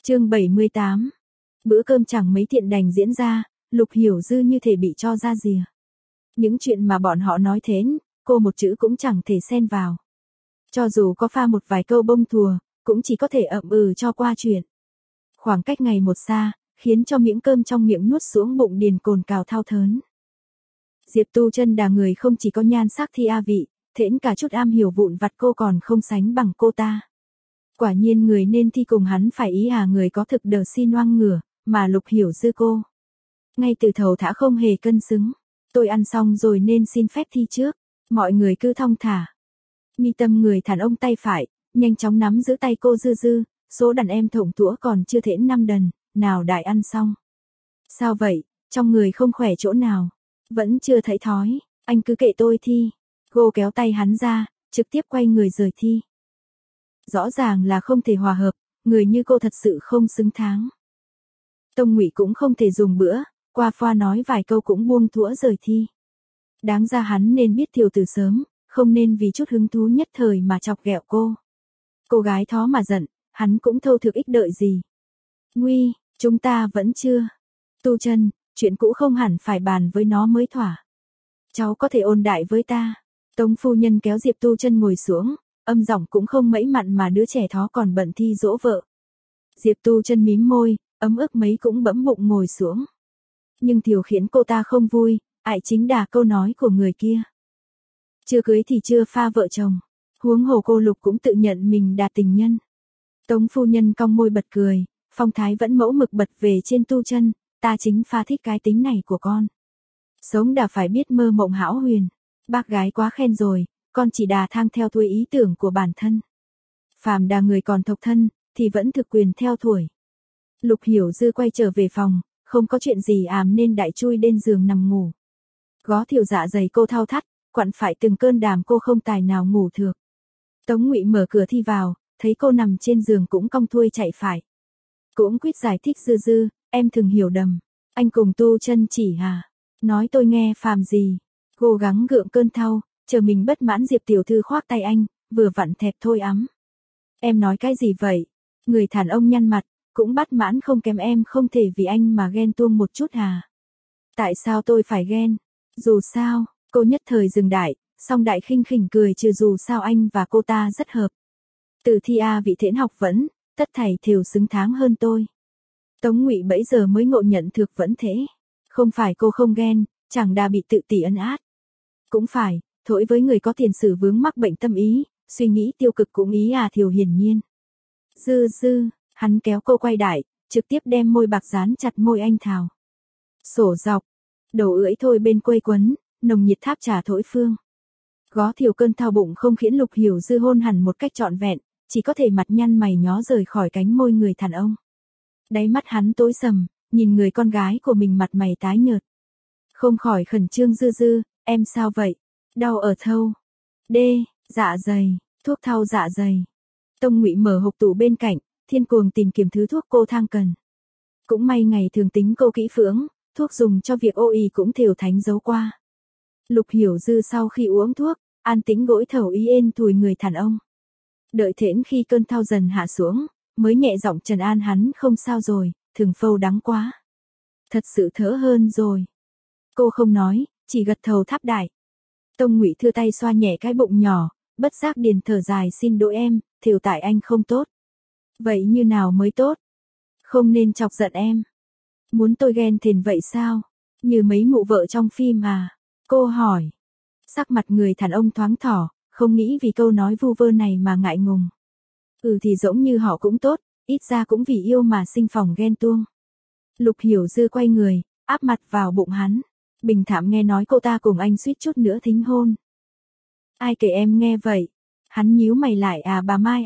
Chương 78. Bữa cơm chẳng mấy thiện đành diễn ra, Lục Hiểu Dư như thể bị cho ra rìa. Những chuyện mà bọn họ nói thến, cô một chữ cũng chẳng thể xen vào. Cho dù có pha một vài câu bông thùa, cũng chỉ có thể ậm ừ cho qua chuyện. Khoảng cách ngày một xa, khiến cho miếng cơm trong miệng nuốt xuống bụng điền cồn cào thao thớn. Diệp Tu Chân đà người không chỉ có nhan sắc thi a vị, thễn cả chút am hiểu vụn vặt cô còn không sánh bằng cô ta. Quả nhiên người nên thi cùng hắn phải ý người có thực đờ xin oang ngửa, mà Lục Hiểu Dư cô. Ngay từ thầu thả không hề cân xứng. Tôi ăn xong rồi nên xin phép thi trước. Mọi người cứ thong thả. Mi Tâm người thản ông tay phải, nhanh chóng nắm giữ tay cô Dư Dư, số đàn em thủng thũa còn chưa thễn 5 đần, nào đại ăn xong. Sao vậy, trong người không khỏe chỗ nào? Vẫn chưa thấy thói, anh cứ kệ tôi thi. Cô kéo tay hắn ra, trực tiếp quay người rời thi. Rõ ràng là không thể hòa hợp, người như cô thật sự không xứng đáng. Tông Ngụy cũng không thể dùng bữa, qua pha nói vài câu cũng buông thũa rời thi. Đáng ra hắn nên biết thiều từ sớm, không nên vì chút hứng thú nhất thời mà chọc ghẹo cô. Cô gái thó mà giận, hắn cũng thâu thực ích đợi gì. Nguy, chúng ta vẫn chưa. Tu Chân, chuyện cũ không hẳn phải bàn với nó mới thỏa. Cháu có thể ôn đại với ta. Tống phu nhân kéo Diệp Tu Chân ngồi xuống, âm giọng cũng không mẩy mặn mà đứa trẻ thó còn bận thi dỗ vợ. Diệp Tu Chân mím môi, ấm ức mấy cũng bẫm bụng ngồi xuống. Nhưng điều khiến cô ta không vui, ải chính đà câu nói của người kia. Chưa cưới thì chưa pha vợ chồng, huống hồ cô Lục cũng tự nhận mình đạt tình nhân. Tống phu nhân cong môi bật cười, phong thái vẫn mẫu mực bật về trên Tu Chân, ta chính pha thích cái tính này của con. Sống đã phải biết mơ mộng hão huyền, bác gái quá khen rồi, con chỉ đà thang theo thuê ý tưởng của bản thân. Phàm đà người còn thộc thân, thì vẫn thực quyền theo thổi. Lục Hiểu Dư quay trở về phòng, không có chuyện gì nên đại chui lên giường nằm ngủ. Gó thiểu dạ dày cô thao thắt, quặn phải từng cơn đàm cô không tài nào ngủ được. Tống Ngụy mở cửa thi vào, thấy cô nằm trên giường cũng cong thuê chạy phải. Cũng quyết giải thích Dư Dư, em thường hiểu đầm. Anh cùng Tu Chân chỉ nói tôi nghe phàm gì. Cố gắng gượng cơn thao, chờ mình bất mãn Diệp tiểu thư khoác tay anh, vừa vặn thẹp thôi ấm. Em nói cái gì vậy? Người thản ông nhăn mặt, cũng bất mãn không kém em không thể vì anh mà ghen tuông một chút Tại sao tôi phải ghen? Dù sao, cô nhất thời dừng đại, song đại khinh khỉnh cười trừ dù sao anh và cô ta rất hợp. Từ thi vị thễn học vẫn, tất thảy đều xứng đáng hơn tôi. Tống Ngụy bấy giờ mới ngộ nhận thực vẫn thế. Không phải cô không ghen, chẳng đà bị tự tỷ ân át. Cũng phải, thổi với người có tiền sử vướng mắc bệnh tâm ý, suy nghĩ tiêu cực cũng ý thiều hiển nhiên. Dư Dư, hắn kéo cô quay đại, trực tiếp đem môi bạc dán chặt môi anh thào. Sổ dọc, đầu ưỡi thôi bên quây quấn, nồng nhiệt tháp trà thổi phương. Gó thiều cơn thao bụng không khiến Lục Hiểu Dư hôn hẳn một cách trọn vẹn, chỉ có thể mặt nhăn mày nhó rời khỏi cánh môi người đàn ông. Đáy mắt hắn tối sầm, nhìn người con gái của mình mặt mày tái nhợt. Không khỏi khẩn trương. Dư Dư, em sao vậy? Đau ở thâu. Dạ dày, thuốc thao dạ dày. Tông Ngụy mở hộp tủ bên cạnh, thiên cuồng tìm kiếm thứ thuốc cô thang cần. Cũng may ngày thường tính cô kỹ phưỡng, thuốc dùng cho việc ô y cũng thều thánh giấu qua. Lục Hiểu Dư sau khi uống thuốc, an tĩnh gối thầu y ên thùi người đàn ông. Đợi thễn khi cơn thao dần hạ xuống, mới nhẹ giọng trần an hắn không sao rồi, thường phâu đắng quá. Thật sự thở hơn rồi. Cô không nói, chỉ gật thầu tháp đại. Tông Ngụy thưa tay xoa nhẹ cái bụng nhỏ, bất giác điền thở dài xin lỗi em, thều tại anh không tốt. Vậy như nào mới tốt? Không nên chọc giận em. Muốn tôi ghen thền vậy sao? Như mấy mụ vợ trong phim Cô hỏi. Sắc mặt người đàn ông thoáng thỏ, không nghĩ vì câu nói vu vơ này mà ngại ngùng. Thì giống như họ cũng tốt, ít ra cũng vì yêu mà sinh phòng ghen tuông. Lục Hiểu Dư quay người, áp mặt vào bụng hắn. Bình thản nghe nói cô ta cùng anh suýt chút nữa thính hôn. Ai kể em nghe vậy? Hắn nhíu mày lại bà Mai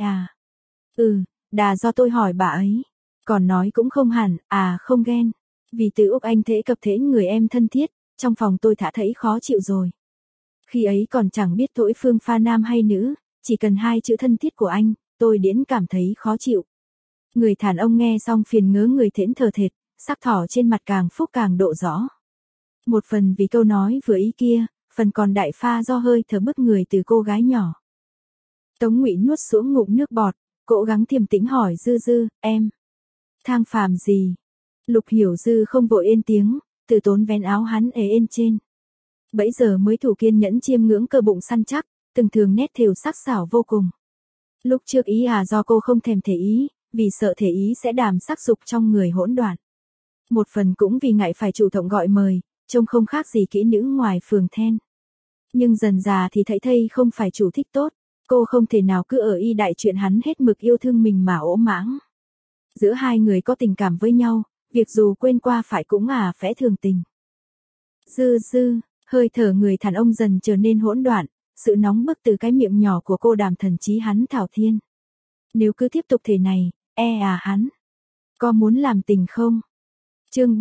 đà do tôi hỏi bà ấy. Còn nói cũng không hẳn, không ghen. Vì từ Úc anh thế cập thế người em thân thiết, trong phòng tôi thả thấy khó chịu rồi. Khi ấy còn chẳng biết thổi phương pha nam hay nữ, chỉ cần 2 chữ thân thiết của anh, tôi điễn cảm thấy khó chịu. Người đàn ông nghe xong phiền ngớ người thễn thờ thệt, sắc thỏ trên mặt càng phúc càng độ rõ. Một phần vì câu nói vừa ý kia, phần còn đại pha do hơi thở bức người từ cô gái nhỏ. Tống Ngụy nuốt xuống ngụm nước bọt, cố gắng điềm tĩnh hỏi Dư Dư, em. Thang phàm gì? Lục Hiểu Dư không vội ên tiếng, từ tốn vén áo hắn ề ên trên. Bấy giờ mới thủ kiên nhẫn chiêm ngưỡng cơ bụng săn chắc, từng thường nét thêu sắc sảo vô cùng. Lúc trước ý do cô không thèm thể ý, vì sợ thể ý sẽ đàm sắc dục trong người hỗn loạn. Một phần cũng vì ngại phải chủ động gọi mời, trông không khác gì kỹ nữ ngoài phường then. Nhưng dần già thì thấy thây không phải chủ thích tốt, cô không thể nào cứ ở y đại chuyện hắn hết mực yêu thương mình mà ỗ mãng. Giữa hai người có tình cảm với nhau, việc dù quên qua phải cũng phẽ thường tình. Dư, hơi thở người đàn ông dần trở nên hỗn loạn, sự nóng bức từ cái miệng nhỏ của cô đàm thần trí hắn thảo thiên. Nếu cứ tiếp tục thế này, hắn có muốn làm tình không? Chương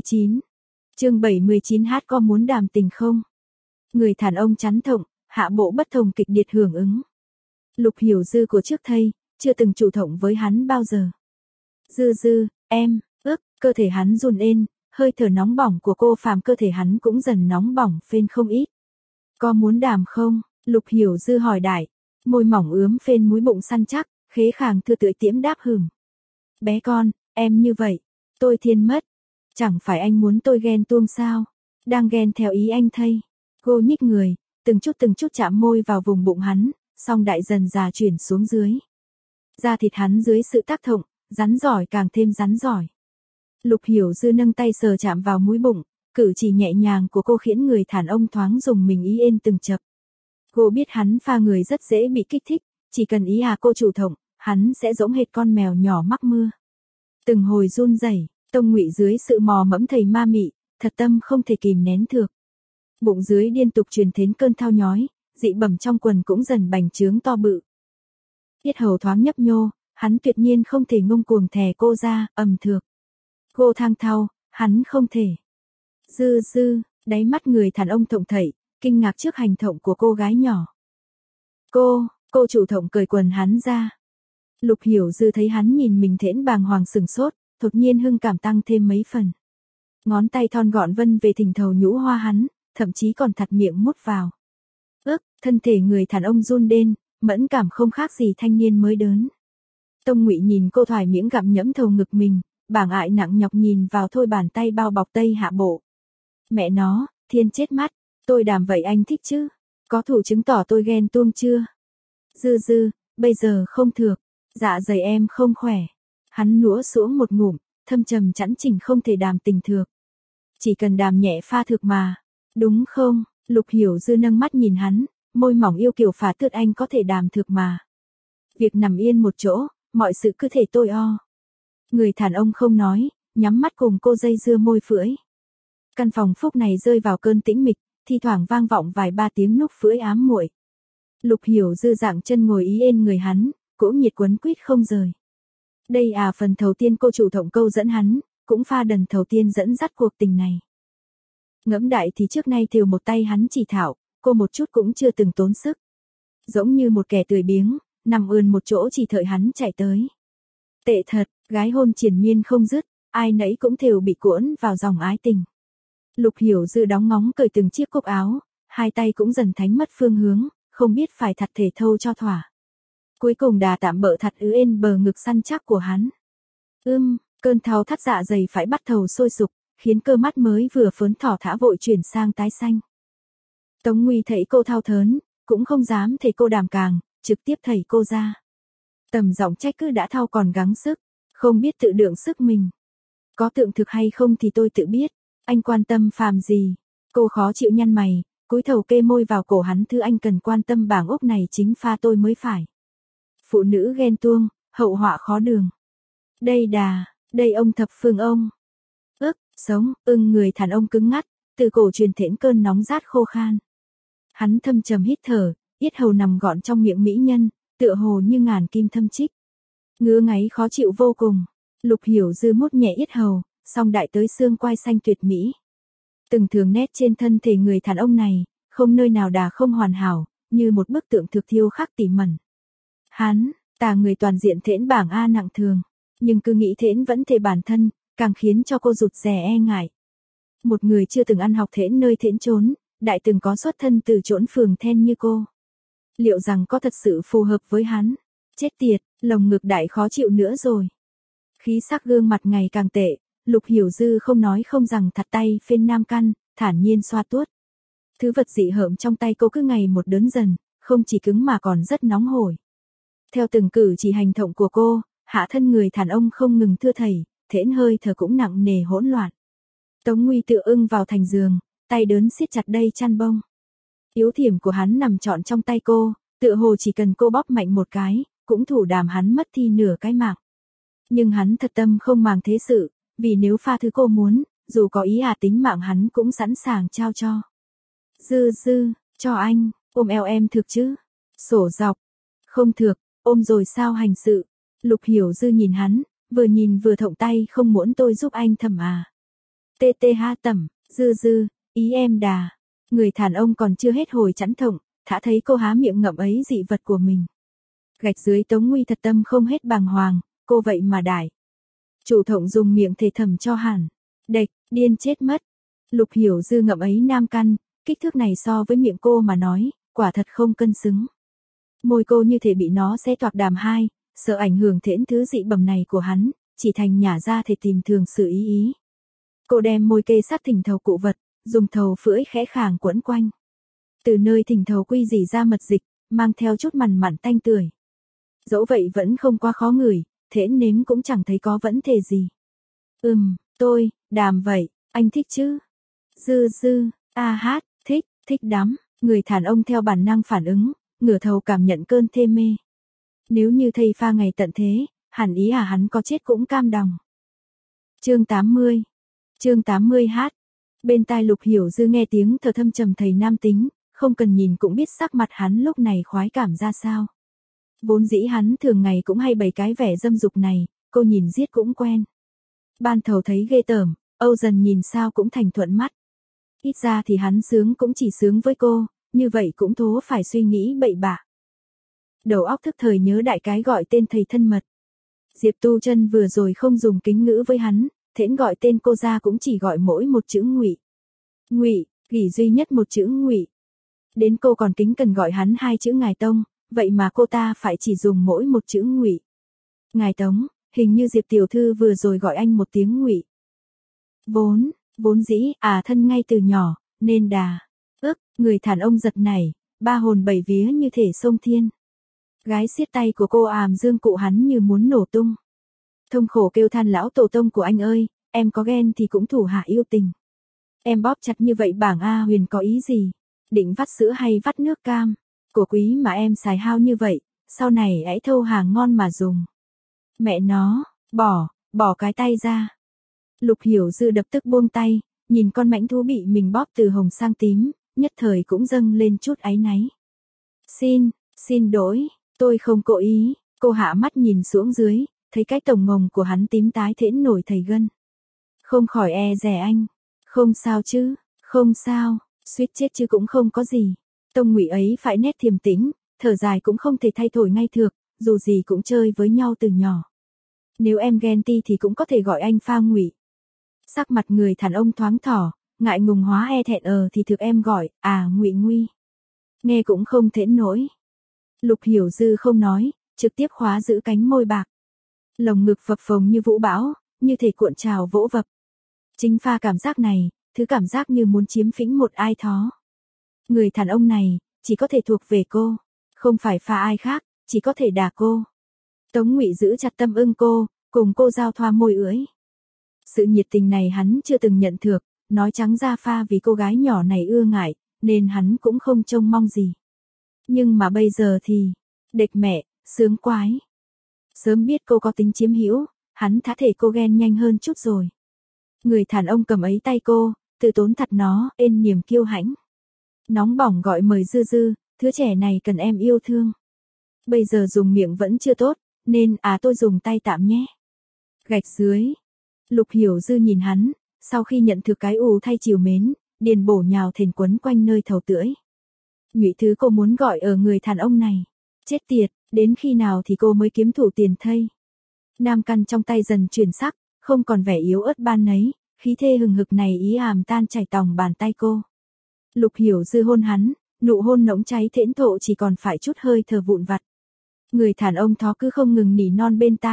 79 hát có muốn đàm tình không? Người đàn ông chán thọng, hạ bộ bất thông kịch liệt hưởng ứng. Lục Hiểu Dư của trước thây, chưa từng chủ động với hắn bao giờ. Dư, em, cơ thể hắn run lên, hơi thở nóng bỏng của cô phàm cơ thể hắn cũng dần nóng bỏng phên không ít. Có muốn đàm không? Lục Hiểu Dư hỏi đại, môi mỏng ướm phên múi bụng săn chắc, khế khàng thưa tưởi tiễm đáp hửng. Bé con, em như vậy, tôi thiên mất. Chẳng phải anh muốn tôi ghen tuông sao? Đang ghen theo ý anh thây. Cô nhích người, từng chút chạm môi vào vùng bụng hắn, song đại dần già chuyển xuống dưới. Da thịt hắn dưới sự tác động, rắn giỏi càng thêm rắn giỏi. Lục Hiểu Dư nâng tay sờ chạm vào múi bụng, cử chỉ nhẹ nhàng của cô khiến người đàn ông thoáng dùng mình ý ên từng chập. Cô biết hắn pha người rất dễ bị kích thích, chỉ cần ý cô chủ động, hắn sẽ giống hệt con mèo nhỏ mắc mưa. Từng hồi run rẩy, Tông Ngụy dưới sự mò mẫm thầy ma mị, thật tâm không thể kìm nén được. Bụng dưới liên tục truyền đến cơn thao nhói, dị bẩm trong quần cũng dần bành trướng to bự. Yết hầu thoáng nhấp nhô, hắn tuyệt nhiên không thể ngông cuồng thè cô ra, ầm thược. Cô thang thao, hắn không thể. Dư, đáy mắt người đàn ông thộng thảy, kinh ngạc trước hành động của cô gái nhỏ. Cô chủ động cởi quần hắn ra. Lục Hiểu Dư thấy hắn nhìn mình thễnh bàng hoàng sừng sốt, đột nhiên hưng cảm tăng thêm mấy phần. Ngón tay thon gọn vân về thình thầu nhũ hoa hắn, thậm chí còn thặt miệng mút vào. Thân thể người đàn ông run lên, mẫn cảm không khác gì thanh niên mới đớn. Tông Ngụy nhìn cô thoải miệng gặm nhẫm thầu ngực mình, bảng ại nặng nhọc nhìn vào thôi bàn tay bao bọc tây hạ bộ. Mẹ nó, thiên chết mắt, tôi đàm vậy anh thích chứ? Có thủ chứng tỏ tôi ghen tuông chưa? Dư, bây giờ không thược, dạ dày em không khỏe. Hắn nuốt xuống một ngụm, thâm trầm chẵn chỉnh không thể đàm tình thược. Chỉ cần đàm nhẹ pha thực mà, đúng không? Lục Hiểu Dư nâng mắt nhìn hắn, môi mỏng yêu kiều phá tước anh có thể đàm thực mà. Việc nằm yên một chỗ, mọi sự cứ thể tôi o. Người đàn ông không nói, nhắm mắt cùng cô dây dưa môi phưỡi. Căn phòng phúc này rơi vào cơn tĩnh mịch, thi thoảng vang vọng vài ba tiếng núc phưỡi ám muội. Lục Hiểu Dư dạng chân ngồi ý ên người hắn, cũng nhiệt quấn quýt không rời. Đây phần đầu tiên cô chủ động câu dẫn hắn, cũng pha đần đầu tiên dẫn dắt cuộc tình này. Ngẫm đại thì trước nay thều một tay hắn chỉ thảo, cô một chút cũng chưa từng tốn sức. Giống như một kẻ lười biếng, nằm ườn một chỗ chỉ đợi hắn chạy tới. Tệ thật, gái hôn triền miên không dứt, ai nấy cũng thều bị cuốn vào dòng ái tình. Lục Hiểu Dư đóng ngóng cởi từng chiếc cúc áo, hai tay cũng dần thánh mất phương hướng, không biết phải thặt thể thâu cho thỏa. Cuối cùng đà tạm bợ thặt ên bờ ngực săn chắc của hắn. Cơn thao thắt dạ dày phải bắt đầu sôi sục, khiến cơ mắt mới vừa phớn thỏ thả vội chuyển sang tái xanh. Tống Nguy thấy cô thao thớn, cũng không dám thấy cô đàm càng, trực tiếp thầy cô ra. Tầm giọng trách cứ đã thao còn gắng sức, không biết tự lượng sức mình. Có tượng thực hay không thì tôi tự biết, anh quan tâm phàm gì. Cô khó chịu nhăn mày, cúi đầu kê môi vào cổ hắn, thứ anh cần quan tâm bảng ốc này chính pha tôi mới phải. Phụ nữ ghen tuông, hậu họa khó lường. Đây ông thập phương ông. Sống, người đàn ông cứng ngắt, từ cổ truyền thễn cơn nóng rát khô khan. Hắn thâm trầm hít thở, yết hầu nằm gọn trong miệng mỹ nhân, tựa hồ như ngàn kim thâm chích. Ngứa ngáy khó chịu vô cùng. Lục Hiểu Dư mút nhẹ yết hầu, song đại tới xương quai xanh tuyệt mỹ. Từng thường nét trên thân thể người đàn ông này, không nơi nào đà không hoàn hảo, như một bức tượng thực thiêu khắc tỉ mẩn. Hắn, tà người toàn diện thễn bảng nặng thường, nhưng cứ nghĩ thễn vẫn thể bản thân, càng khiến cho cô rụt rè e ngại. Một người chưa từng ăn học thễn nơi thễn trốn, đại từng có xuất thân từ chốn phường then như cô. Liệu rằng có thật sự phù hợp với hắn? Chết tiệt, lồng ngực đại khó chịu nữa rồi. Khí sắc gương mặt ngày càng tệ, Lục Hiểu Dư không nói không rằng thặt tay phên nam căn, thản nhiên xoa tuốt. Thứ vật dị hợm trong tay cô cứ ngày một đớn dần, không chỉ cứng mà còn rất nóng hổi. Theo từng cử chỉ hành động của cô, hạ thân người đàn ông không ngừng thưa thảy, thễn hơi thở cũng nặng nề hỗn loạn. Tống Nguy tựa ưng vào thành giường, tay đớn siết chặt đây chăn bông. Yếu thiểm của hắn nằm trọn trong tay cô, tựa hồ chỉ cần cô bóp mạnh một cái, cũng thủ đảm hắn mất thi nửa cái mạng. Nhưng hắn thật tâm không màng thế sự, vì nếu pha thứ cô muốn, dù có ý tính mạng hắn cũng sẵn sàng trao cho. Dư, cho anh, ôm eo em thực chứ? Sổ dọc. Không thực, ôm rồi sao hành sự? Lục Hiểu Dư nhìn hắn, vừa nhìn vừa thộng tay, không muốn tôi giúp anh thầm à? TTH tẩm, Dư, ý em đà. Người đàn ông còn chưa hết hồi chẵn thộng, thả thấy cô há miệng ngậm ấy dị vật của mình. Gạch dưới Tống Nguy thật tâm không hết bàng hoàng, cô vậy mà đải. Chủ thộng dùng miệng thề thầm cho hẳn. Đệch, điên chết mất. Lục Hiểu Dư ngậm ấy nam căn, kích thước này so với miệng cô mà nói, quả thật không cân xứng. Môi cô như thể bị nó xé toạc đàm hai, sợ ảnh hưởng thễn thứ dị bẩm này của hắn, chỉ thành nhả ra thể tìm thường sự ý. Cô đem môi kê sát thỉnh thầu cụ vật, dùng thầu phưỡi khẽ khàng quấn quanh. Từ nơi thỉnh thầu quy dì ra mật dịch, mang theo chút mặn mặn tanh tưởi. Dẫu vậy vẫn không quá khó ngửi, thễn nếm cũng chẳng thấy có vấn đề gì. Tôi, đàm vậy, anh thích chứ? Dư, hát, thích lắm. Người đàn ông theo bản năng phản ứng, ngửa đầu cảm nhận cơn thê mê. Nếu như thầy pha ngày tận thế, hẳn ý hắn có chết cũng cam đồng. Chương 80 hát. Bên tai Lục Hiểu Dư nghe tiếng thở thâm trầm thầy nam tính, không cần nhìn cũng biết sắc mặt hắn lúc này khoái cảm ra sao. Vốn dĩ hắn thường ngày cũng hay bày cái vẻ dâm dục này, cô nhìn giết cũng quen. Ban thầu thấy ghê tởm, Âu dần nhìn sao cũng thành thuận mắt. Ít ra thì hắn sướng cũng chỉ sướng với cô, như vậy cũng thố phải suy nghĩ bậy bạ. Đầu óc thức thời nhớ đại cái gọi tên thầy thân mật. Diệp Tu Chân vừa rồi không dùng kính ngữ với hắn, thễn gọi tên cô ra cũng chỉ gọi mỗi một chữ Ngụy. Ngụy, gỉ duy nhất một chữ Ngụy. Đến cô còn kính cần gọi hắn hai chữ Ngài Tông, vậy mà cô ta phải chỉ dùng mỗi một chữ Ngụy. Ngài Tống, hình như Diệp tiểu thư vừa rồi gọi anh một tiếng Ngụy. Vốn dĩ, thân ngay từ nhỏ, nên đà. Người đàn ông giật nảy, ba hồn bảy vía như thể sông thiên. Gái siết tay của cô dương cụ hắn như muốn nổ tung. Thông khổ kêu than lão tổ tông của anh ơi, em có ghen thì cũng thủ hạ yêu tình. Em bóp chặt như vậy bảng Huyền có ý gì? Định vắt sữa hay vắt nước cam? Của quý mà em xài hao như vậy, sau này hãy thâu hàng ngon mà dùng. Mẹ nó, bỏ cái tay ra. Lục Hiểu Dư đập tức buông tay, nhìn con mãnh thú bị mình bóp từ hồng sang tím, nhất thời cũng dâng lên chút áy náy. Xin lỗi, tôi không cố ý. Cô hạ mắt nhìn xuống dưới, thấy cái tổng ngồng của hắn tím tái thễn nổi thầy gân. Không khỏi e dè anh. Không sao chứ, không sao, suýt chết chứ cũng không có gì. Tông Ngụy ấy phải nét thiềm tĩnh, thở dài cũng không thể thay đổi ngay thược, dù gì cũng chơi với nhau từ nhỏ. Nếu em ghen ti thì cũng có thể gọi anh Pha Ngụy. Sắc mặt người đàn ông thoáng thỏ, ngại ngùng hóa e thẹn thì thực em gọi, Ngụy Nguy. Nghe cũng không thễn nổi. Lục Hiểu Dư không nói, trực tiếp khóa giữ cánh môi bạc. Lồng ngực phập phồng như vũ bão, như thể cuộn trào vỗ vập. Chính pha cảm giác này, thứ cảm giác như muốn chiếm phĩnh một ai đó. Người đàn ông này, chỉ có thể thuộc về cô, không phải pha ai khác, chỉ có thể đả cô. Tống Ngụy giữ chặt tâm ưng cô, cùng cô giao thoa môi ưỡi. Sự nhiệt tình này hắn chưa từng nhận được, nói trắng ra pha vì cô gái nhỏ này ưa ngại, nên hắn cũng không trông mong gì. Nhưng mà bây giờ thì, đệch mẹ, sướng quái. Sớm biết cô có tính chiếm hữu, hắn thả thể cô ghen nhanh hơn chút rồi. Người đàn ông cầm ấy tay cô, tự tốn thật nó, ên niềm kiêu hãnh. Nóng bỏng gọi mời Dư, đứa trẻ này cần em yêu thương. Bây giờ dùng miệng vẫn chưa tốt, nên tôi dùng tay tạm nhé. Gạch dưới. Lục Hiểu Dư nhìn hắn, sau khi nhận được cái thay chiều mến, điền bổ nhào thền quấn quanh nơi thầu tưỡi. Nhụy thứ cô muốn gọi ở người đàn ông này. Chết tiệt, đến khi nào thì cô mới kiếm thủ tiền thây. Nam căn trong tay dần chuyển sắc, không còn vẻ yếu ớt ban nấy, khí thê hừng hực này ý tan chảy tòng bàn tay cô. Lục Hiểu Dư hôn hắn, nụ hôn nóng cháy thễn thộ chỉ còn phải chút hơi thở vụn vặt. Người đàn ông thó cứ không ngừng nỉ non bên tai,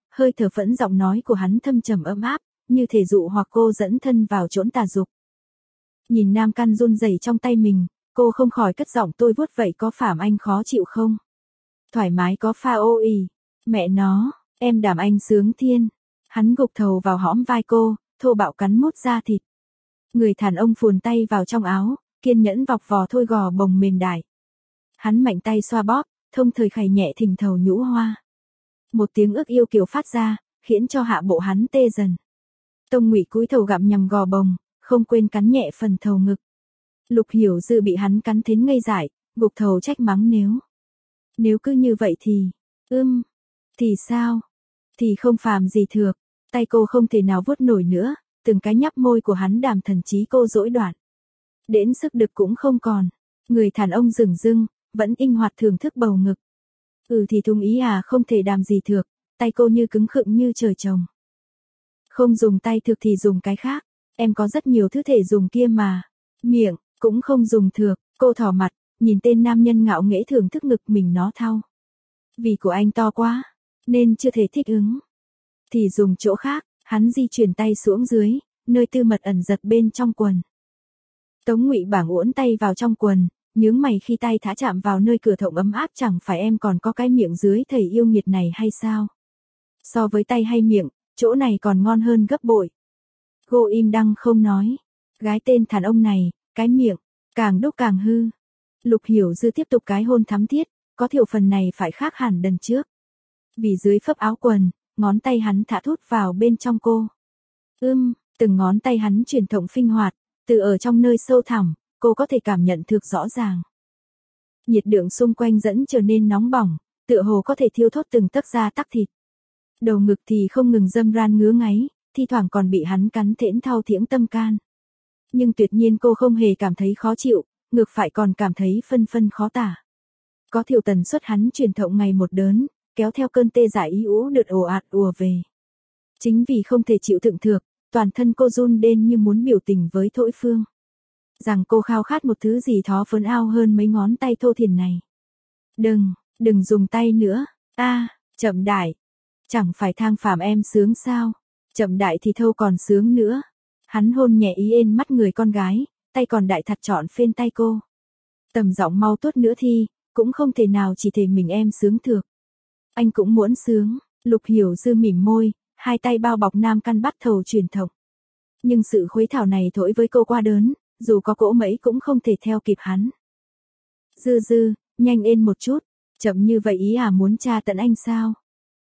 hơi thở phẫn giọng nói của hắn thâm trầm ấm áp, như thể dụ hoặc cô dẫn thân vào chốn tà dục. Nhìn nam căn run rẩy trong tay mình, cô không khỏi cất giọng tôi vuốt vậy có Phạm anh khó chịu không? Thoải mái có pha ô ì, mẹ nó, em đảm anh sướng thiên. Hắn gục thầu vào hõm vai cô, thô bạo cắn mút da thịt. Người đàn ông phùn tay vào trong áo, kiên nhẫn vọc vò thôi gò bồng mềm đại. Hắn mạnh tay xoa bóp, thông thời khày nhẹ thình thầu nhũ hoa. Một tiếng ức yêu kiều phát ra, khiến cho hạ bộ hắn tê dần. Tông Ngụy cúi thầu gặm nhằm gò bồng, không quên cắn nhẹ phần thầu ngực. Lục Hiểu Dư bị hắn cắn thến ngây dại, gục thầu trách mắng nếu cứ như vậy thì, thì sao? Thì không phàm gì thược, tay cô không thể nào vuốt nổi nữa, từng cái nhấp môi của hắn đàm thần trí cô dỗi đoạn. Đến sức lực cũng không còn, người đàn ông dửng dưng, vẫn inh hoạt thưởng thức bầu ngực. Thì thùng ý à, không thể đàm gì thược, tay cô như cứng khựng như trời trồng. Không dùng tay thực thì dùng cái khác, em có rất nhiều thứ thể dùng kia mà. Miệng, cũng không dùng thược, cô thỏ mặt, nhìn tên nam nhân ngạo nghễ thưởng thức ngực mình nó thau. Vì của anh to quá, nên chưa thể thích ứng. Thì dùng chỗ khác, hắn di chuyển tay xuống dưới, nơi tư mật ẩn giật bên trong quần. Tống Ngụy bảng uốn tay vào trong quần, nhướng mày khi tay thả chạm vào nơi cửa thộng ấm áp, chẳng phải em còn có cái miệng dưới thầy yêu nghiệt này hay sao? So với tay hay miệng, chỗ này còn ngon hơn gấp bội. Cô im đăng không nói. Gái tên đàn ông này, cái miệng, càng đúc càng hư. Lục Hiểu Dư tiếp tục cái hôn thắm thiết, có thiểu phần này phải khác hẳn lần trước. Vì dưới phấp áo quần, ngón tay hắn thả thút vào bên trong cô. Từng ngón tay hắn chuyển động phinh hoạt, từ ở trong nơi sâu thẳm, cô có thể cảm nhận được rõ ràng. Nhiệt lượng xung quanh dẫn trở nên nóng bỏng, tựa hồ có thể thiêu thốt từng tấc da tắc thịt. Đầu ngực thì không ngừng dâm ran ngứa ngáy, thi thoảng còn bị hắn cắn thễn thao thiễng tâm can. Nhưng tuyệt nhiên cô không hề cảm thấy khó chịu, ngược phải còn cảm thấy phân phân khó tả. Có thiểu tần suất hắn truyền động ngày một đớn, kéo theo cơn tê dại ý ú đượt ồ ạt ùa về. Chính vì không thể chịu đựng được, toàn thân cô run lên như muốn biểu tình với Thỗi Phương. Rằng cô khao khát một thứ gì đó phấn ao hơn mấy ngón tay thô thiển này. Đừng dùng tay nữa, chậm đại. Chẳng phải thang phàm em sướng sao, chậm đại thì thâu còn sướng nữa. Hắn hôn nhẹ ý ên mắt người con gái, tay còn đại thật trọn phên tay cô. Tầm giọng mau tuốt nữa thì, cũng không thể nào chỉ thể mình em sướng được. Anh cũng muốn sướng, Lục Hiểu Dư mỉm môi, hai tay bao bọc nam căn bắt thầu truyền thống. Nhưng sự khuấy thảo này thổi với cô quá đớn, dù có cỗ mấy cũng không thể theo kịp hắn. Dư, nhanh ên một chút, chậm như vậy ý à, muốn tra tận anh sao?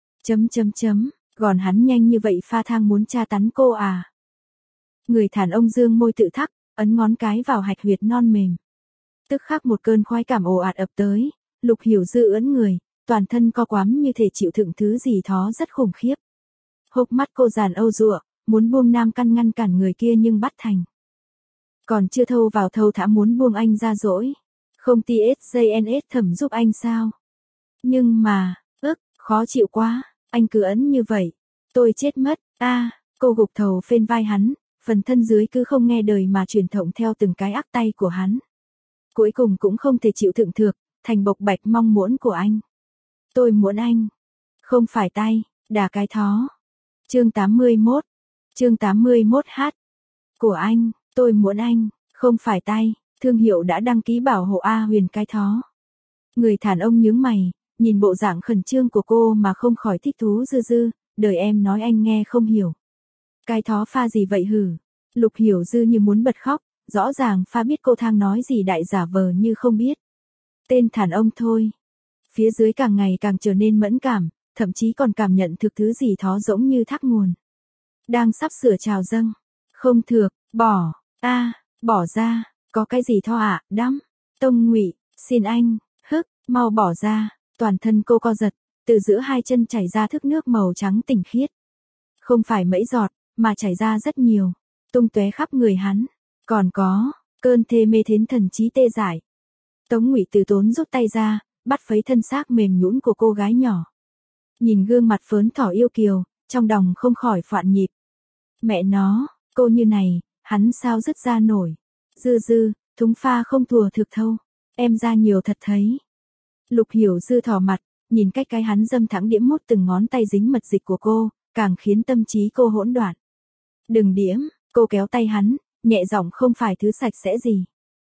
Còn hắn nhanh như vậy pha thang muốn tra tấn cô à? Người đàn ông dương môi tự thắc, ấn ngón cái vào hạch huyệt non mềm. Tức khắc một cơn khoái cảm ồ ạt ập tới, Lục Hiểu Dư ưỡn người, toàn thân co quắm như thể chịu đựng thứ gì đó rất khủng khiếp. Hốc mắt cô giàn âu rụa, muốn buông nam căn ngăn cản người kia nhưng bắt thành. Còn chưa thâu vào thâu thả muốn buông anh ra dỗi. Không TSJNS thẩm giúp anh sao? Nhưng mà, khó chịu quá, anh cứ ấn như vậy. Tôi chết mất, cô gục thầu phên vai hắn, phần thân dưới cứ không nghe đời mà truyền động theo từng cái ác tay của hắn. Cuối cùng cũng không thể chịu đựng được, thành bộc bạch mong muốn của anh. Tôi muốn anh. Không phải tay, đà cái thó. Chương 81 h. Của anh, tôi muốn anh, không phải tay, thương hiệu đã đăng ký bảo hộ A Huyền cái thó. Người đàn ông nhướng mày, nhìn bộ dạng khẩn trương của cô mà không khỏi thích thú. Dư, đời em nói anh nghe không hiểu. Cái thó pha gì vậy hử? Lục Hiểu Dư như muốn bật khóc, rõ ràng pha biết cô thang nói gì đại giả vờ như không biết. Tên đàn ông thôi. Phía dưới càng ngày càng trở nên mẫn cảm, thậm chí còn cảm nhận thực thứ gì đó giống như thác nguồn. Đang sắp sửa trào dâng. Không thược, bỏ ra, có cái gì tho ạ, đắm. Tông Ngụy, xin anh, mau bỏ ra. Toàn thân cô co giật, từ giữa hai chân chảy ra thước nước màu trắng tinh khiết. Không phải mấy giọt, mà chảy ra rất nhiều, tung tóe khắp người hắn. Còn có, cơn thê mê thến thần trí tê dại. Tống Ngụy từ tốn rút tay ra, bắt phấy thân xác mềm nhũn của cô gái nhỏ. Nhìn gương mặt phớn thỏ yêu kiều, trong lòng không khỏi foạn nhịp. Mẹ nó, cô như này, hắn sao dứt ra nổi. Dư, thúng pha không thùa thực thâu. Em ra nhiều thật thấy. Lục Hiểu Dư thỏ mặt, nhìn cách cái hắn dâm thẳng đĩm mút từng ngón tay dính mật dịch của cô, càng khiến tâm trí cô hỗn loạn. Đừng đĩm, cô kéo tay hắn, nhẹ giọng không phải thứ sạch sẽ gì.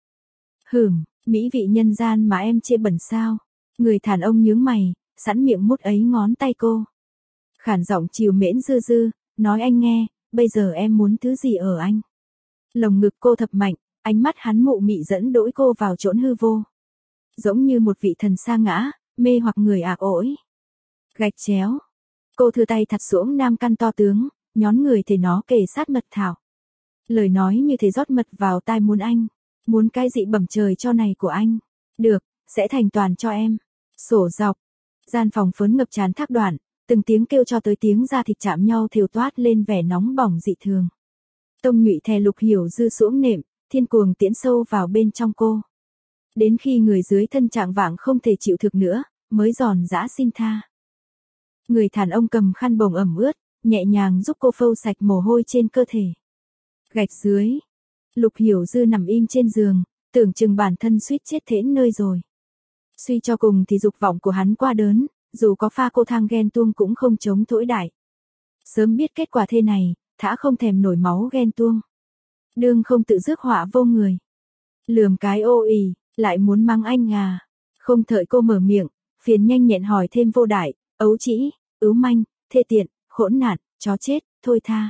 Mỹ vị nhân gian mà em chê bẩn sao? Người đàn ông nhướng mày, sẵn miệng mút ấy ngón tay cô. Khản giọng trìu mến dư dư, nói anh nghe, bây giờ em muốn thứ gì ở anh? Lồng ngực cô thập mạnh, ánh mắt hắn mụ mị dẫn đỗi cô vào chốn hư vô. Giống như một vị thần sa ngã, mê hoặc người ạc ổi. Gạch chéo. Cô thừa tay thật xuống nam căn to tướng, nhón người thể nó kề sát mật thảo. Lời nói như thế rót mật vào tai muốn anh. Muốn cái dị bẩm trời cho này của anh. Được, sẽ thành toàn cho em. Sổ dọc. Gian phòng phớn ngập tràn thác đoạn, từng tiếng kêu cho tới tiếng da thịt chạm nhau thều toát lên vẻ nóng bỏng dị thường. Tông Nhụy thè Lục Hiểu Dư xuống nệm, thiên cuồng tiễn sâu vào bên trong cô. Đến khi người dưới thân trạng vạng không thể chịu thực nữa, mới giòn giã xin tha. Người đàn ông cầm khăn bồng ẩm ướt, nhẹ nhàng giúp cô phâu sạch mồ hôi trên cơ thể. Gạch dưới. Lục Hiểu Dư nằm im trên giường, tưởng chừng bản thân suýt chết thễn nơi rồi. Suy cho cùng thì dục vọng của hắn quá đớn, dù có pha cô thang ghen tuông cũng không chống thổi đại. Sớm biết kết quả thế này, thả không thèm nổi máu ghen tuông. Đương không tự rước họa vô người. Lườm cái ô ì, lại muốn mắng anh à. Không đợi cô mở miệng, phiền nhanh nhẹn hỏi thêm vô đại, ấu trĩ, ứ manh, thê tiện, khốn nạn, chó chết, thôi tha.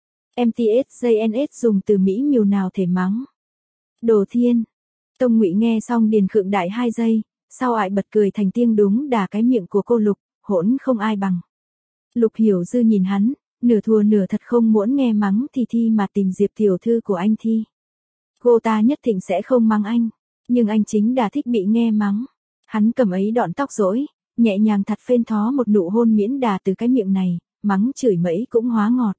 MTSJNS dùng từ Mỹ miều nào thể mắng. Đồ thiên. Tông Ngụy nghe xong điền khựng đại 2 giây, sau ại bật cười thành tiếng đúng đà cái miệng của cô Lục, hỗn không ai bằng. Lục Hiểu Dư nhìn hắn, nửa thùa nửa thật không muốn nghe mắng thì thi mà tìm Diệp tiểu thư của anh thi. Cô ta nhất định sẽ không mắng anh, nhưng anh chính đà thích bị nghe mắng. Hắn cầm ấy đọn tóc rối, nhẹ nhàng thật phên thó một nụ hôn miễn đà từ cái miệng này, mắng chửi mẫy cũng hóa ngọt.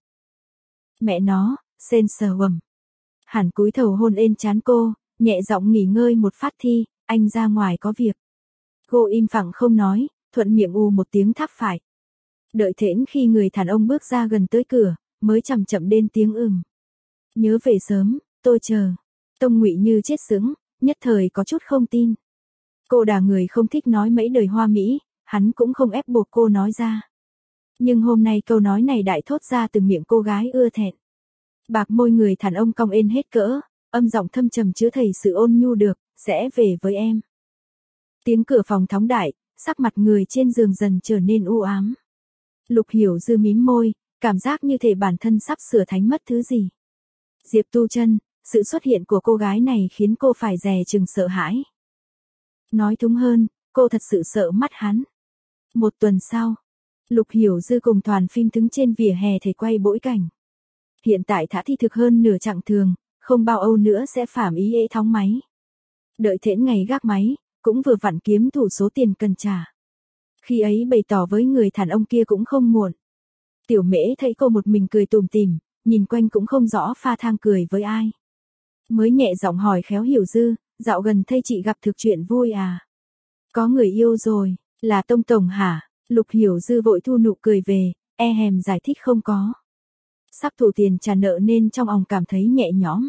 Mẹ nó, sên sờ vầm. Hẳn cúi thầu hôn ên chán cô, nhẹ giọng nghỉ ngơi một phát thi, anh ra ngoài có việc. Cô im phẳng không nói, thuận miệng một tiếng tháp phải. Đợi thễn khi người đàn ông bước ra gần tới cửa, mới chậm chậm đến tiếng Nhớ về sớm, tôi chờ. Tông Ngụy như chết sững, nhất thời có chút không tin. Cô đà người không thích nói mấy đời hoa mỹ, hắn cũng không ép buộc cô nói ra. Nhưng hôm nay câu nói này đại thốt ra từ miệng cô gái ưa thẹn. Bạc môi người đàn ông cong ên hết cỡ, âm giọng thâm trầm chứa thầy sự ôn nhu được, sẽ về với em. Tiếng cửa phòng thóng đại, sắc mặt người trên giường dần trở nên u ám. Lục Hiểu Dư mím môi, cảm giác như thể bản thân sắp sửa thánh mất thứ gì. Diệp Tu Chân, sự xuất hiện của cô gái này khiến cô phải dè chừng sợ hãi. Nói thúng hơn, cô thật sự sợ mắt hắn. Một tuần sau, Lục Hiểu Dư cùng đoàn phim đứng trên vỉa hè thể quay bỗi cảnh. Hiện tại thả thi thực hơn nửa chặng thường, không bao âu nữa sẽ phảm ý ế thóng máy. Đợi thễn ngày gác máy, cũng vừa vặn kiếm thủ số tiền cần trả. Khi ấy bày tỏ với người đàn ông kia cũng không muộn. Tiểu Mễ thấy cô một mình cười tủm tỉm, nhìn quanh cũng không rõ pha thang cười với ai. Mới nhẹ giọng hỏi khéo Hiểu Dư, dạo gần thấy chị gặp thực chuyện vui à? Có người yêu rồi, là Tông Tổng hả? Lục Hiểu Dư vội thu nụ cười về, hèm giải thích không có. Sắp thủ tiền trả nợ nên trong lòng cảm thấy nhẹ nhõm.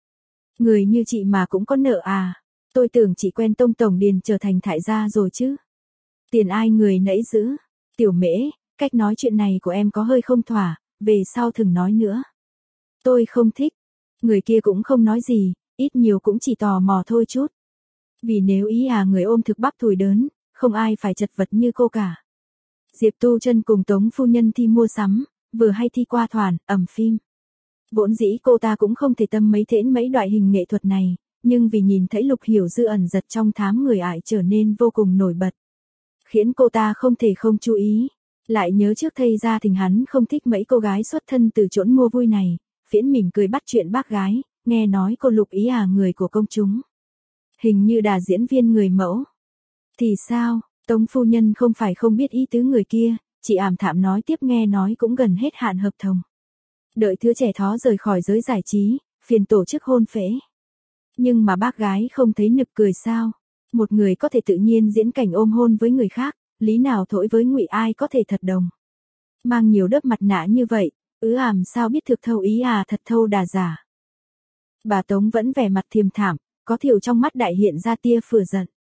Người như chị mà cũng có nợ à? Tôi tưởng chị quen Tông Tổng điền trở thành thại gia rồi chứ. Tiền ai người nẫy giữ. Tiểu Mễ, cách nói chuyện này của em có hơi không thỏa, về sau đừng nói nữa. Tôi không thích. Người kia cũng không nói gì, ít nhiều cũng chỉ tò mò thôi chút. Vì nếu ý người ôm thực bắp thùi đớn, không ai phải chật vật như cô cả. Diệp Tu Chân cùng Tống phu nhân thi mua sắm, vừa hay thi qua thoản, ẩm phim. Vốn dĩ cô ta cũng không thể tâm mấy thễn mấy loại hình nghệ thuật này, nhưng vì nhìn thấy Lục Hiểu Dư ẩn giật trong thám người ải trở nên vô cùng nổi bật. Khiến cô ta không thể không chú ý. Lại nhớ trước thây ra thình hắn không thích mấy cô gái xuất thân từ chốn mua vui này, phiễn mỉm cười bắt chuyện bác gái, nghe nói cô Lục ý người của công chúng. Hình như đà diễn viên người mẫu. Thì sao, Tống phu nhân không phải không biết ý tứ người kia, chị ảm thảm nói tiếp nghe nói cũng gần hết hạn hợp同. Đợi thứ trẻ thó rời khỏi giới giải trí, phiền tổ chức hôn phễ. Nhưng mà bác gái không thấy nực cười sao? Một người có thể tự nhiên diễn cảnh ôm hôn với người khác, lý nào thổi với Ngụy ai có thể thật đồng. Mang nhiều lớp mặt nạ như vậy, sao biết thực thâu ý thật thâu đà giả. Bà Tống vẫn vẻ mặt thiềm thảm, có thiểu trong mắt đại hiện ra tia phửa giận.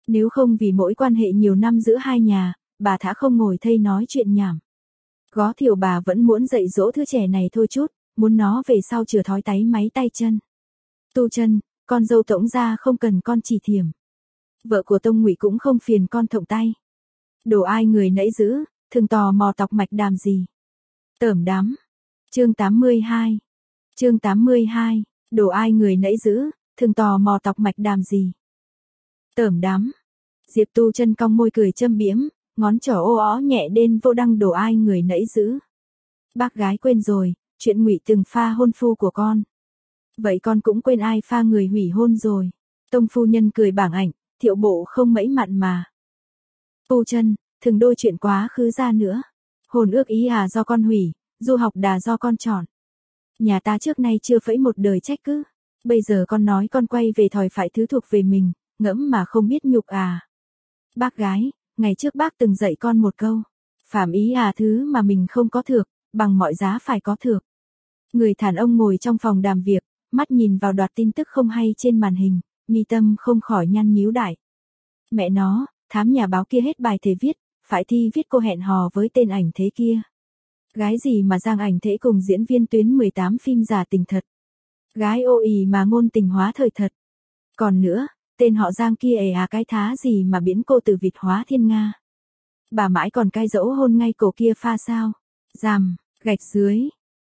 Nếu không vì mỗi quan hệ nhiều năm giữa hai nhà, bà thả không ngồi thây nói chuyện nhảm. Gó Thiều bà vẫn muốn dạy dỗ đứa trẻ này thôi chút, muốn nó về sau chừa thói táy máy tay chân. Tu chân, con dâu Tống gia không cần con chỉ thiểm. Vợ của Tông Ngụy cũng không phiền con thộng tay. Đồ ai người nãy giữ, thường tò mò tọc mạch đàm gì. Tởm đám. Chương 82. Chương 82, đồ ai người nãy giữ, thường tò mò tọc mạch đàm gì. Tởm đám. Diệp Tu chân cong môi cười châm biếm, ngón trỏ ô ó nhẹ đên vô đăng đồ ai người nãy giữ. Bác gái quên rồi, chuyện Ngụy từng pha hôn phu của con. Vậy con cũng quên ai pha người hủy hôn rồi. Tông phu nhân cười bảng ảnh, Thiệu bộ không mẫy mặn mà. Phu chân, thường đôi chuyện quá khứ ra nữa. Hồn ước ý do con hủy, du học đà do con chọn. Nhà ta trước nay chưa phẫy một đời trách cứ. Bây giờ con nói con quay về thòi phải thứ thuộc về mình, ngẫm mà không biết nhục à. Bác gái, ngày trước bác từng dạy con một câu. Phàm ý thứ mà mình không có thược, bằng mọi giá phải có thược. Người thản ông ngồi trong phòng đàm việc, mắt nhìn vào đoạt tin tức không hay trên màn hình, mi tâm không khỏi nhăn nhíu đại. Mẹ nó, thám nhà báo kia hết bài thể viết, phải thi viết cô hẹn hò với tên ảnh thế kia. Gái gì mà Giang Ảnh Thế cùng diễn viên tuyến 18 phim giả tình thật. Gái ô ì mà ngôn tình hóa thời thật. Còn nữa, tên họ Giang kia cái thá gì mà biến cô từ vịt hóa thiên nga. Bà mãi còn cai dẫu hôn ngay cổ kia pha sao. Dằm, gạch dưới.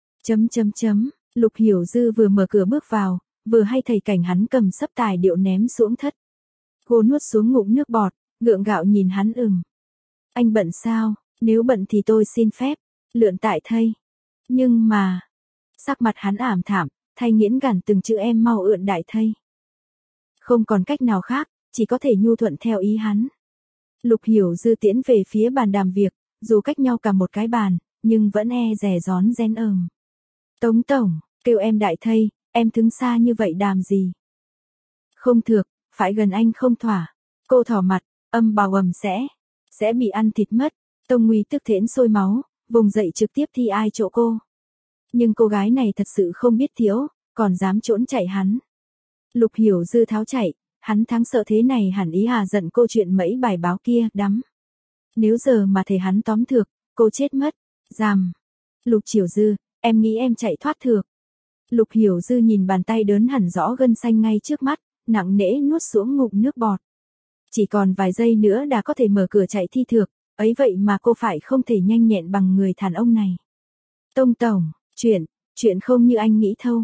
Lục Hiểu Dư vừa mở cửa bước vào, vừa hay thầy cảnh hắn cầm sấp tài điệu ném xuống thất. Cô nuốt xuống ngụm nước bọt, gượng gạo nhìn hắn Anh bận sao, nếu bận thì tôi xin phép. Lượn tại thây. Nhưng mà. Sắc mặt hắn ảm thảm, thay nghiến gằn từng chữ em mau ượn đại thây. Không còn cách nào khác, chỉ có thể nhu thuận theo ý hắn. Lục Hiểu Dư tiến về phía bàn đàm việc, dù cách nhau cả một cái bàn, nhưng vẫn dè rón rén Tống tổng, kêu em đại thây, em đứng xa như vậy đàm gì. Không thược, phải gần anh không thỏa. Cô thỏ mặt, bảo sẽ bị ăn thịt mất. Tông Nguy tức thễn sôi máu. Vùng dậy trực tiếp thi ai chỗ cô. Nhưng cô gái này thật sự không biết thiếu, còn dám trốn chạy hắn. Lục Hiểu Dư tháo chạy, hắn thắng sợ thế này hẳn ý giận cô chuyện mấy bài báo kia đắm. Nếu giờ mà thể hắn tóm thược, cô chết mất. Dằm. Lục Hiểu Dư, em nghĩ em chạy thoát thược. Lục Hiểu Dư nhìn bàn tay đớn hẳn rõ gân xanh ngay trước mắt, nặng nễ nuốt xuống ngụm nước bọt. Chỉ còn vài giây nữa đã có thể mở cửa chạy thi thược. Ấy vậy mà cô phải không thể nhanh nhẹn bằng người đàn ông này. Tông tổng, chuyện không như anh nghĩ thâu.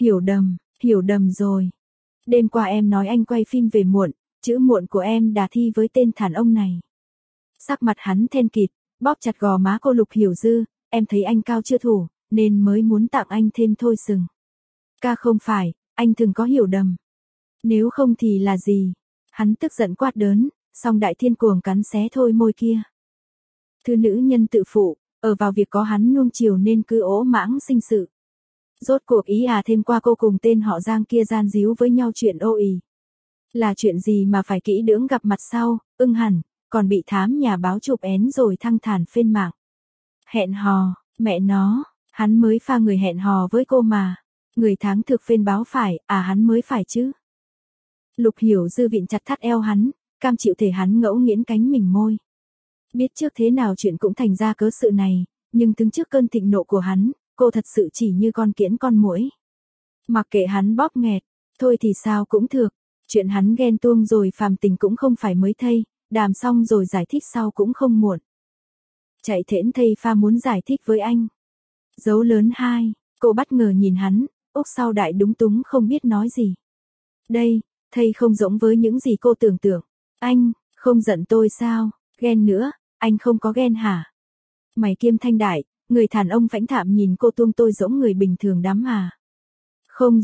Hiểu đầm rồi. Đêm qua em nói anh quay phim về muộn, chữ muộn của em đã thi với tên đàn ông này. Sắc mặt hắn then kịt, bóp chặt gò má cô Lục Hiểu Dư, em thấy anh cao chưa thủ, nên mới muốn tặng anh thêm thôi sừng. Ca không phải, anh từng có hiểu đầm. Nếu không thì là gì? Hắn tức giận quát đớn, song đại thiên cuồng cắn xé thôi môi kia. Thư nữ nhân tự phụ, ở vào việc có hắn nuông chiều nên cứ ố mãng sinh sự. Rốt cuộc ý thêm qua cô cùng tên họ Giang kia gian díu với nhau chuyện ô ì. Là chuyện gì mà phải kỹ lưỡng gặp mặt sau, hẳn, còn bị thám nhà báo chụp én rồi thăng thản phên mạng. Hẹn hò, mẹ nó, hắn mới pha người hẹn hò với cô mà. Người tháng thực phên báo phải, hắn mới phải chứ. Lục Hiểu Dư vịn chặt thắt eo hắn, cam chịu thể hắn ngẫu nghiến cánh mình môi. Biết trước thế nào chuyện cũng thành ra cớ sự này, nhưng đứng trước cơn thịnh nộ của hắn, cô thật sự chỉ như con kiễn con muỗi. Mặc kệ hắn bóp nghẹt, thôi thì sao cũng được, chuyện hắn ghen tuông rồi phàm tình cũng không phải mới thây, đàm xong rồi giải thích sau cũng không muộn. Chạy thễn thây pha muốn giải thích với anh. Dấu lớn 2, cô bất ngờ nhìn hắn, ốc sau đại đúng túng không biết nói gì. Đây, thây không giống với những gì cô tưởng tượng. Anh, không giận tôi sao? Ghen nữa, anh không có ghen hả? Mày kiêm thanh đại, người đàn ông phãnh thạm nhìn cô tuông tôi giống người bình thường đắm à? Không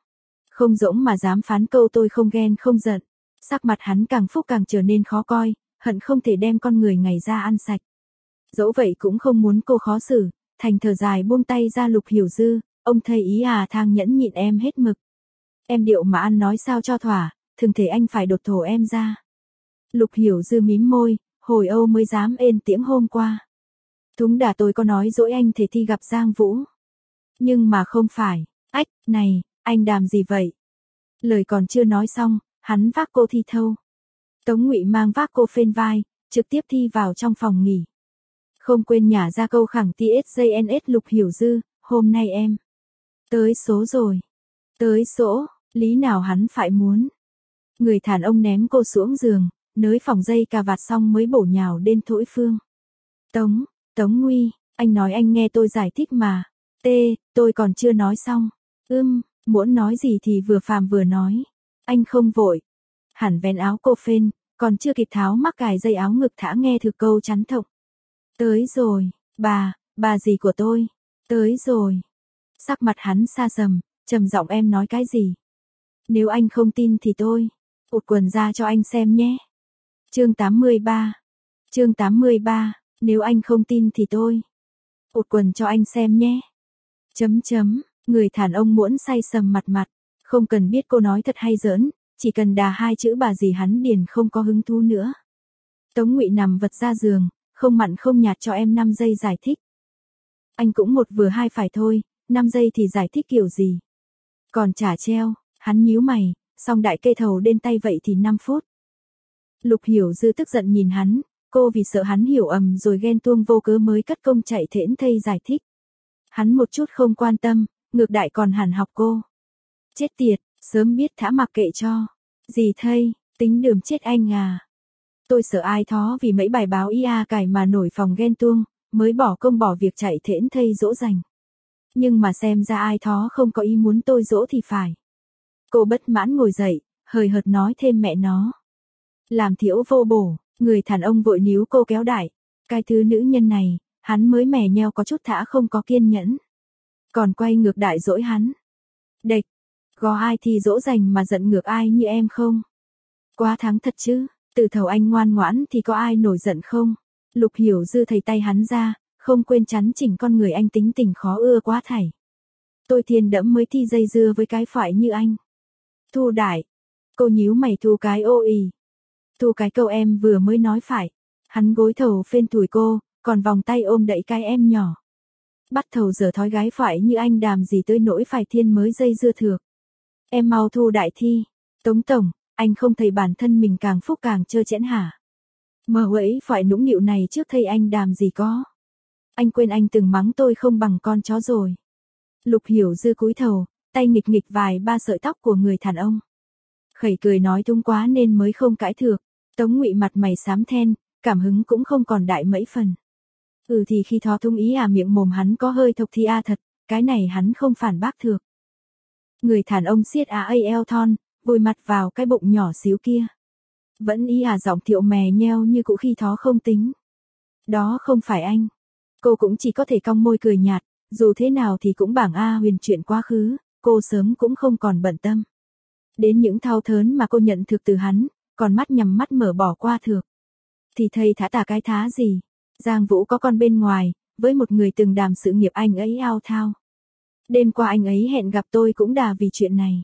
giống mà dám phán câu tôi không ghen không giận. Sắc mặt hắn càng phúc càng trở nên khó coi, hận không thể đem con người ngày ra ăn sạch. Dẫu vậy cũng không muốn cô khó xử, thành thở dài buông tay ra Lục Hiểu Dư, ông thầy ý thang nhẫn nhịn em hết mực. Em điệu mà ăn nói sao cho thỏa, thường thể anh phải đột thổ em ra. Lục Hiểu Dư mím môi, hồi âu mới dám ên tiếng hôm qua. Thúng đà tôi có nói dỗi anh thể thi gặp Giang Vũ. Nhưng mà không phải, này, anh đàm gì vậy? Lời còn chưa nói xong, hắn vác cô thi thâu. Tống Ngụy mang vác cô phên vai, trực tiếp thi vào trong phòng nghỉ. Không quên nhả ra câu khẳng TSJNS Lục Hiểu Dư, hôm nay em. Tới số rồi. Tới số, lý nào hắn phải muốn. Người đàn ông ném cô xuống giường, nới phòng dây cà vạt xong mới bổ nhào đến Thỗi Phương. Tống Nguy, anh nói anh nghe tôi giải thích mà. Tôi còn chưa nói xong. Muốn nói gì thì vừa phàm vừa nói. Anh không vội. Hẳn vén áo cô phên, còn chưa kịp tháo mắc cài dây áo ngực thả nghe thực câu chắn thọng. Tới rồi, bà gì của tôi. Tới rồi. Sắc mặt hắn xa sầm, trầm giọng em nói cái gì? Nếu anh không tin thì tôi ụt quần ra cho anh xem nhé. Chương 83. Nếu anh không tin thì tôi ụt quần cho anh xem nhé. Người đàn ông muốn say sầm mặt, không cần biết cô nói thật hay giỡn, chỉ cần đà hai chữ bà gì hắn điền không có hứng thú nữa. Tống Ngụy nằm vật ra giường, không mặn không nhạt cho em 5 giây giải thích. Anh cũng một vừa hai phải thôi, 5 giây thì giải thích kiểu gì? Còn trả treo, hắn nhíu mày, xong đại kê thầu đến tay vậy thì 5 phút. Lục Hiểu Dư tức giận nhìn hắn, cô vì sợ hắn hiểu ầm rồi ghen tuông vô cớ mới cất công chạy thễn thây giải thích. Hắn một chút không quan tâm, ngược đại còn hẳn học cô. Chết tiệt, sớm biết thả mặc kệ cho. Gì thây, tính đường chết anh à. Tôi sợ ai thó vì mấy bài báo ia cải mà nổi phòng ghen tuông, mới bỏ công bỏ việc chạy thễn thây dỗ dành. Nhưng mà xem ra ai thó không có ý muốn tôi dỗ thì phải. Cô bất mãn ngồi dậy, hời hợt nói thêm mẹ nó. Làm thiểu vô bổ, người đàn ông vội níu cô kéo đại. Cái thứ nữ nhân này, hắn mới mè nheo có chút thả không có kiên nhẫn. Còn quay ngược đại dỗi hắn. Đệch, có ai thì dỗ dành mà giận ngược ai như em không? Quá thắng thật chứ, từ thầu anh ngoan ngoãn thì có ai nổi giận không? Lục Hiểu Dư thầy tay hắn ra, không quên chắn chỉnh con người anh tính tình khó ưa quá thảy. Tôi thiên đẫm mới thi dây dưa với cái phải như anh. Thu đại. Cô nhíu mày thu cái ô ì. Thu cái câu em vừa mới nói phải. Hắn gối thầu phên thủi cô, còn vòng tay ôm đẩy cái em nhỏ. Bắt thầu giờ thói gái phải như anh đàm gì tới nỗi phải thiên mới dây dưa thược. Em mau thu đại thi. Tống tổng, anh không thấy bản thân mình càng phúc càng trơ chẽn hả? Mờ ấy phải nũng nịu này trước thầy anh đàm gì có. Anh quên anh từng mắng tôi không bằng con chó rồi. Lục Hiểu Dư cúi thầu, tay nghịch nghịch vài ba sợi tóc của người đàn ông. Khẩy cười nói tung quá nên mới không cãi thược. Tống Ngụy mặt mày xám then, cảm hứng cũng không còn đại mấy phần. Thì khi thó thung ý miệng mồm hắn có hơi thộc thì thật, cái này hắn không phản bác thược. Người đàn ông siết eo thon, vùi mặt vào cái bụng nhỏ xíu kia. Vẫn ý giọng thiệu mè nheo như cũ khi thó không tính. Đó không phải anh. Cô cũng chỉ có thể cong môi cười nhạt, dù thế nào thì cũng bảng huyền chuyện quá khứ, cô sớm cũng không còn bận tâm. Đến những thao thớn mà cô nhận thực từ hắn, còn mắt nhắm mắt mở bỏ qua thược. Thì thầy thả tả cái thá gì? Giang Vũ có con bên ngoài, với một người từng đàm sự nghiệp anh ấy ao thao. Đêm qua anh ấy hẹn gặp tôi cũng đà vì chuyện này.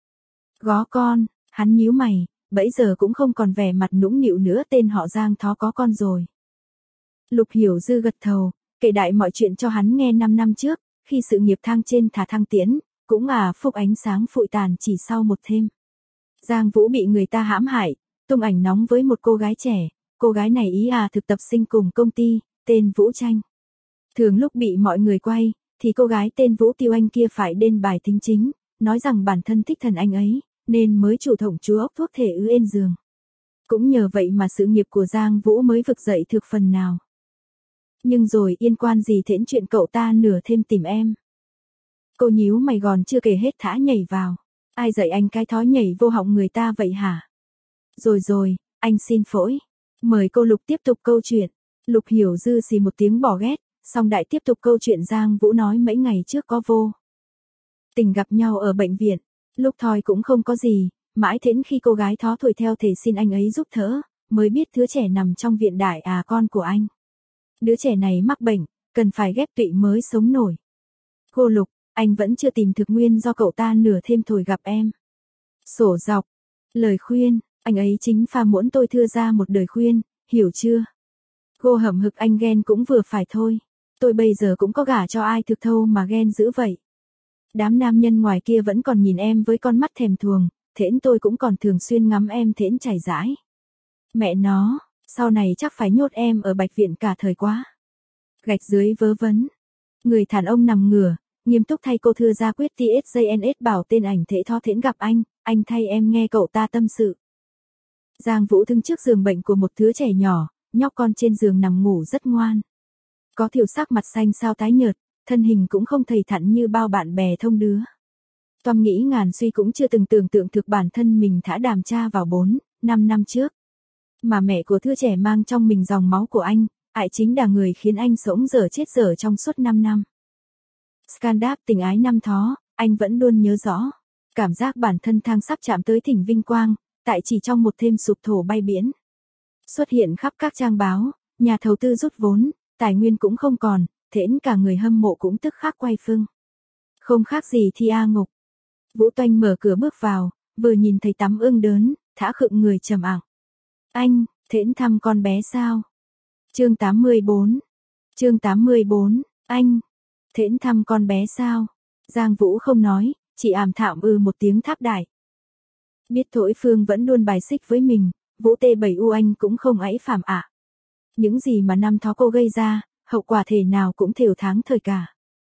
Gó con, hắn nhíu mày, bấy giờ cũng không còn vẻ mặt nũng nịu nữa, tên họ Giang thó có con rồi. Lục Hiểu Dư gật thầu, kể đại mọi chuyện cho hắn nghe 5 năm trước, khi sự nghiệp thăng trên thả thăng tiến, cũng phúc ánh sáng phụi tàn chỉ sau một thêm. Giang Vũ bị người ta hãm hại, tung ảnh nóng với một cô gái trẻ, cô gái này ý thực tập sinh cùng công ty, tên Vũ Tranh. Thường lúc bị mọi người quay, thì cô gái tên Vũ Tiêu Anh kia phải đên bài thính chính, nói rằng bản thân thích thần anh ấy, nên mới chủ động chú ốc thuốc thể ư ên giường. Cũng nhờ vậy mà sự nghiệp của Giang Vũ mới vực dậy thực phần nào. Nhưng rồi yên quan gì thễn chuyện cậu ta nửa thêm tìm em. Cô nhíu mày gòn chưa kể hết thả nhảy vào. Ai dạy anh cái thói nhảy vô họng người ta vậy hả? Rồi, anh xin phỗi. Mời cô Lục tiếp tục câu chuyện. Lục Hiểu Dư xì một tiếng bỏ ghét, xong đại tiếp tục câu chuyện Giang Vũ nói mấy ngày trước có vô tình gặp nhau ở bệnh viện. Lúc thoi cũng không có gì, mãi đến khi cô gái thó thổi theo thể xin anh ấy giúp thỡ, mới biết đứa trẻ nằm trong viện đại con của anh. Đứa trẻ này mắc bệnh, cần phải ghép tụy mới sống nổi. Cô Lục, anh vẫn chưa tìm thực nguyên do cậu ta nửa thêm thổi gặp em. Sổ dọc, lời khuyên, anh ấy chính pha muốn tôi thưa ra một lời khuyên, hiểu chưa? Cô hậm hực anh ghen cũng vừa phải thôi. Tôi bây giờ cũng có gả cho ai thực thâu mà ghen dữ vậy. Đám nam nhân ngoài kia vẫn còn nhìn em với con mắt thèm thuồng, thễn tôi cũng còn thường xuyên ngắm em thễn chảy rãi. Mẹ nó, sau này chắc phải nhốt em ở Bạch Viện cả thời quá. Gạch dưới vớ vẩn. Người đàn ông nằm ngửa, nghiêm túc thay cô thưa ra quyết TSJNS bảo tên ảnh thể tho thễn gặp anh thay em nghe cậu ta tâm sự. Giang Vũ đứng trước giường bệnh của một đứa trẻ nhỏ, nhóc con trên giường nằm ngủ rất ngoan. Có thiểu sắc mặt xanh xao tái nhợt, thân hình cũng không thầy thặn như bao bạn bè thông đứa. Toan nghĩ ngàn suy cũng chưa từng tưởng tượng thực bản thân mình thả đàm cha vào 4-5 năm trước. Mà mẹ của đứa trẻ mang trong mình dòng máu của anh, ải chính là người khiến anh sống dở chết dở trong suốt 5 năm. Scandal tình ái năm thó, anh vẫn luôn nhớ rõ. Cảm giác bản thân thang sắp chạm tới thỉnh vinh quang, tại chỉ trong một thêm sụp thổ bay biển. Xuất hiện khắp các trang báo, nhà đầu tư rút vốn, tài nguyên cũng không còn, thễn cả người hâm mộ cũng tức khắc quay phưng. Không khác gì thi A ngục. Vũ Toanh mở cửa bước vào, vừa nhìn thấy tắm ương đớn, thả khựng người trầm ặng. Anh, thễn thăm con bé sao? Chương 84. Chương 84, anh. Thễn thăm con bé sao? Giang Vũ không nói, chỉ ảm thạm một tiếng thác đại. Biết Thỗi Phương vẫn luôn bài xích với mình, Vũ T7U anh cũng không ấy phàm ạ. Những gì mà năm thó cô gây ra, hậu quả thể nào cũng thều tháng thời cả.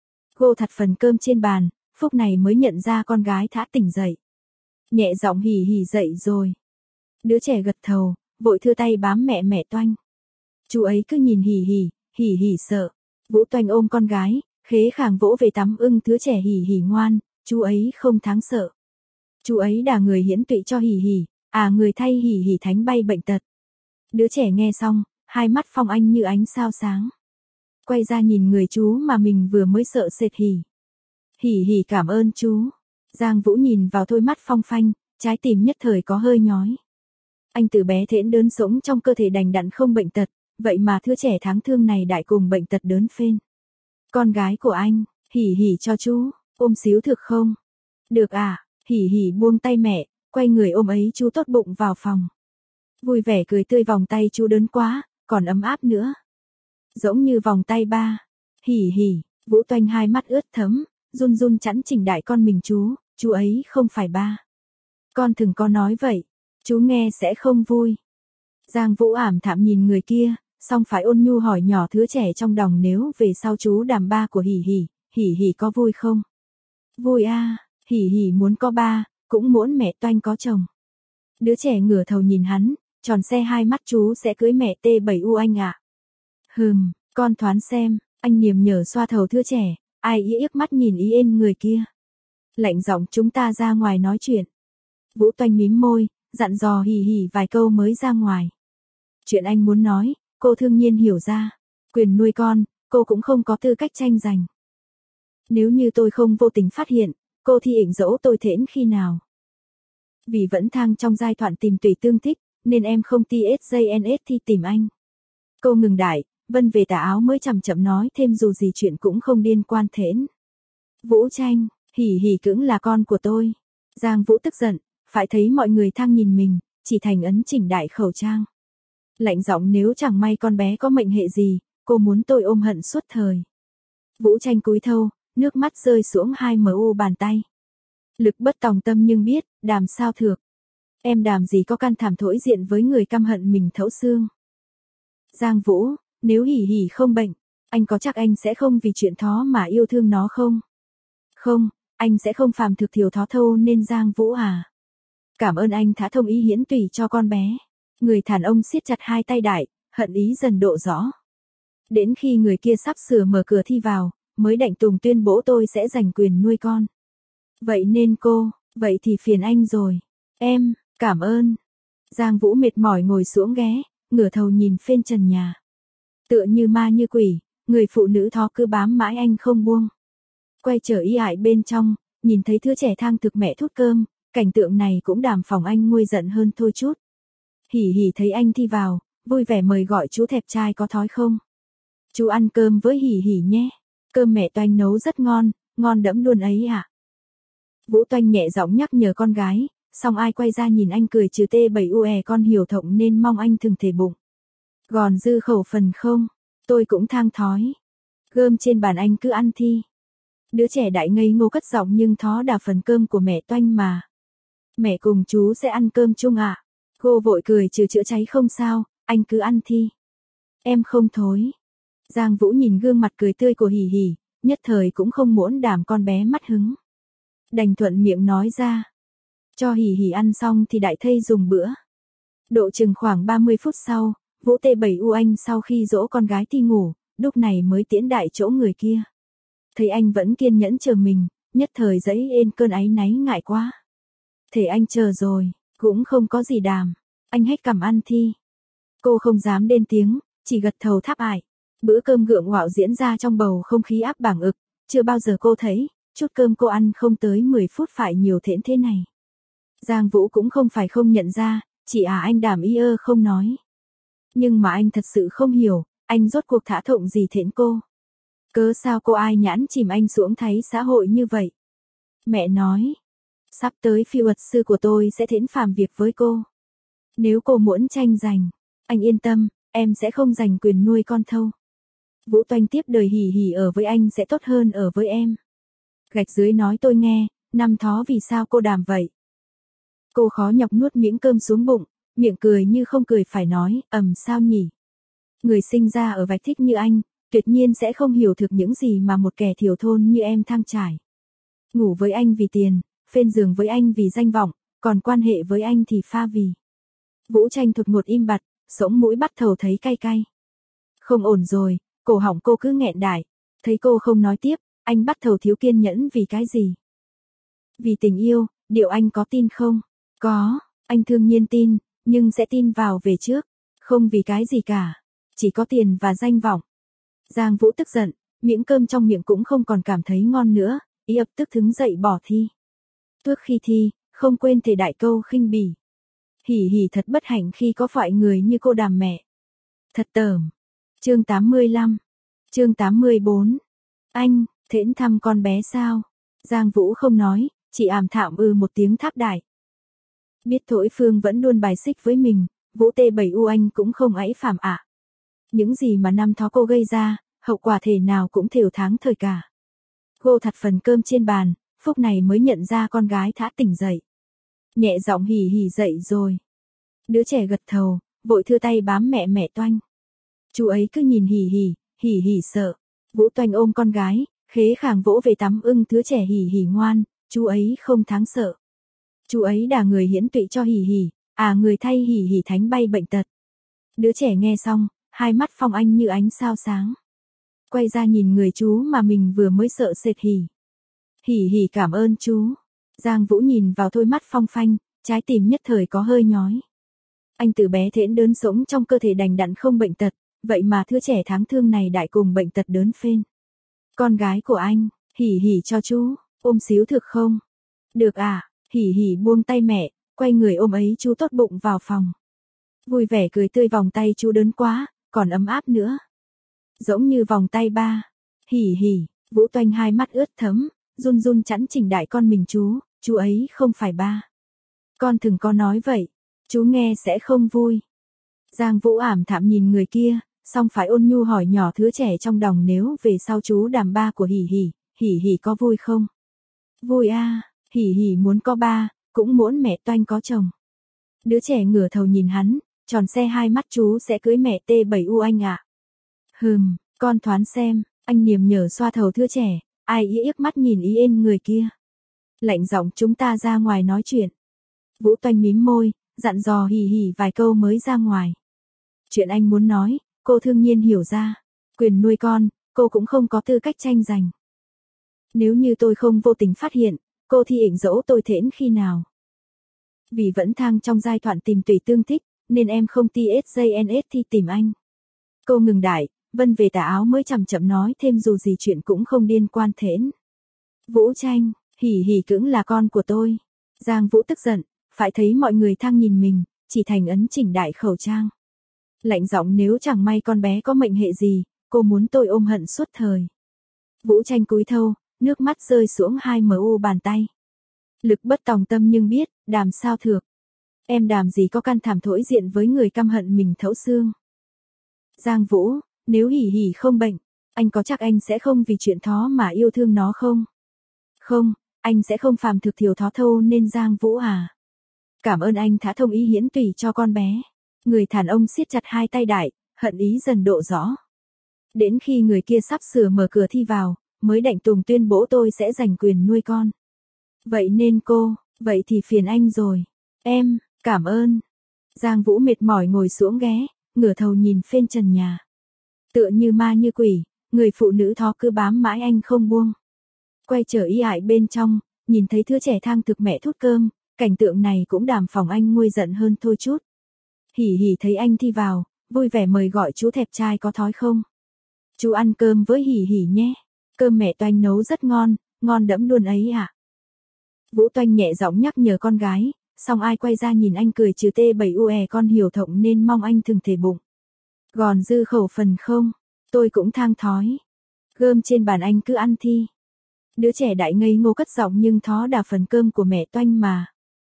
Cô thật phần cơm trên bàn, phúc này mới nhận ra con gái thả tỉnh dậy. Nhẹ giọng hì hì dậy rồi. Đứa trẻ gật thầu, vội thưa tay bám mẹ Toanh. Chú ấy cứ nhìn hì hì sợ. Vũ Toanh ôm con gái, khế khàng vỗ về tắm ưng đứa trẻ hì hì ngoan, chú ấy không tháng sợ. Chú ấy đà người hiến tụy cho hì hì, người thay hì hì thánh bay bệnh tật. Đứa trẻ nghe xong, hai mắt phong anh như ánh sao sáng. Quay ra nhìn người chú mà mình vừa mới sợ sệt hì. Hì hì cảm ơn chú. Giang Vũ nhìn vào đôi mắt phong phanh, trái tim nhất thời có hơi nhói. Anh từ bé thễn đớn sống trong cơ thể đành đặn không bệnh tật, vậy mà đứa trẻ tháng thương này đại cùng bệnh tật đớn phên. Con gái của anh, hì hì cho chú, ôm xíu thực không? Được à, hì hì buông tay mẹ, quay người ôm ấy chú tốt bụng vào phòng. Vui vẻ cười tươi vòng tay chú đớn quá, còn ấm áp nữa. Giống như vòng tay ba. Hì hì, Vũ Toanh hai mắt ướt thấm, run run chẵn chỉnh đại con mình chú ấy không phải ba. Con từng có nói vậy, chú nghe sẽ không vui. Giang Vũ ảm thạm nhìn người kia, xong phải ôn nhu hỏi nhỏ đứa trẻ trong đồng nếu về sau chú đàm ba của hì hì có vui không? Vui à, hì hì muốn có ba, cũng muốn mẹ Toanh có chồng. Đứa trẻ ngửa đầu nhìn hắn, tròn xe hai mắt chú sẽ cưới mẹ T7U anh ạ. Con thoáng xem, anh niềm nhở xoa đầu đứa trẻ, ai ý yếc mắt nhìn ý ên người kia. Lạnh giọng chúng ta ra ngoài nói chuyện. Vũ Toanh mím môi, dặn dò hì hì vài câu mới ra ngoài. Chuyện anh muốn nói, cô đương nhiên hiểu ra. Quyền nuôi con, cô cũng không có tư cách tranh giành. Nếu như tôi không vô tình phát hiện, cô thì ỉnh dỗ tôi thễn khi nào. Vì vẫn thang trong giai đoạn tìm tùy tương thích, nên em không TSJNS thì tìm anh. Cô ngừng đại, vân về tà áo mới chậm chậm nói thêm dù gì chuyện cũng không liên quan thễn. Vũ Tranh, hì hì cũng là con của tôi. Giang Vũ tức giận, phải thấy mọi người thang nhìn mình, chỉ thành ấn chỉnh đại khẩu trang. Lạnh giọng nếu chẳng may con bé có mệnh hệ gì, cô muốn tôi ôm hận suốt thời. Vũ Tranh cúi thâu, nước mắt rơi xuống hai mu bàn tay. Lực bất tòng tâm nhưng biết, đàm sao thược. Em đàm gì có can thảm thỗi diện với người căm hận mình thấu xương. Giang Vũ, nếu hì hì không bệnh, anh có chắc anh sẽ không vì chuyện thó mà yêu thương nó không? Không, anh sẽ không phàm thực thiểu thó thâu nên Giang Vũ à. Cảm ơn anh đã thông ý hiến tùy cho con bé. Người đàn ông siết chặt hai tay đại, hận ý dần độ rõ. Đến khi người kia sắp sửa mở cửa thi vào, mới đạnh tùng tuyên bố tôi sẽ giành quyền nuôi con. Vậy nên cô, vậy thì phiền anh rồi. Em, cảm ơn. Giang Vũ mệt mỏi ngồi xuống ghé, ngửa đầu nhìn phên trần nhà. Tựa như ma như quỷ, người phụ nữ thó cứ bám mãi anh không buông. Quay trở y ải bên trong, nhìn thấy đứa trẻ thang thực mẹ thút cơm, cảnh tượng này cũng đàm phòng anh nguôi giận hơn thôi chút. Hỉ hỉ thấy anh thi vào, vui vẻ mời gọi chú thẹp trai có thói không? Chú ăn cơm với hỉ hỉ nhé. Cơm mẹ Toanh nấu rất ngon, ngon đẫm luôn ấy ạ. Vũ Toanh nhẹ giọng nhắc nhở con gái, xong ai quay ra nhìn anh cười trừ T7UE con hiểu thọng nên mong anh thường thể bụng. Gòn dư khẩu phần không, tôi cũng thang thói. Gơm trên bàn anh cứ ăn thi. Đứa trẻ đại ngây ngô cất giọng nhưng thó đà phần cơm của mẹ Toanh mà. Mẹ cùng chú sẽ ăn cơm chung ạ. Cô vội cười trừ chữa cháy không sao, anh cứ ăn thi. Em không thối. Giang Vũ nhìn gương mặt cười tươi của Hỉ Hỉ, nhất thời cũng không muốn đảm con bé mất hứng. Đành thuận miệng nói ra. Cho Hỉ Hỉ ăn xong thì đại thây dùng bữa. Độ chừng khoảng 30 phút sau, Vũ T7U anh sau khi dỗ con gái đi ngủ, lúc này mới tiễn đại chỗ người kia. Thấy anh vẫn kiên nhẫn chờ mình, nhất thời dẫy ên cơn áy náy ngại quá. Thế anh chờ rồi, cũng không có gì đàm, anh hết cầm ăn thi. Cô không dám lên tiếng, chỉ gật đầu tháp ải. Bữa cơm gượng gạo diễn ra trong bầu không khí áp bảng ực, chưa bao giờ cô thấy, chút cơm cô ăn không tới 10 phút phải nhiều thễn thế này. Giang Vũ cũng không phải không nhận ra, chỉ anh đảm y ơ không nói. Nhưng mà anh thật sự không hiểu, anh rốt cuộc thả thụng gì thễn cô. Cớ sao cô ai nhãn chìm anh xuống thấy xã hội như vậy. Mẹ nói, sắp tới phi luật sư của tôi sẽ thễn phàm việc với cô. Nếu cô muốn tranh giành, anh yên tâm, em sẽ không giành quyền nuôi con thâu. Vũ Toanh tiếp đời Hỉ Hỉ ở với anh sẽ tốt hơn ở với em. Gạch dưới nói tôi nghe, năm thó vì sao cô đàm vậy. Cô khó nhọc nuốt miếng cơm xuống bụng, miệng cười như không cười phải nói, sao nhỉ. Người sinh ra ở vạch thích như anh, tuyệt nhiên sẽ không hiểu thực những gì mà một kẻ thiểu thôn như em thăng trải. Ngủ với anh vì tiền, phên giường với anh vì danh vọng, còn quan hệ với anh thì pha vì. Vũ Tranh thụt một im bặt, sống mũi bắt đầu thấy cay cay. Không ổn rồi, cổ họng cô cứ nghẹn đại, thấy cô không nói tiếp, anh bắt đầu thiếu kiên nhẫn vì cái gì. Vì tình yêu, điệu anh có tin không? Có, anh thương nhiên tin, nhưng sẽ tin vào về trước, không vì cái gì cả, chỉ có tiền và danh vọng. Giang Vũ tức giận, miếng cơm trong miệng cũng không còn cảm thấy ngon nữa, ý ập tức đứng dậy bỏ thi. Trước khi thi, không quên thể đại câu khinh bỉ. Hỉ Hỉ thật bất hạnh khi có phải người như cô đàm mẹ. Thật tởm. Chương 85. Chương 84. Anh, thễn thăm con bé sao? Giang Vũ không nói, chỉ ảm thạm một tiếng tháp đại. Biết Thỗi Phương vẫn luôn bài xích với mình, Vũ T7U anh cũng không ấy phàm ạ. Những gì mà năm thó cô gây ra, hậu quả thể nào cũng thều tháng thời cả. Cô thật phần cơm trên bàn, phúc này mới nhận ra con gái thả tỉnh dậy. Nhẹ giọng Hỉ Hỉ dậy rồi. Đứa trẻ gật thầu, vội thưa tay bám mẹ Toanh. Chú ấy cứ nhìn Hỉ Hỉ, Hỉ Hỉ sợ. Vũ Toanh ôm con gái, khế khàng vỗ về tắm ưng đứa trẻ Hỉ Hỉ ngoan, chú ấy không thắng sợ. Chú ấy đả người hiến tụy cho Hỉ Hỉ, người thay Hỉ Hỉ thánh bay bệnh tật. Đứa trẻ nghe xong, hai mắt Phong Anh như ánh sao sáng. Quay ra nhìn người chú mà mình vừa mới sợ sệt Hỉ. Hỉ Hỉ cảm ơn chú. Giang Vũ nhìn vào đôi mắt Phong Phanh, trái tim nhất thời có hơi nhói. Anh từ bé thễn đớn sống trong cơ thể đành đặn không bệnh tật, vậy mà đứa trẻ tháng thương này đại cùng bệnh tật đớn phên. Con gái của anh, Hỉ Hỉ cho chú, ôm xíu thực không? Được à, Hỉ Hỉ buông tay mẹ, quay người ôm ấy chú tốt bụng vào phòng. Vui vẻ cười tươi vòng tay chú đớn quá, còn ấm áp nữa. Giống như vòng tay ba. Hỉ Hỉ, Vũ Toanh hai mắt ướt thấm, run run chắn chỉnh đại con mình chú ấy không phải ba. Con từng có nói vậy, chú nghe sẽ không vui. Giang Vũ ảm thạm nhìn người kia, xong phải ôn nhu hỏi nhỏ đứa trẻ trong đồng nếu về sau chú đàm ba của Hỉ Hỉ, Hỉ Hỉ có vui không? Vui à, Hỉ Hỉ muốn có ba, cũng muốn mẹ Toanh có chồng. Đứa trẻ ngửa đầu nhìn hắn, tròn xe hai mắt chú sẽ cưới mẹ T7U anh ạ. Con thoáng xem, anh niềm nhở xoa thầu đứa trẻ, ai ý yếc mắt nhìn ý ên người kia. Lạnh giọng chúng ta ra ngoài nói chuyện. Vũ Toanh mím môi, dặn dò Hỉ Hỉ vài câu mới ra ngoài. Chuyện anh muốn nói, cô thương nhiên hiểu ra. Quyền nuôi con, cô cũng không có tư cách tranh giành. Nếu như tôi không vô tình phát hiện, cô thì ỉnh dỗ tôi thễn khi nào. Vì vẫn thang trong giai đoạn tìm tùy tương thích, nên em không TSJNS thì tìm anh. Cô ngừng đại, vân về tà áo mới chậm chậm nói thêm dù gì chuyện cũng không liên quan thễn. Vũ Tranh, Hỉ Hỉ cũng là con của tôi. Giang Vũ tức giận, phải thấy mọi người thang nhìn mình, chỉ thành ấn chỉnh đại khẩu trang. Lạnh giọng nếu chẳng may con bé có mệnh hệ gì, cô muốn tôi ôm hận suốt thời. Vũ Tranh cúi thâu, nước mắt rơi xuống hai mu bàn tay. Lực bất tòng tâm nhưng biết, đàm sao thược. Em đàm gì có can thảm thỗi diện với người căm hận mình thấu xương. Giang Vũ, nếu Hỉ Hỉ không bệnh, anh có chắc anh sẽ không vì chuyện thó mà yêu thương nó không? Không, anh sẽ không phàm thực thiểu thó thâu nên Giang Vũ à. Cảm ơn anh đã thông ý hiến tùy cho con bé. Người đàn ông siết chặt hai tay đại, hận ý dần độ rõ. Đến khi người kia sắp sửa mở cửa thi vào, mới đạnh tùng tuyên bố tôi sẽ giành quyền nuôi con. Vậy nên cô, vậy thì phiền anh rồi. Em, cảm ơn. Giang Vũ mệt mỏi ngồi xuống ghé, ngửa đầu nhìn phên trần nhà. Tựa như ma như quỷ, người phụ nữ thó cứ bám mãi anh không buông. Quay trở ý ải bên trong, nhìn thấy đứa trẻ thang thực mẹ thút cơm, cảnh tượng này cũng đàm phòng anh nguôi giận hơn thôi chút. Hỉ hỉ thấy anh thi vào, vui vẻ mời gọi chú thẹp trai có thói không? Chú ăn cơm với hỉ hỉ nhé. Cơm mẹ Toanh nấu rất ngon, ngon đẫm luôn ấy ạ. Vũ Toanh nhẹ giọng nhắc nhở con gái, xong ai quay ra nhìn anh cười trừ T7UE con hiểu thọng nên mong anh thường thể bụng. Gòn dư khẩu phần không, tôi cũng thang thói. Gơm trên bàn anh cứ ăn thi. Đứa trẻ đại ngây ngô cất giọng nhưng thó đà phần cơm của mẹ Toanh mà.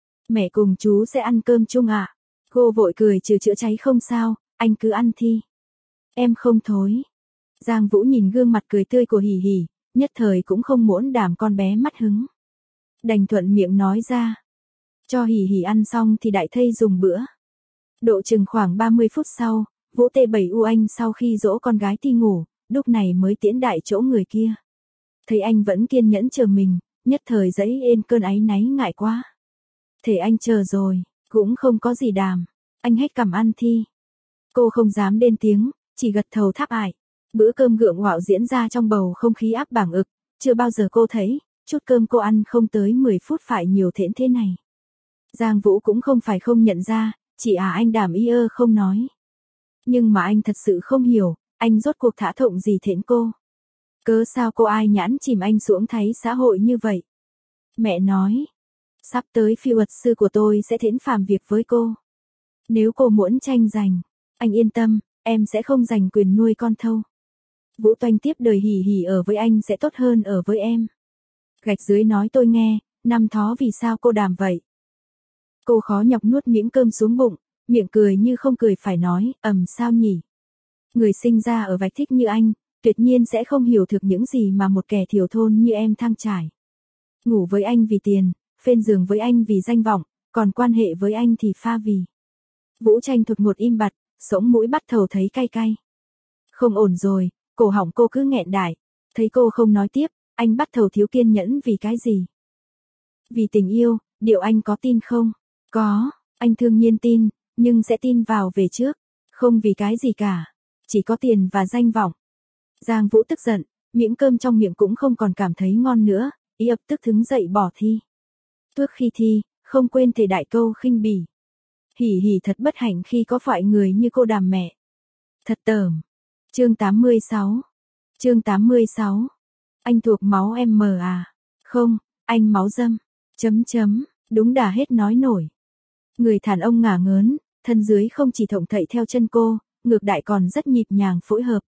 Mẹ cùng chú sẽ ăn cơm chung ạ. Cô vội cười trừ chữa cháy không sao, anh cứ ăn thi. Em không thối. Giang Vũ nhìn gương mặt cười tươi của hỉ hỉ, nhất thời cũng không muốn đảm con bé mất hứng. Đành thuận miệng nói ra. Cho hỉ hỉ ăn xong thì đại thây dùng bữa. Độ chừng khoảng 30 phút sau, Vũ T7U anh sau khi dỗ con gái đi ngủ, lúc này mới tiễn đại chỗ người kia. Thấy anh vẫn kiên nhẫn chờ mình, nhất thời dấy ên cơn áy náy ngại quá. Thế anh chờ rồi, cũng không có gì đàm. Anh hết cầm ăn thi. Cô không dám lên tiếng, chỉ gật đầu tháp ải. Bữa cơm gượng gạo diễn ra trong bầu không khí áp bảng ực. Chưa bao giờ cô thấy, chút cơm cô ăn không tới 10 phút phải nhiều thễn thế này. Giang Vũ cũng không phải không nhận ra, chỉ anh đàm y ơ không nói. Nhưng mà anh thật sự không hiểu, anh rốt cuộc thả thộng gì thễn cô. Cớ sao cô ai nhãn chìm anh xuống thấy xã hội như vậy. Mẹ nói, sắp tới phi luật sư của tôi sẽ thễn phàm việc với cô. Nếu cô muốn tranh giành, anh yên tâm, em sẽ không giành quyền nuôi con thâu. Vũ Toanh tiếp đời hỉ hỉ ở với anh sẽ tốt hơn ở với em. Gạch dưới nói tôi nghe, năm thó vì sao cô đàm vậy. Cô khó nhọc nuốt miếng cơm xuống bụng, miệng cười như không cười phải nói, sao nhỉ. Người sinh ra ở vạch thích như anh, tuyệt nhiên sẽ không hiểu thực những gì mà một kẻ thiểu thôn như em thăng trải. Ngủ với anh vì tiền, phên giường với anh vì danh vọng, còn quan hệ với anh thì pha vì. Vũ Tranh thụt một im bặt, sống mũi bắt đầu thấy cay cay. Không ổn rồi, cổ họng cô cứ nghẹn đại. Thấy cô không nói tiếp, anh bắt đầu thiếu kiên nhẫn vì cái gì? Vì tình yêu, điệu anh có tin không? Có, anh thương nhiên tin, nhưng sẽ tin vào về trước. Không vì cái gì cả, chỉ có tiền và danh vọng. Giang Vũ tức giận, miếng cơm trong miệng cũng không còn cảm thấy ngon nữa, ý ập tức đứng dậy bỏ thi. Trước khi thi, không quên thể đại câu khinh bỉ. Hỉ hỉ thật bất hạnh khi có phải người như cô đàm mẹ. Thật tởm. Chương 86. Chương 86. Anh thuộc máu em mờ à? Không, anh máu dâm. Đúng đà hết nói nổi. Người đàn ông ngả ngớn, thân dưới không chỉ thộng thậy theo chân cô, ngược đại còn rất nhịp nhàng phối hợp.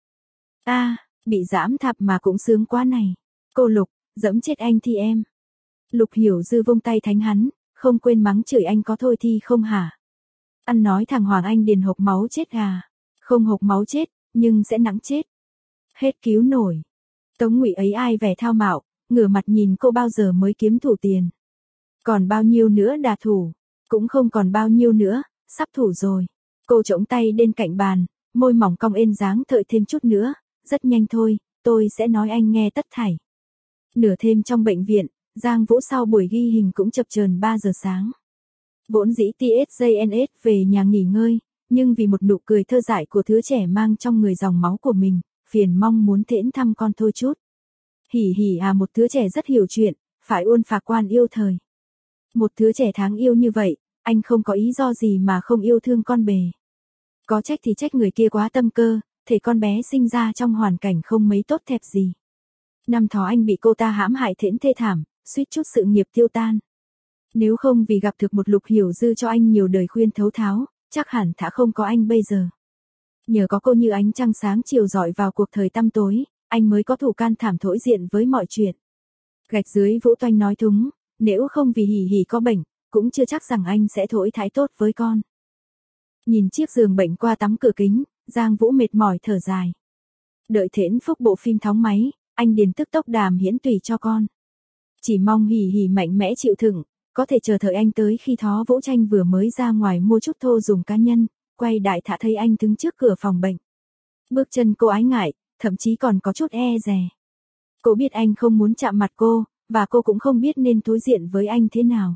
Bị giãm thạp mà cũng sướng quá này. Cô Lục, dẫm chết anh thì em. Lục Hiểu Dư vung tay thánh hắn, không quên mắng chửi anh có thôi thì không hả? Ăn nói thằng Hoàng Anh điền hộc máu chết à? Không hộc máu chết, nhưng sẽ nắng chết. Hết cứu nổi. Tống Ngụy ấy ai vẻ thao mạo, ngửa mặt nhìn cô bao giờ mới kiếm thủ tiền. Còn bao nhiêu nữa đà thủ? Cũng không còn bao nhiêu nữa, sắp thủ rồi. Cô chống tay lên cạnh bàn, môi mỏng cong ên dáng thợi thêm chút nữa, rất nhanh thôi, tôi sẽ nói anh nghe tất thảy. Nửa thêm trong bệnh viện, Giang Vũ sau buổi ghi hình cũng chập chờn 3 giờ sáng. Vốn dĩ TSJNS về nhà nghỉ ngơi, nhưng vì một nụ cười thơ dại của đứa trẻ mang trong người dòng máu của mình, phiền mong muốn thễn thăm con thôi chút. Hỉ hỉ một đứa trẻ rất hiểu chuyện, phải ôn phạc quan yêu thời. Một đứa trẻ tháng yêu như vậy, anh không có ý do gì mà không yêu thương con bề. Có trách thì trách người kia quá tâm cơ, thể con bé sinh ra trong hoàn cảnh không mấy tốt đẹp gì. Năm thó anh bị cô ta hãm hại thễn thê thảm, suýt chút sự nghiệp tiêu tan. Nếu không vì gặp được một Lục Hiểu Dư cho anh nhiều đời khuyên thấu tháo, chắc hẳn đã không có anh bây giờ. Nhờ có cô như ánh trăng sáng chiều rọi vào cuộc thời tăm tối, anh mới có thủ can thảm thỗi diện với mọi chuyện. Gạch dưới Vũ Toanh nói thúng, nếu không vì hỉ hỉ có bệnh, cũng chưa chắc rằng anh sẽ thổi thái tốt với con. Nhìn chiếc giường bệnh qua tấm cửa kính, Giang Vũ mệt mỏi thở dài. Đợi thễn phúc bộ phim thóng máy, anh điền tức tốc đàm hiến tùy cho con. Chỉ mong hỉ hỉ mạnh mẽ chịu đựng, Có thể chờ thời anh tới khi Thó Vũ Tranh vừa mới ra ngoài mua chút thô dùng cá nhân, quay đại thả thấy anh đứng trước cửa phòng bệnh. Bước chân cô ái ngại, thậm chí còn có chút e dè. Cô biết anh không muốn chạm mặt cô, và cô cũng không biết nên đối diện với anh thế nào.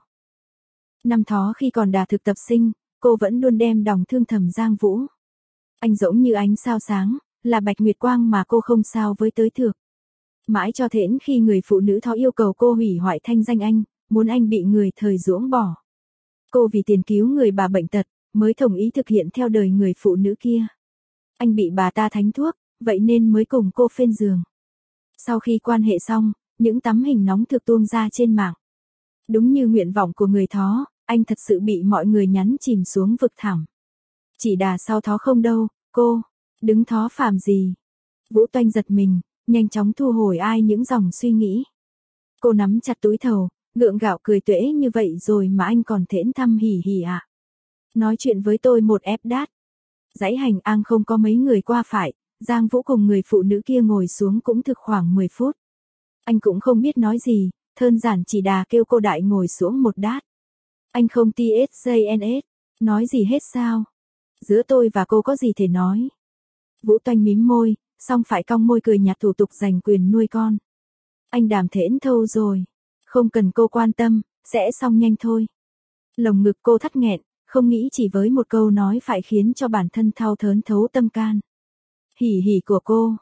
Năm Thó khi còn đà thực tập sinh, cô vẫn luôn đem đòng thương thầm Giang Vũ. Anh giống như ánh sao sáng, là bạch nguyệt quang mà cô không sao với tới được. Mãi cho đến khi người phụ nữ Thó yêu cầu cô hủy hoại thanh danh anh, muốn anh bị người thời ruỗng bỏ. Cô vì tiền cứu người bà bệnh tật, mới đồng ý thực hiện theo đời người phụ nữ kia. Anh bị bà ta thánh thuốc, vậy nên mới cùng cô phên giường. Sau khi quan hệ xong, những tấm hình nóng thực tuôn ra trên mạng. Đúng như nguyện vọng của người Thó, anh thật sự bị mọi người nhắn chìm xuống vực thẳm. Chỉ đà sau Thó không đâu, cô, đứng Thó phàm gì. Vũ Toanh giật mình, nhanh chóng thu hồi ai những dòng suy nghĩ. Cô nắm chặt túi thầu, gượng gạo cười tuễ như vậy rồi mà anh còn thễn thăm hỉ hỉ à. Nói chuyện với tôi một ép đát. Dãy hành ang không có mấy người qua phải, Giang Vũ cùng người phụ nữ kia ngồi xuống cũng thực khoảng 10 phút. Anh cũng không biết nói gì, đơn giản chỉ đà kêu cô đại ngồi xuống một đát. Anh không TSJNS, nói gì hết sao? Giữa tôi và cô có gì thể nói? Vũ Toanh mím môi, xong phải cong môi cười nhạt thủ tục giành quyền nuôi con. Anh đàm thễn thâu rồi, không cần cô quan tâm, sẽ xong nhanh thôi. Lồng ngực cô thắt nghẹn, không nghĩ chỉ với một câu nói phải khiến cho bản thân thao thớn thấu tâm can. Hỉ hỉ của cô.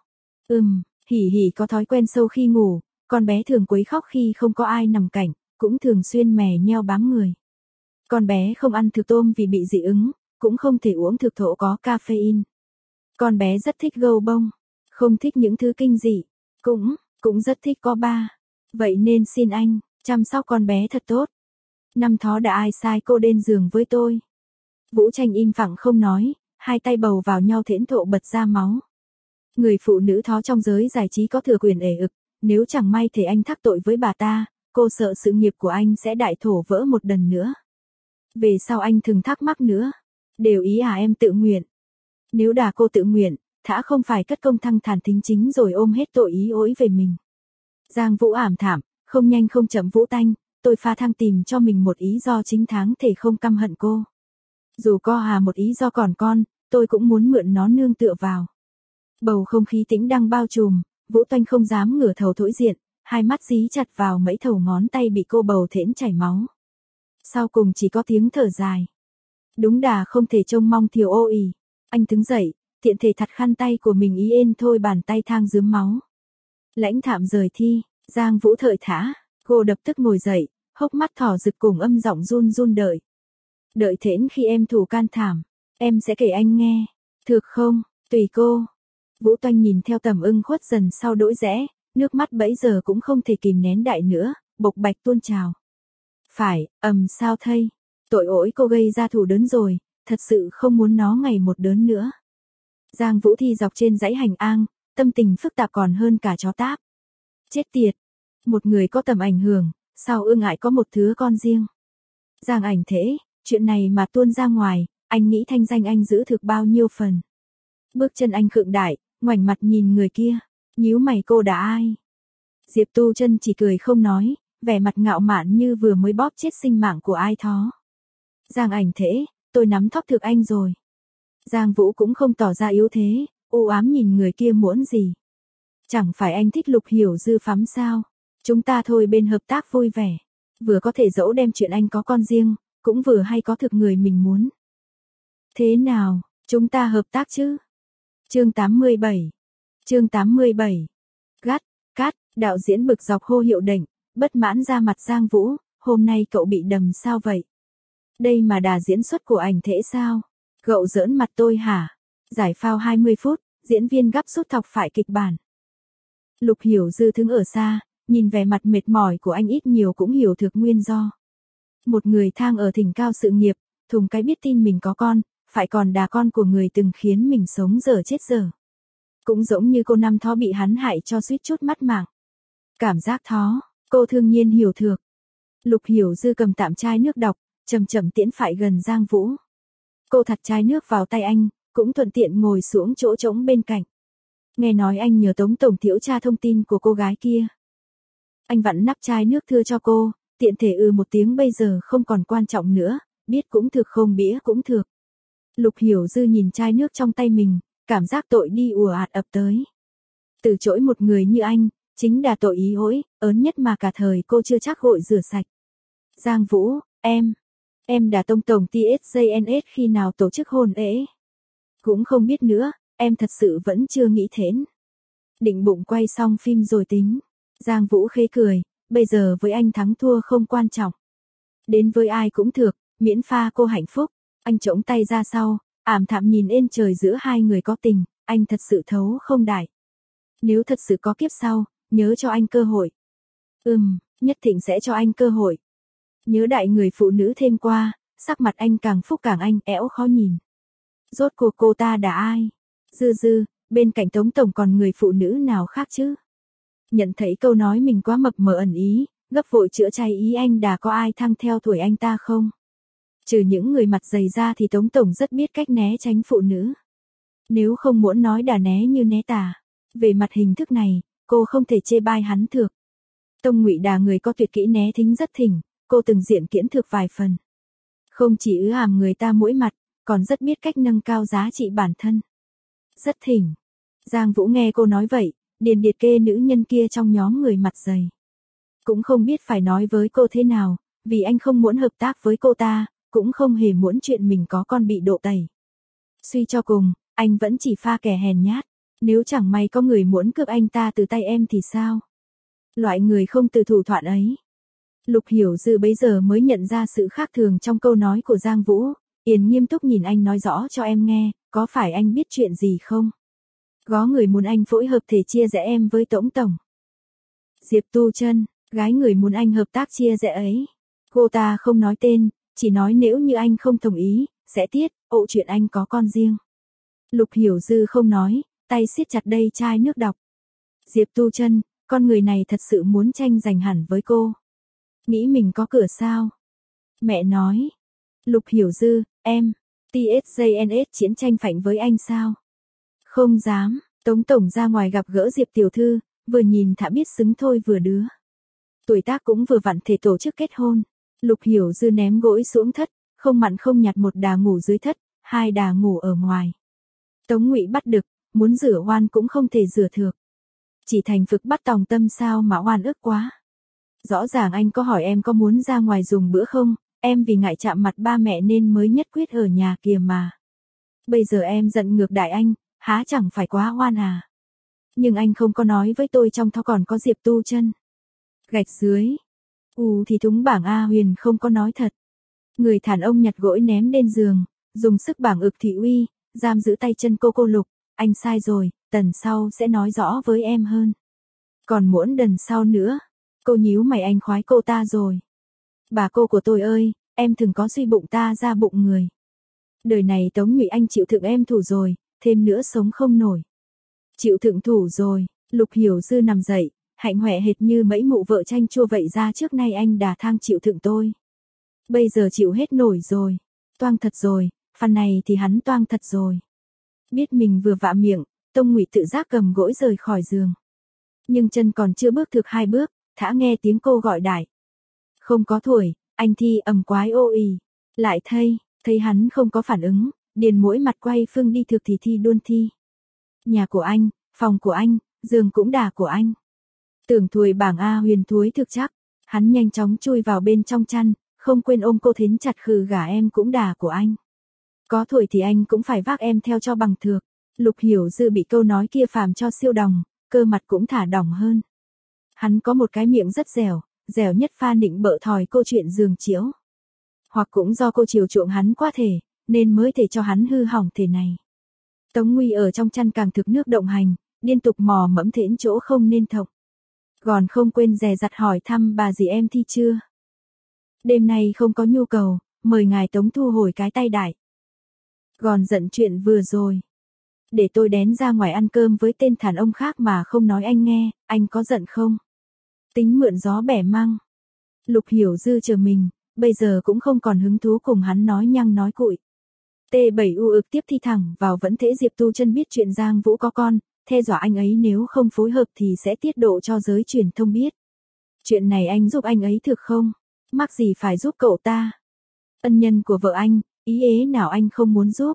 Hỉ hỉ có thói quen sâu khi ngủ, con bé thường quấy khóc khi không có ai nằm cạnh, cũng thường xuyên mè nheo bám người. Con bé không ăn thực tôm vì bị dị ứng, cũng không thể uống thực thổ có caffeine. Con bé rất thích gâu bông, không thích những thứ kinh dị, cũng rất thích có ba. Vậy nên xin anh, chăm sóc con bé thật tốt. Năm Thó đã ai sai cô đến giường với tôi. Vũ Tranh im phẳng không nói, hai tay bầu vào nhau thễn thộ bật ra máu. Người phụ nữ Thó trong giới giải trí có thừa quyền ể ực, nếu chẳng may thể anh thắc tội với bà ta, cô sợ sự nghiệp của anh sẽ đại thổ vỡ một lần nữa. Về sau anh thường thắc mắc nữa. Đều ý à em tự nguyện. Nếu đà cô tự nguyện, thả không phải cất công thăng thản thính chính rồi ôm hết tội ý ối về mình. Giang Vũ ảm thảm, không nhanh không chậm Vũ Tanh, tôi pha thăng tìm cho mình một ý do chính tháng thể không căm hận cô. Dù có một ý do còn con, tôi cũng muốn mượn nó nương tựa vào. Bầu không khí tĩnh đang bao trùm, Vũ Toanh không dám ngửa thầu thỗi diện, hai mắt dí chặt vào mấy thầu ngón tay bị cô bầu thễn chảy máu. Sau cùng chỉ có tiếng thở dài. Đúng đà không thể trông mong thiểu ô ỉ. Anh đứng dậy, tiện thể thặt khăn tay của mình ý ên thôi bàn tay thang rướm máu. Lãnh thảm rời thi, Giang Vũ thợi thả, cô đập tức ngồi dậy, hốc mắt thỏ rực cùng âm giọng run run đợi. Đợi thễn khi em thủ can thảm, em sẽ kể anh nghe. Thực không, tùy cô. Vũ Toanh nhìn theo Tầm Ưng khuất dần sau đỗi rẽ, nước mắt bấy giờ cũng không thể kìm nén đại nữa, bộc bạch tuôn trào. Phải, sao thây, tội ỗi cô gây ra thù đớn rồi, thật sự không muốn nó ngày một đớn nữa. Giang Vũ thi dọc trên dãy hành ang, tâm tình phức tạp còn hơn cả chó táp. Chết tiệt, một người có tầm ảnh hưởng, sao ương ngại có một thứ con riêng. Giang Ảnh thế, chuyện này mà tuôn ra ngoài, anh nghĩ thanh danh anh giữ thực bao nhiêu phần. Bước chân anh khựng đại, ngoảnh mặt nhìn người kia, nhíu mày cô đã ai. Diệp Tu Chân chỉ cười không nói, vẻ mặt ngạo mạn như vừa mới bóp chết sinh mạng của ai Thó. Giang Ảnh thế, tôi nắm thóp thực anh rồi. Giang Vũ cũng không tỏ ra yếu thế, u ám nhìn người kia muốn gì. Chẳng phải anh thích Lục Hiểu Dư phắm sao? Chúng ta thôi bên hợp tác vui vẻ. Vừa có thể dẫu đem chuyện anh có con riêng, cũng vừa hay có thực người mình muốn. Thế nào, chúng ta hợp tác chứ? Chương 87. Chương 87. Cát, đạo diễn bực dọc hô hiệu đỉnh, bất mãn ra mặt Giang Vũ, hôm nay cậu bị đầm sao vậy? Đây mà đà diễn xuất của Ảnh thế sao? Cậu giỡn mặt tôi hả? Giải phao 20 phút, diễn viên gấp rút thọc phải kịch bản. Lục Hiểu Dư đứng ở xa, nhìn vẻ mặt mệt mỏi của anh ít nhiều cũng hiểu được nguyên do. Một người thang ở thỉnh cao sự nghiệp, thùng cái biết tin mình có con, phải còn đà con của người từng khiến mình sống dở chết dở. Cũng giống như cô Năm Thó bị hắn hại cho suýt chút mất mạng. Cảm giác Thó, cô thương nhiên hiểu được. Lục Hiểu Dư cầm tạm chai nước độc, chậm chậm tiễn phải gần Giang Vũ. Cô thặt chai nước vào tay anh, cũng thuận tiện ngồi xuống chỗ trống bên cạnh. Nghe nói anh nhờ Tống tổng thiếu tra thông tin của cô gái kia. Anh vặn nắp chai nước thưa cho cô, Tiện thể một tiếng bây giờ không còn quan trọng nữa, biết cũng thực không bĩa cũng thực. Lục Hiểu Dư nhìn chai nước trong tay mình, cảm giác tội đi ùa ạt ập tới. Từ chối một người như anh, chính là tội ý hối, ớn nhất mà cả thời cô chưa chắc gội rửa sạch. Giang Vũ, em đã tổng TSJNS khi nào tổ chức hôn ễ? Cũng không biết nữa, em thật sự vẫn chưa nghĩ thến. Định bụng quay xong phim rồi tính. Giang Vũ khẽ cười, bây giờ với anh thắng thua không quan trọng. Đến với ai cũng được, miễn pha cô hạnh phúc. Anh chống tay ra sau, ảm thạm nhìn lên trời giữa hai người có tình, anh thật sự thấu không đại. Nếu thật sự có kiếp sau, nhớ cho anh cơ hội. Nhất định sẽ cho anh cơ hội. Nhớ đại người phụ nữ thêm qua, sắc mặt anh càng phúc càng anh éo khó nhìn. Rốt cuộc cô ta đã ai? Dư, bên cạnh Tống Tổng còn người phụ nữ nào khác chứ? Nhận thấy câu nói mình quá mập mờ ẩn ý, gấp vội chữa cháy ý anh đã có ai thăng theo tuổi anh ta không? Trừ những người mặt dày ra thì Tống Tổng rất biết cách né tránh phụ nữ. Nếu không muốn nói đà né như né tà. Về mặt hình thức này, cô không thể chê bai hắn được. Tông Ngụy đà người có tuyệt kỹ né thính rất thỉnh, cô từng diện kiễn thực vài phần. Không chỉ ứ àm người ta mỗi mặt, còn rất biết cách nâng cao giá trị bản thân. Rất thỉnh. Giang Vũ nghe cô nói vậy, điền liệt kê nữ nhân kia trong nhóm người mặt dày. Cũng không biết phải nói với cô thế nào, vì anh không muốn hợp tác với cô ta, cũng không hề muốn chuyện mình có con bị độ tẩy. Suy cho cùng, anh vẫn chỉ pha kẻ hèn nhát. Nếu chẳng may có người muốn cướp anh ta từ tay em thì sao? Loại người không từ thủ đoạn ấy. Lục Hiểu Dư bấy giờ mới nhận ra sự khác thường trong câu nói của Giang Vũ, Yền nghiêm túc nhìn anh nói rõ cho em nghe, có phải anh biết chuyện gì không? Có người muốn anh phối hợp thể chia rẽ em với Tống Tổng. Diệp Tu Chân, gái người muốn anh hợp tác chia rẽ ấy. Cô ta không nói tên, chỉ nói nếu như anh không đồng ý, sẽ tiết, chuyện anh có con riêng. Lục Hiểu Dư không nói, tay siết chặt đầy chai nước đọc. Diệp Tu Chân, con người này thật sự muốn tranh giành hẳn với cô. Nghĩ mình có cửa sao? Mẹ nói. Lục Hiểu Dư, em, TSJNS chiến tranh phạnh với anh sao? Không dám, Tống Tổng ra ngoài gặp gỡ Diệp Tiểu Thư, vừa nhìn đã biết xứng thôi vừa đứa. Tuổi tác cũng vừa vặn thể tổ chức kết hôn. Lục Hiểu Dư ném gối xuống thất, không mặn không nhạt một đà ngủ dưới thất, hai đà ngủ ở ngoài. Tống Ngụy bắt được, muốn rửa oan cũng không thể rửa được. Chỉ thành phực bắt tòng tâm sao mà oan ức quá. Rõ ràng anh có hỏi em có muốn ra ngoài dùng bữa không, em vì ngại chạm mặt ba mẹ nên mới nhất quyết ở nhà kìa mà. Bây giờ em giận ngược đại anh, há chẳng phải quá oan à. Nhưng anh không có nói với tôi trong thó còn có Diệp Tu Chân. Gạch dưới. Thì thúng bảng A Huyền không có nói thật. Người thản ông nhặt gỗi ném lên giường, dùng sức bảng ực thị uy, giam giữ tay chân cô Lục, anh sai rồi, tần sau sẽ nói rõ với em hơn. Còn muốn đần sau nữa, cô nhíu mày anh khoái cô ta rồi. Bà cô của tôi ơi, em thường có suy bụng ta ra bụng người. Đời này Tống Ngụy anh chịu thượng em thủ rồi, thêm nữa sống không nổi. Chịu thượng thủ rồi, Lục Hiểu Dư nằm dậy, hạnh hoẹ hệt như mấy mụ vợ chanh chua vậy ra trước nay anh đà thang chịu thượng tôi. Bây giờ chịu hết nổi rồi, toang thật rồi, phần này thì hắn toang thật rồi. Biết mình vừa vạ miệng, Tông Ngụy tự giác cầm gối rời khỏi giường. Nhưng chân còn chưa bước thực 2 bước, thả nghe tiếng cô gọi đại. Không có thổi, anh thi ầm quái ô ì. Lại thấy hắn không có phản ứng, điền mỗi mặt quay phương đi thực thì thi đôn thi. Nhà của anh, phòng của anh, giường cũng đà của anh. Tưởng thùi bảng A Huyền thúi thực chắc, hắn nhanh chóng chui vào bên trong chăn, không quên ôm cô thến chặt khừ gả em cũng đà của anh. Có thổi thì anh cũng phải vác em theo cho bằng thược. Lục Hiểu Dư bị câu nói kia phàm cho siêu đòng, cơ mặt cũng thả đỏng hơn. Hắn có một cái miệng rất dẻo nhất pha nịnh bợ thòi cô chuyện giường chiếu. Hoặc cũng do cô chiều chuộng hắn quá thể, nên mới thể cho hắn hư hỏng thể này. Tống Nguy ở trong chăn càng thực nước động hành, liên tục mò mẫm thễn chỗ không nên thọc. Còn không quên dè dặt hỏi thăm bà dì em thi chưa. Đêm nay không có nhu cầu, mời ngài Tống thu hồi cái tay đại. Còn giận chuyện vừa rồi. Để tôi đén ra ngoài ăn cơm với tên thản ông khác mà không nói anh nghe, anh có giận không? Tính mượn gió bẻ măng. Lục Hiểu Dư chờ mình, bây giờ cũng không còn hứng thú cùng hắn nói nhăng nói cụi. T7U ực tiếp thi thẳng vào vẫn thế Diệp Tu Chân biết chuyện Giang Vũ có con, thê dọa anh ấy nếu không phối hợp thì sẽ tiết độ cho giới truyền thông biết. Chuyện này anh giúp anh ấy thực không? Mắc gì phải giúp cậu ta? Ân nhân của vợ anh, ý ế nào anh không muốn giúp.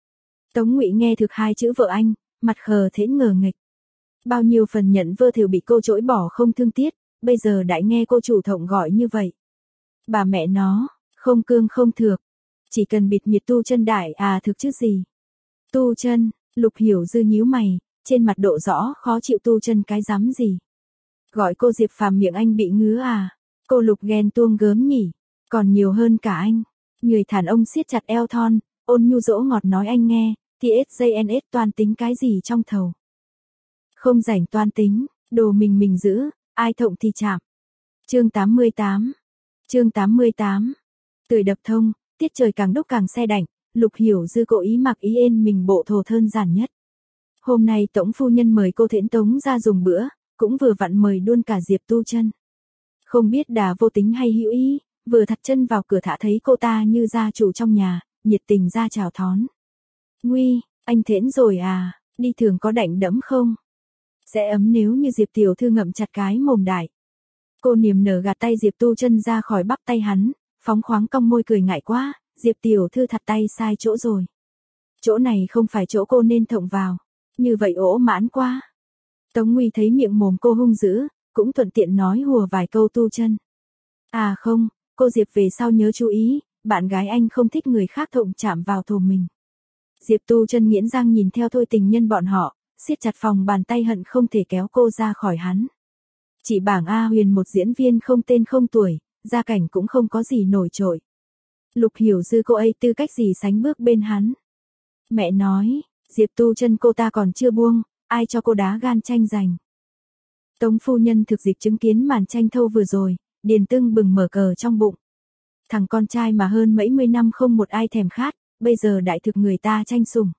Tống Ngụy nghe thực hai chữ vợ anh, mặt khờ thến ngờ nghịch. Bao nhiêu phần nhận vơ thều bị cô chối bỏ không thương tiếc, bây giờ đại nghe cô chủ động gọi như vậy. Bà mẹ nó, không cương không thược, chỉ cần bịt miệt Tu Chân đại à thực chứ gì. Tu Chân, Lục Hiểu Dư nhíu mày, trên mặt độ rõ khó chịu. Tu Chân cái rắm gì? Gọi cô Diệp Phàm miệng anh bị ngứa à? Cô Lục ghen tuông gớm nhỉ, còn nhiều hơn cả anh. Người thản ông siết chặt eo thon, ôn nhu dỗ ngọt nói anh nghe, TSJNS toan tính cái gì trong thầu. Không rảnh toan tính, đồ mình giữ, ai thộng thì chạm. Chương 88. Chương 88. Tươi đập thông, tiết trời càng đúc càng se đạnh, Lục Hiểu Dư cố ý mặc ý ên mình bộ thổ thơn giản nhất. Hôm nay tổng phu nhân mời cô Thiển Tống ra dùng bữa, cũng vừa vặn mời luôn cả Diệp Tu Chân. Không biết đà vô tính hay hữu ý, vừa đặt chân vào cửa thả thấy cô ta như gia chủ trong nhà, nhiệt tình ra chào thón. Nguy, anh Thiển rồi à, đi thường có đạnh đẫm không? Sẽ ấm nếu như Diệp tiểu thư ngậm chặt cái mồm đại. Cô niềm nở gạt tay Diệp Tu Chân ra khỏi bắp tay hắn, phóng khoáng cong môi cười ngại quá, Diệp tiểu thư thật tay sai chỗ rồi. Chỗ này không phải chỗ cô nên thộng vào, như vậy ỗ mãn quá. Tống Nguy thấy miệng mồm cô hung dữ, cũng thuận tiện nói hùa vài câu Tu Chân. À không, cô Diệp về sau nhớ chú ý, bạn gái anh không thích người khác thộng chạm vào thổ mình. Diệp Tu Chân nghiến răng nhìn theo Thôi tình nhân bọn họ, siết chặt phòng bàn tay hận không thể kéo cô ra khỏi hắn. Chỉ bảng A Huyền một diễn viên không tên không tuổi, gia cảnh cũng không có gì nổi trội. Lục Hiểu Dư cô ấy tư cách gì sánh bước bên hắn. Mẹ nói, Diệp Tu Chân cô ta còn chưa buông, ai cho cô đá gan tranh giành. Tống phu nhân thực dịp chứng kiến màn tranh thâu vừa rồi, điền tưng bừng mở cờ trong bụng. Thằng con trai mà hơn mấy mươi năm không một ai thèm khát, bây giờ đại thực người ta tranh sủng.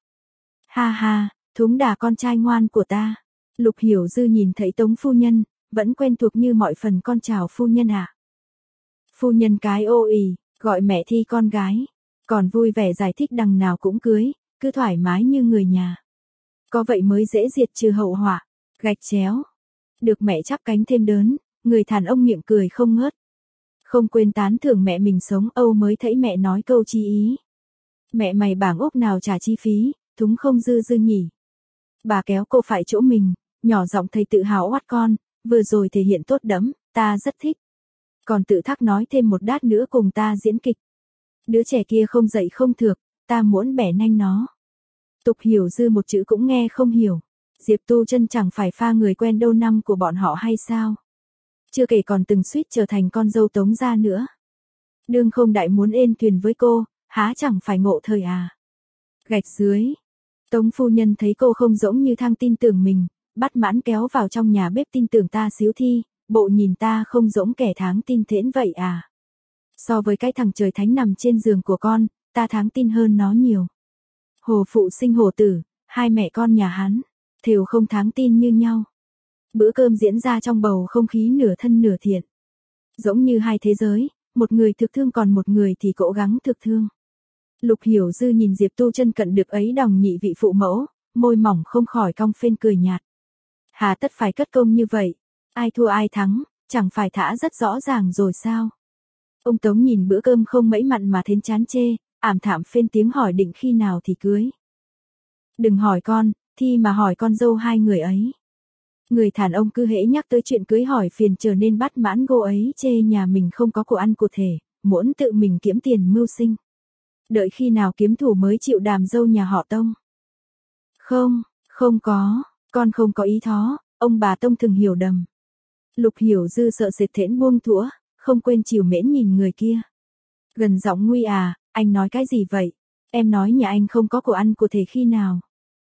Ha ha, thúng đà con trai ngoan của ta. Lục Hiểu Dư nhìn thấy Tống phu nhân, vẫn quen thuộc như mọi phần con chào phu nhân ạ. Phu nhân cái ô ì, gọi mẹ thi con gái, còn vui vẻ giải thích đằng nào cũng cưới, cứ thoải mái như người nhà. Có vậy mới dễ diệt trừ hậu họa, gạch chéo. Được mẹ chắp cánh thêm đớn, người thản ông miệng cười không ngớt. Không quên tán thưởng mẹ mình sống Âu mới thấy mẹ nói câu chi ý. Mẹ mày bảng ốc nào trả chi phí, thúng không dư dư nhỉ. Bà kéo cô phải chỗ mình, nhỏ giọng thầy tự hào oát con, vừa rồi thể hiện tốt đẫm, ta rất thích. Còn tự thắc nói thêm một đát nữa cùng ta diễn kịch. Đứa trẻ kia không dậy không thược, ta muốn bẻ nanh nó. Tục Hiểu Dư một chữ cũng nghe không hiểu. Diệp Tu Chân chẳng phải pha người quen đâu năm của bọn họ hay sao? Chưa kể còn từng suýt trở thành con dâu Tống gia nữa. Đương không đại muốn ên thuyền với cô, há chẳng phải ngộ thời à? Gạch dưới. Tống phu nhân thấy cô không giống như thang tin tưởng mình, bắt mãn kéo vào trong nhà bếp tin tưởng ta xíu thi, bộ nhìn ta không giống kẻ tháng tin thễn vậy à? So với cái thằng trời thánh nằm trên giường của con, ta tháng tin hơn nó nhiều. Hồ phụ sinh hồ tử, hai mẹ con nhà hắn, thều không tháng tin như nhau. Bữa cơm diễn ra trong bầu không khí nửa thân nửa thiện. Giống như hai thế giới, một người thực thương còn một người thì cố gắng thực thương. Lục Hiểu Dư nhìn Diệp Tu Chân cận được ấy đồng nhị vị phụ mẫu, môi mỏng không khỏi cong phên cười nhạt. Hà tất phải cất công như vậy, ai thua ai thắng, chẳng phải thả rất rõ ràng rồi sao? Ông Tống nhìn bữa cơm không mấy mặn mà thến chán chê, ảm thảm phên tiếng hỏi định khi nào thì cưới. Đừng hỏi con, thi mà hỏi con dâu hai người ấy. Người thản ông cứ hễ nhắc tới chuyện cưới hỏi phiền trở nên bắt mãn cô ấy chê nhà mình không có của ăn của thể, muốn tự mình kiếm tiền mưu sinh. Đợi khi nào kiếm thủ mới chịu đàm dâu nhà họ Tông. Không, không có, con không có ý thó, ông bà Tông thường hiểu đầm. Lục Hiểu Dư sợ sệt thễn buông thũa, không quên chiều mến nhìn người kia. Gần giọng Nguy à, anh nói cái gì vậy? Em nói nhà anh không có của ăn của thể khi nào?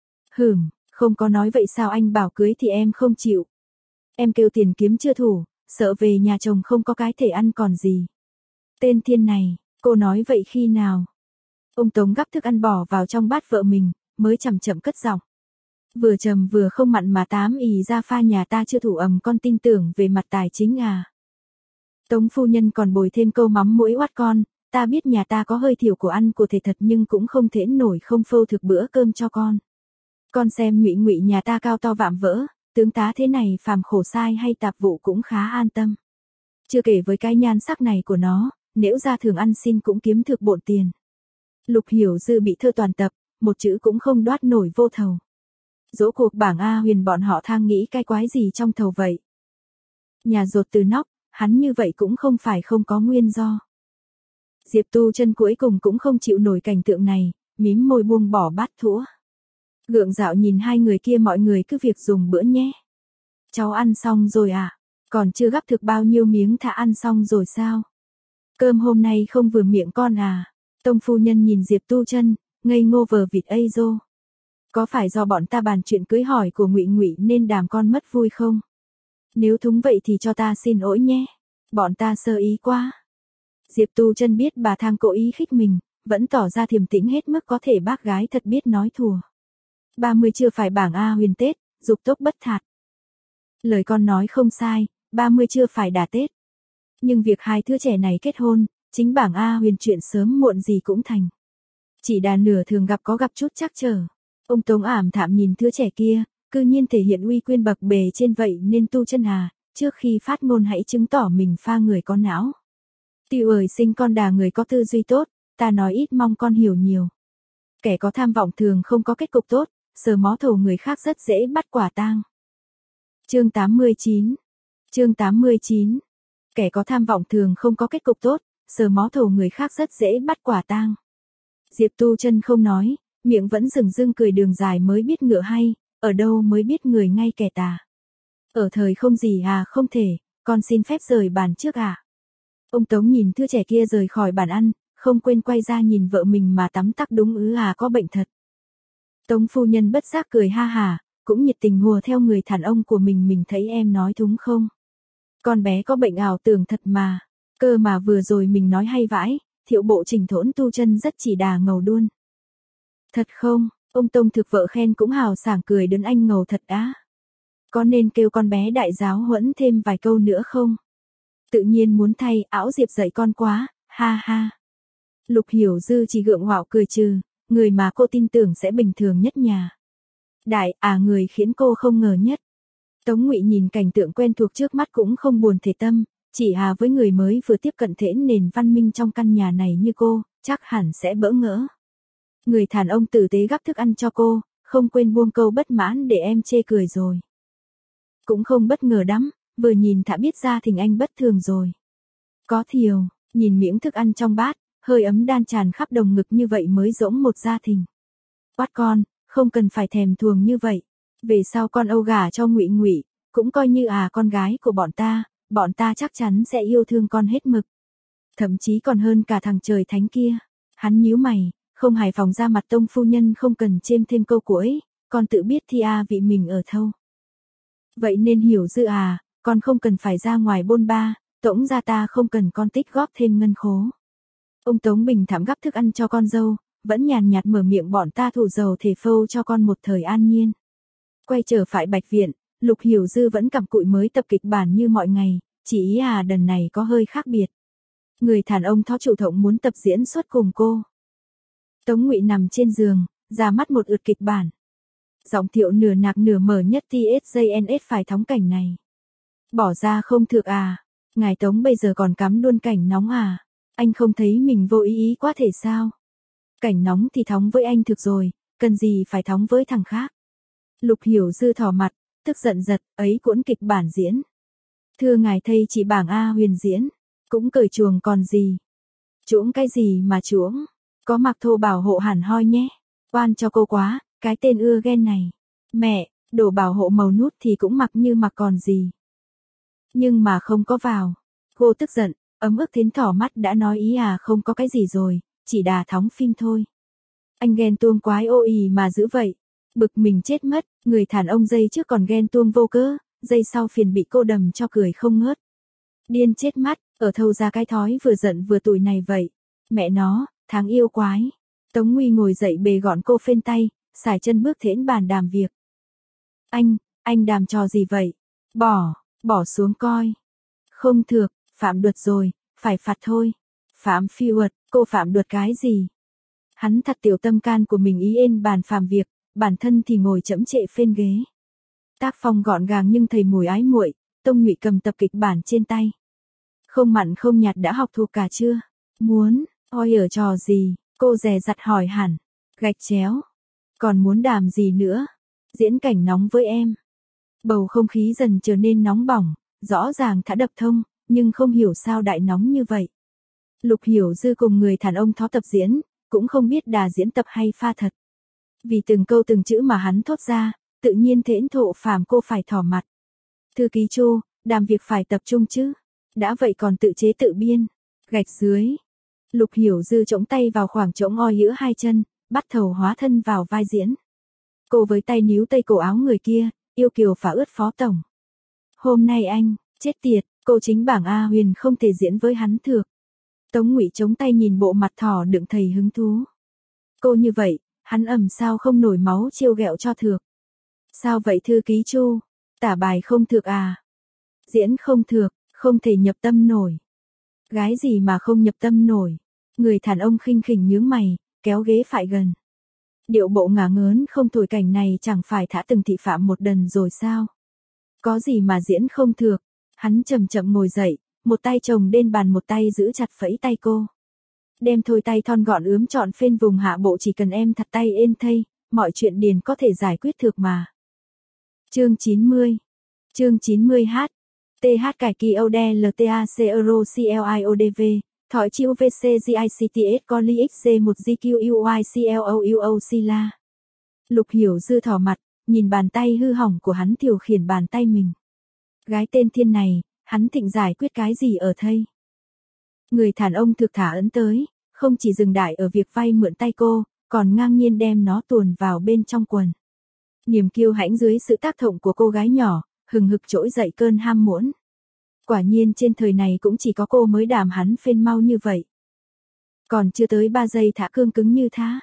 Không có nói vậy sao anh bảo cưới thì em không chịu. Em kêu tiền kiếm chưa thủ, sợ về nhà chồng không có cái thể ăn còn gì. Tên thiên này, cô nói vậy khi nào? Ông Tống gắp thức ăn bỏ vào trong bát vợ mình, mới chậm chậm cất giọng. Vừa trầm vừa không mặn mà tám ì ra pha nhà ta chưa thủ con tin tưởng về mặt tài chính à. Tống phu nhân còn bồi thêm câu mắm mũi oát con, ta biết nhà ta có hơi thiểu của ăn của thể thật nhưng cũng không thể nổi không phâu thực bữa cơm cho con. Con xem Ngụy Ngụy nhà ta cao to vạm vỡ, tướng tá thế này phàm khổ sai hay tạp vụ cũng khá an tâm. Chưa kể với cái nhan sắc này của nó, nếu ra thường ăn xin cũng kiếm thực bộn tiền. Lục Hiểu Dư bị thơ toàn tập, một chữ cũng không đoát nổi vô thầu. Dỗ cuộc bảng A Huyền bọn họ thang nghĩ cái quái gì trong thầu vậy. Nhà dột từ nóc, hắn như vậy cũng không phải không có nguyên do. Diệp Tu Chân cuối cùng cũng không chịu nổi cảnh tượng này, mím môi buông bỏ bát thũa. Gượng gạo nhìn hai người kia, mọi người cứ việc dùng bữa nhé. Cháu ăn xong rồi à? Còn chưa gắp thực bao nhiêu miếng thả ăn xong rồi sao? Cơm hôm nay không vừa miệng con à? Tông phu nhân nhìn Diệp Tu Chân, ngây ngô vờ vịt ây dô. Có phải do bọn ta bàn chuyện cưới hỏi của Ngụy Ngụy nên đàm con mất vui không? Nếu thúng vậy thì cho ta xin lỗi nhé. Bọn ta sơ ý quá. Diệp Tu Chân biết bà thang cố ý khích mình, vẫn tỏ ra điềm tĩnh hết mức có thể, bác gái thật biết nói thùa. 30 chưa phải bảng A Huyền Tết, dục tốc bất thạt. Lời con nói không sai, 30 chưa phải đà Tết. Nhưng việc hai đứa trẻ này kết hôn, chính bảng A Huyền chuyện sớm muộn gì cũng thành. Chỉ đà nửa thường gặp có gặp chút trắc trở. Ông Tống ảm thảm nhìn đứa trẻ kia, cư nhiên thể hiện uy quyền bậc bề trên, vậy nên Tu Chân à, trước khi phát ngôn hãy chứng tỏ mình pha người có não. Tiêu ơi sinh con đà người có tư duy tốt, ta nói ít mong con hiểu nhiều. Kẻ có tham vọng thường không có kết cục tốt, sờ mó thầu người khác rất dễ bắt quả tang. Chương 89. Chương 89. Kẻ có tham vọng thường không có kết cục tốt, sờ mó thầu người khác rất dễ bắt quả tang. Diệp Tu Chân không nói, miệng vẫn dửng dưng cười, đường dài mới biết ngựa hay, ở đâu mới biết người ngay kẻ tà. Ở thời không gì à, không thể, con xin phép rời bàn trước à. Ông Tống nhìn thưa trẻ kia rời khỏi bàn ăn, không quên quay ra nhìn vợ mình mà tắm tắc, đúng ư à, có bệnh thật. Tống phu nhân bất giác cười ha hà, cũng nhiệt tình hùa theo người đàn ông của mình thấy em nói đúng không? Con bé có bệnh ảo tưởng thật mà, cơ mà vừa rồi mình nói hay vãi, thiệu bộ Trình Thỗn Tu Chân rất chỉ đà ngầu đuôn. Thật không, ông Tông thực vợ khen cũng hào sảng cười đớn, anh ngầu thật á. Có nên kêu con bé đại giáo huấn thêm vài câu nữa không? Tự nhiên muốn thay, ảo Diệp dạy con quá, ha ha. Lục Hiểu Dư chỉ gượng gạo cười trừ, người mà cô tin tưởng sẽ bình thường nhất nhà. Đại à, người khiến cô không ngờ nhất. Tống Ngụy nhìn cảnh tượng quen thuộc trước mắt cũng không buồn thể tâm, chỉ hà với người mới vừa tiếp cận thế nền văn minh trong căn nhà này như cô, chắc hẳn sẽ bỡ ngỡ. Người đàn ông tử tế gắp thức ăn cho cô, không quên buông câu bất mãn để em chê cười rồi. Cũng không bất ngờ lắm, vừa nhìn đã biết ra thình anh bất thường rồi. Có thiều, nhìn miếng thức ăn trong bát, hơi ấm đan tràn khắp đồng ngực như vậy mới dỗng một gia thình. Quát con, không cần phải thèm thuồng như vậy. Về sau con âu gả cho Ngụy Ngụy, cũng coi như à con gái của bọn ta chắc chắn sẽ yêu thương con hết mực. Thậm chí còn hơn cả thằng trời thánh kia. Hắn nhíu mày, không hài phòng ra mặt Tông phu nhân không cần chêm thêm câu cuối, con tự biết thi a vị mình ở thâu. Vậy nên Hiểu Dư à, con không cần phải ra ngoài bôn ba, Tống gia ta không cần con tích góp thêm ngân khố. Ông Tống bình thản gắp thức ăn cho con dâu, vẫn nhàn nhạt mở miệng, bọn ta thủ dầu thể phâu cho con một thời an nhiên. Quay trở phải Bạch Viện, Lục Hiểu Dư vẫn cặm cụi mới tập kịch bản như mọi ngày, chỉ ý à lần này có hơi khác biệt. Người đàn ông thó chủ động muốn tập diễn xuất cùng cô. Tống Ngụy nằm trên giường, ra mắt một ượt kịch bản. Giọng Thiệu nửa nạc nửa mở nhất TSJNS phải thóng cảnh này. Bỏ ra không thực à, ngài Tống bây giờ còn cắm luôn cảnh nóng à, anh không thấy mình vô ý quá thể sao? Cảnh nóng thì thóng với anh thực rồi, cần gì phải thóng với thằng khác. Lục Hiểu Dư thỏ mặt, tức giận giật, ấy cuốn kịch bản diễn. Thưa ngài thầy chỉ bảng A Huyền diễn, cũng cởi chuồng còn gì. Chuỗng cái gì mà chuỗng, có mặc thô bảo hộ hẳn hoi nhé. Oan cho cô quá, cái tên ưa ghen này. Mẹ, đồ bảo hộ màu nút thì cũng mặc như mặc còn gì. Nhưng mà không có vào. Cô tức giận, ấm ức thính thỏ mắt đã nói ý à không có cái gì rồi, chỉ đà thóng phim thôi. Anh ghen tuông quái ô ì mà giữ vậy. Bực mình chết mất, người đàn ông giây trước còn ghen tuông vô cớ, giây sau phiền bị cô đầm cho cười không ngớt. Điên chết mắt, ở thâu ra cái thói vừa giận vừa tủi này vậy. Mẹ nó, tháng yêu quái. Tống Nguy ngồi dậy bề gọn cô phên tay, xài chân bước thễn bàn đàm việc. Anh đàm trò gì vậy? Bỏ xuống coi. Không được, phạm luật rồi, phải phạt thôi. Phạm phi luật, cô phạm luật cái gì? Hắn thật tiểu tâm can của mình ý ên bàn phàm việc, bản thân thì ngồi chẫm trệ phên ghế. Tác phong gọn gàng nhưng thầy mùi ái muội, Tông Ngụy cầm tập kịch bản trên tay. Không mặn không nhạt đã học thuộc cả chưa? Muốn, oi ở trò gì? Cô dè dặt hỏi hẳn. Gạch chéo. Còn muốn đàm gì nữa? Diễn cảnh nóng với em. Bầu không khí dần trở nên nóng bỏng, rõ ràng đã đập thông, nhưng không hiểu sao đại nóng như vậy. Lục Hiểu Dư cùng người đàn ông thó tập diễn, cũng không biết đà diễn tập hay pha thật. Vì từng câu từng chữ mà hắn thốt ra, tự nhiên thễn thộ phàm cô phải thỏ mặt. Thư ký Chu, đàm việc phải tập trung chứ. Đã vậy còn tự chế tự biên. Gạch dưới. Lục Hiểu Dư chống tay vào khoảng trống oi giữa hai chân, bắt thầu hóa thân vào vai diễn. Cô với tay níu tây cổ áo người kia, yêu kiều phả ướt phó tổng. Hôm nay anh, chết tiệt, cô chính bảng A Huyền không thể diễn với hắn được. Tống Ngụy chống tay nhìn bộ mặt thỏ đựng thầy hứng thú. Cô như vậy, hắn sao không nổi máu trêu ghẹo cho thược. Sao vậy thư ký Chu? Tả bài không thược à? Diễn không thược, không thể nhập tâm nổi. Gái gì mà không nhập tâm nổi? Người đàn ông khinh khỉnh nhướng mày, kéo ghế phải gần. Điệu bộ ngả ngớn không thổi cảnh này chẳng phải thả từng thị phạm một lần rồi sao? Có gì mà diễn không thược? Hắn chậm chậm ngồi dậy, một tay chồng lên bàn một tay giữ chặt phẫy tay cô. Đem thôi tay thon gọn ướm trọn phên vùng hạ bộ chỉ cần em thật tay êm thây, mọi chuyện điền có thể giải quyết được mà. Chương 90. Chương 90H. TH cải kỳ ODLTAC Euro CLIODV. Thỏi chiu VCGICTS Coli XC1 GQUICLOUO Sila. Lục Hiểu Dư thỏ mặt, nhìn bàn tay hư hỏng của hắn điều khiển bàn tay mình. Gái tên thiên này, hắn thịnh giải quyết cái gì ở thây? Người đàn ông thực thả ấn tới, không chỉ dừng đại ở việc vay mượn tay cô, còn ngang nhiên đem nó tuồn vào bên trong quần. Niềm kiêu hãnh dưới sự tác động của cô gái nhỏ, hừng hực trỗi dậy cơn ham muốn. Quả nhiên trên thời này cũng chỉ có cô mới đảm hắn phên mau như vậy. Còn chưa tới 3 giây thả cương cứng như thá.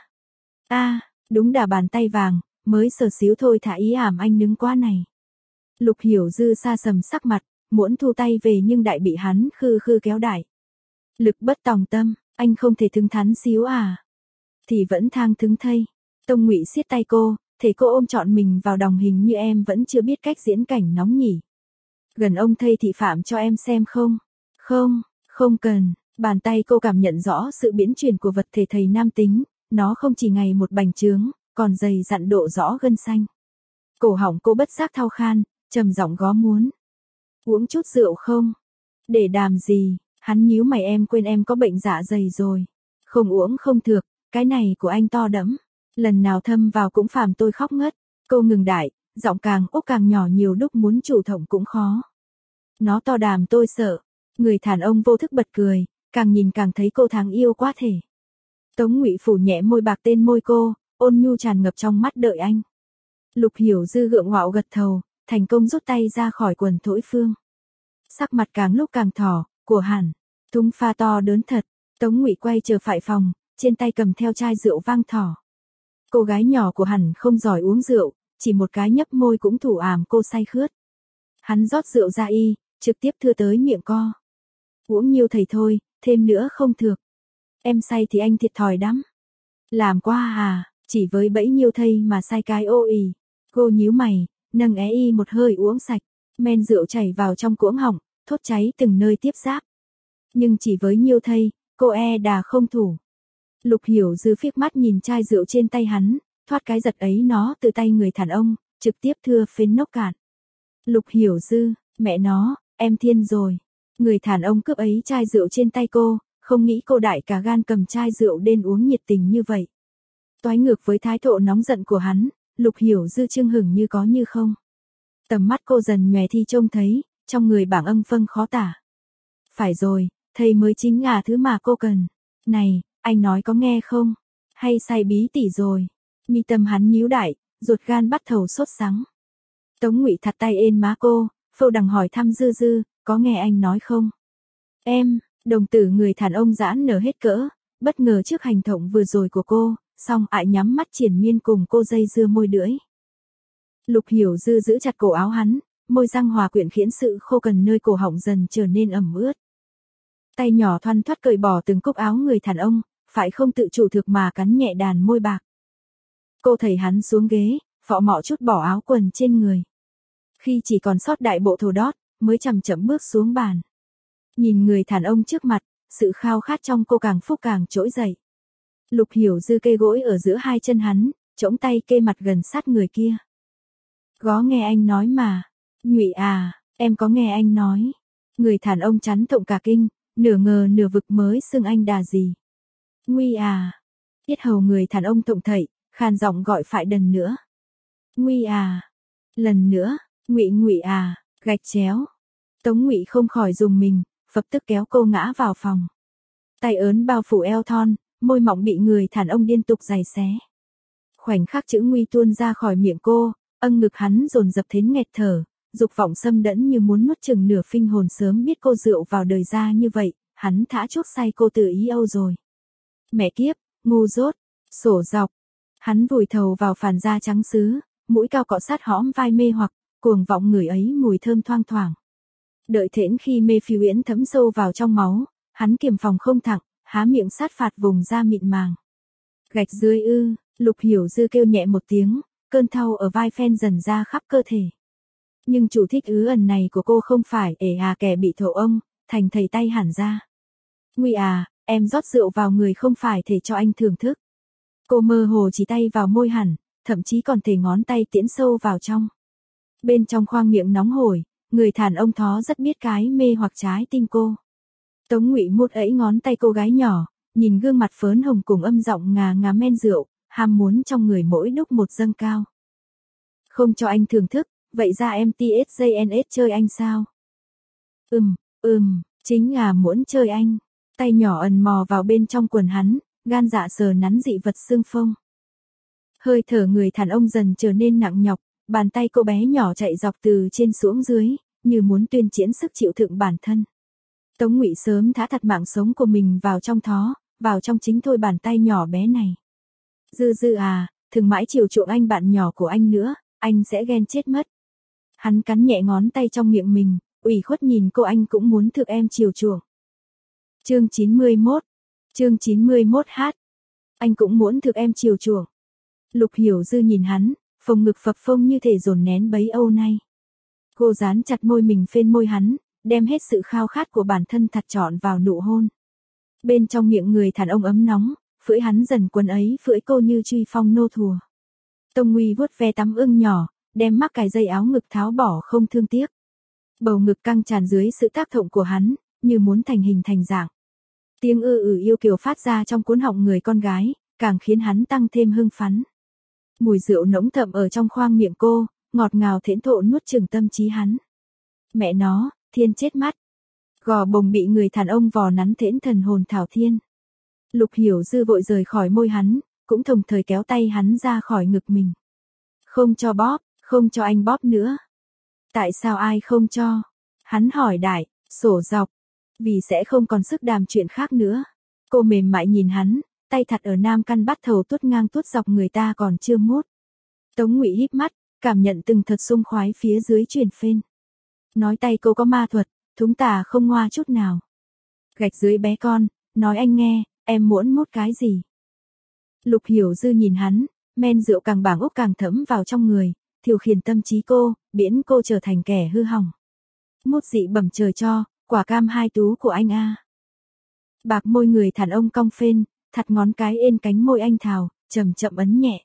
Đúng đà bàn tay vàng, mới sờ xíu thôi thả ý ảm anh nứng quá này. Lục Hiểu Dư xa sầm sắc mặt, muốn thu tay về nhưng đại bị hắn khư khư kéo đại. Lực bất tòng tâm, anh không thể thứng thắn xíu à? Thì vẫn thang thứng thây. Tông Ngụy siết tay cô, thể cô ôm trọn mình vào đồng hình như em vẫn chưa biết cách diễn cảnh nóng nhỉ. Gần ông thây thị phạm cho em xem không? Không cần. Bàn tay cô cảm nhận rõ sự biến chuyển của vật thể thầy nam tính, nó không chỉ ngày một bành trướng, còn dày dặn độ rõ gân xanh. Cổ họng cô bất giác thao khan, trầm giọng gó muốn. Uống chút rượu không? Để đàm gì? Hắn nhíu mày em quên em có bệnh dạ dày rồi. Không uống không thược, cái này của anh to đẫm. Lần nào thâm vào cũng phàm tôi khóc ngất. Cô ngừng đại, giọng càng úc càng nhỏ nhiều lúc muốn chủ động cũng khó. Nó to đàm tôi sợ. Người đàn ông vô thức bật cười, càng nhìn càng thấy cô đáng yêu quá thể. Tống Ngụy phủ nhẹ môi bạc tên môi cô, ôn nhu tràn ngập trong mắt đợi anh. Lục Hiểu Dư gượng ngạo gật thầu, thành công rút tay ra khỏi quần thổi phương. Sắc mặt càng lúc càng thỏ, của hẳn, thúng pha to đớn thật. Tống Ngụy quay trở phải phòng, trên tay cầm theo chai rượu vang thỏ. Cô gái nhỏ của hẳn không giỏi uống rượu, chỉ một cái nhấp môi cũng thủ ảm cô say khướt. Hắn rót rượu ra trực tiếp thưa tới miệng co. Uống nhiều thầy thôi, thêm nữa không thược. Em say thì anh thiệt thòi đắm. Làm quá à, chỉ với bẫy nhiêu thây mà say cái ô ì. Cô nhíu mày, nâng một hơi uống sạch, men rượu chảy vào trong cuống họng, thốt cháy từng nơi tiếp giáp. Nhưng chỉ với nhiêu thây, cô đà không thủ. Lục Hiểu Dư phiếc mắt nhìn chai rượu trên tay hắn, thoát cái giật ấy nó từ tay người đàn ông, trực tiếp thưa phên nốc cạn. Lục Hiểu Dư, mẹ nó, em thiên rồi. Người đàn ông cướp ấy chai rượu trên tay cô, không nghĩ cô đại cả gan cầm chai rượu đến uống nhiệt tình như vậy. Toái ngược với thái độ nóng giận của hắn, Lục Hiểu Dư chưng hửng như có như không. Tầm mắt cô dần nhòe thi trông thấy, trong người bảng âm phân khó tả. Phải rồi, thầy mới chính là thứ mà cô cần. Này, anh nói có nghe không? Hay say bí tỉ rồi? Mi tâm hắn nhíu đại, ruột gan bắt thầu sốt sắng. Tống Ngụy thặt tay ên má cô, phâu đằng hỏi thăm Dư, có nghe anh nói không? Em, đồng tử người đàn ông giãn nở hết cỡ, bất ngờ trước hành động vừa rồi của cô, xong ại nhắm mắt triển miên cùng cô dây dưa môi đưỡi. Lục Hiểu Dư giữ chặt cổ áo hắn, môi răng hòa quyện khiến sự khô cằn nơi cổ họng dần trở nên ẩm ướt. Tay nhỏ thoăn thoắt cởi bỏ từng cúc áo người đàn ông, phải không tự chủ thực mà cắn nhẹ đàn môi bạc. Cô thầy hắn xuống ghế, phọ mọ chút bỏ áo quần trên người. Khi chỉ còn sót đại bộ thổ đót, mới chậm chậm bước xuống bàn. Nhìn người đàn ông trước mặt, sự khao khát trong cô càng phúc càng trỗi dậy. Lục Hiểu Dư kê gối ở giữa hai chân hắn, chống tay kê mặt gần sát người kia. Có nghe anh nói mà. Nhụy à, em có nghe anh nói. Người đàn ông chắn thọng cả kinh, nửa ngờ nửa vực mới xưng anh đà gì. Nguy à. Yết hầu người đàn ông thọng thậy, khàn giọng gọi phải lần nữa. Nguy à. Lần nữa, Ngụy à, gạch chéo. Tống Ngụy không khỏi dùng mình, phập tức kéo cô ngã vào phòng. Tay ớn bao phủ eo thon, môi mỏng bị người đàn ông liên tục giày xé. Khoảnh khắc chữ Nguy tuôn ra khỏi miệng cô, ngực hắn dồn dập thến nghẹt thở, dục vọng xâm đẫn như muốn nuốt chửng nửa phinh hồn. Sớm biết cô rượu vào đời ra như vậy, hắn thả chuốc say cô từ ý âu rồi. Mẹ kiếp, ngu dốt, sổ dọc. Hắn vùi thầu vào phàn da trắng sứ, mũi cao cọ sát hõm vai mê hoặc, cuồng vọng người ấy mùi thơm thoang thoảng. Đợi thễn khi mê phiêu uyển thấm sâu vào trong máu, hắn kiềm phòng không thẳng, há miệng sát phạt vùng da mịn màng. Gạch dưới ư, Lục Hiểu Dư kêu nhẹ một tiếng, cơn đau ở vai phen dần ra khắp cơ thể. Nhưng chủ thích ẩn này của cô không phải kẻ bị thổ ông, thành thầy tay hẳn ra. Nguy à, em rót rượu vào người không phải để cho anh thưởng thức. Cô mơ hồ chỉ tay vào môi hẳn, thậm chí còn thể ngón tay tiễn sâu vào trong. Bên trong khoang miệng nóng hổi, người đàn ông thó rất biết cái mê hoặc trái tim cô. Tống Ngụy mút ẫy ngón tay cô gái nhỏ, nhìn gương mặt phớn hồng cùng âm giọng ngà ngà men rượu, ham muốn trong người mỗi lúc một dâng cao. Không cho anh thưởng thức, vậy ra em TSJNS chơi anh sao? Chính muốn chơi anh. Tay nhỏ ẩn mò vào bên trong quần hắn, gan dạ sờ nắn dị vật xương phông. Hơi thở người đàn ông dần trở nên nặng nhọc, bàn tay cô bé nhỏ chạy dọc từ trên xuống dưới, như muốn tuyên chiến sức chịu đựng bản thân. Tống Ngụy sớm thả thật mạng sống của mình vào trong thó, vào trong chính thôi bàn tay nhỏ bé này. Dư à, đừng mãi chiều chuộng anh bạn nhỏ của anh nữa, anh sẽ ghen chết mất. Hắn cắn nhẹ ngón tay trong miệng mình, ủy khuất nhìn cô. Anh cũng muốn thực em chiều chuộng. Chương 91 hát. Anh cũng muốn thực em chiều chuộng. Lục Hiểu Dư nhìn hắn, phồng ngực phập phông như thể dồn nén bấy âu nay. Cô dán chặt môi mình phên môi hắn, đem hết sự khao khát của bản thân thật trọn vào nụ hôn. Bên trong miệng người đàn ông ấm nóng, phưỡi hắn dần quấn ấy phưỡi cô như truy phong nô thùa. Tông Nguy vuốt ve tắm ưng nhỏ, đem mắc cài dây áo ngực tháo bỏ không thương tiếc. Bầu ngực căng tràn dưới sự tác động của hắn, như muốn thành hình thành dạng. Tiếng yêu kiều phát ra trong cuốn họng người con gái, càng khiến hắn tăng thêm hưng phấn. Mùi rượu nồng thậm ở trong khoang miệng cô, ngọt ngào thến thộ nuốt chửng tâm trí hắn. Mẹ nó, thiên chết mắt. Gò bồng bị người đàn ông vò nắn thễn thần hồn thảo thiên. Lục Hiểu Dư vội rời khỏi môi hắn, cũng đồng thời kéo tay hắn ra khỏi ngực mình. Không cho bóp, không cho anh bóp nữa. Tại sao ai không cho? Hắn hỏi đại, sổ dọc. Vì sẽ không còn sức đàm chuyện khác nữa. Cô mềm mại nhìn hắn, tay thật ở nam căn bắt thầu tuốt ngang tuốt dọc người ta còn chưa mút. Tống Ngụy híp mắt, cảm nhận từng thật sung khoái phía dưới truyền phên. Nói tay cô có ma thuật, thúng tà không ngoa chút nào. Gạch dưới bé con, nói anh nghe, em muốn mút cái gì? Lục Hiểu Dư nhìn hắn, men rượu càng bảng úc càng thấm vào trong người, thiêu khiển tâm trí cô, biến cô trở thành kẻ hư hỏng. Mút dị bẩm trời cho, quả cam hai tú của anh a. Bạc môi người đàn ông cong phên, thặt ngón cái ên cánh môi anh thào, chậm chậm ấn nhẹ.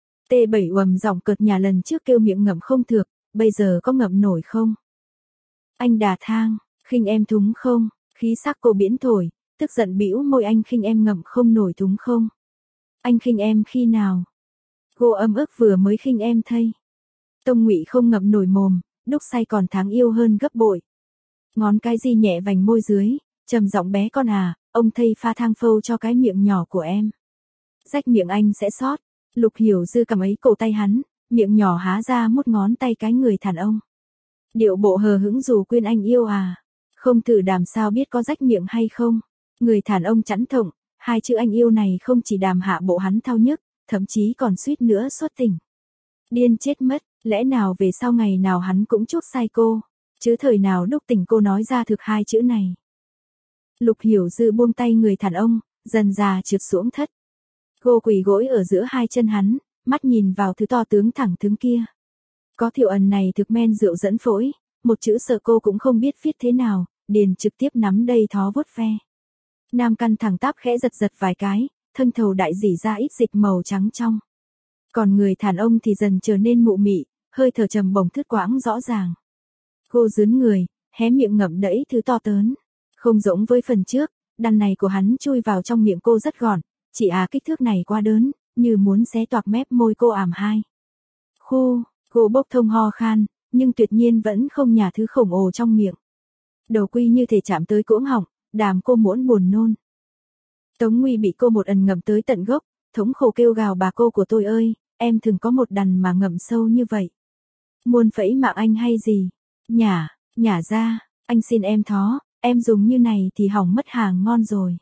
T7 giọng cợt nhà lần trước kêu miệng ngậm không thược, bây giờ có ngậm nổi không? Anh đà thang, khinh em thúng không? Khí sắc cô biến thổi, tức giận bĩu môi. Anh khinh em ngậm không nổi thúng không? Anh khinh em khi nào? Cô ấm ức vừa mới khinh em thay. Tông Ngụy không ngậm nổi mồm, đúc say còn tháng yêu hơn gấp bội. Ngón cái di nhẹ vành môi dưới, trầm giọng bé con à, ông thầy pha thang phâu cho cái miệng nhỏ của em. Rách miệng anh sẽ sót. Lục Hiểu Dư cầm ấy cổ tay hắn, miệng nhỏ há ra mút ngón tay cái người đàn ông. Điệu bộ hờ hững dù quên anh yêu à. Không thử đàm sao biết có rách miệng hay không. Người đàn ông chẵn thọng, hai chữ anh yêu này không chỉ đàm hạ bộ hắn thao nhức, thậm chí còn suýt nữa xuất tình. Điên chết mất, lẽ nào về sau ngày nào hắn cũng chuốc say cô, chứ thời nào đúc tình cô nói ra thực hai chữ này. Lục Hiểu Dư buông tay người đàn ông, dần dà trượt xuống thất. Cô quỳ gối ở giữa hai chân hắn, mắt nhìn vào thứ to tướng thẳng tướng kia. Có thiểu ẩn này thực men rượu dẫn phổi, một chữ sợ cô cũng không biết viết thế nào, Điền trực tiếp nắm đầy thó vuốt ve. Nam căn thẳng tắp khẽ giật giật vài cái, thân thầu đại dỉ ra ít dịch màu trắng trong. Còn người thản ông thì dần trở nên mụ mị, hơi thở trầm bổng thướt quãng rõ ràng. Cô dướn người, hé miệng ngậm đẫy thứ to tớn. Không giống với phần trước, đàn này của hắn chui vào trong miệng cô rất gọn, chỉ kích thước này quá đớn, như muốn xé toạc mép môi cô ảm hai. Cô bốc thông ho khan, nhưng tuyệt nhiên vẫn không nhả thứ khổng ồ trong miệng. Đầu quy như thể chạm tới cỗng họng, đàm cô muốn buồn nôn. Tống Nguy bị cô một ẩn ngậm tới tận gốc, thống khổ kêu gào bà cô của tôi ơi, em thường có một đàn mà ngậm sâu như vậy. Muốn phẫy mạng anh hay gì? Nhả ra, anh xin em thó, em dùng như này thì hỏng mất hàng ngon rồi.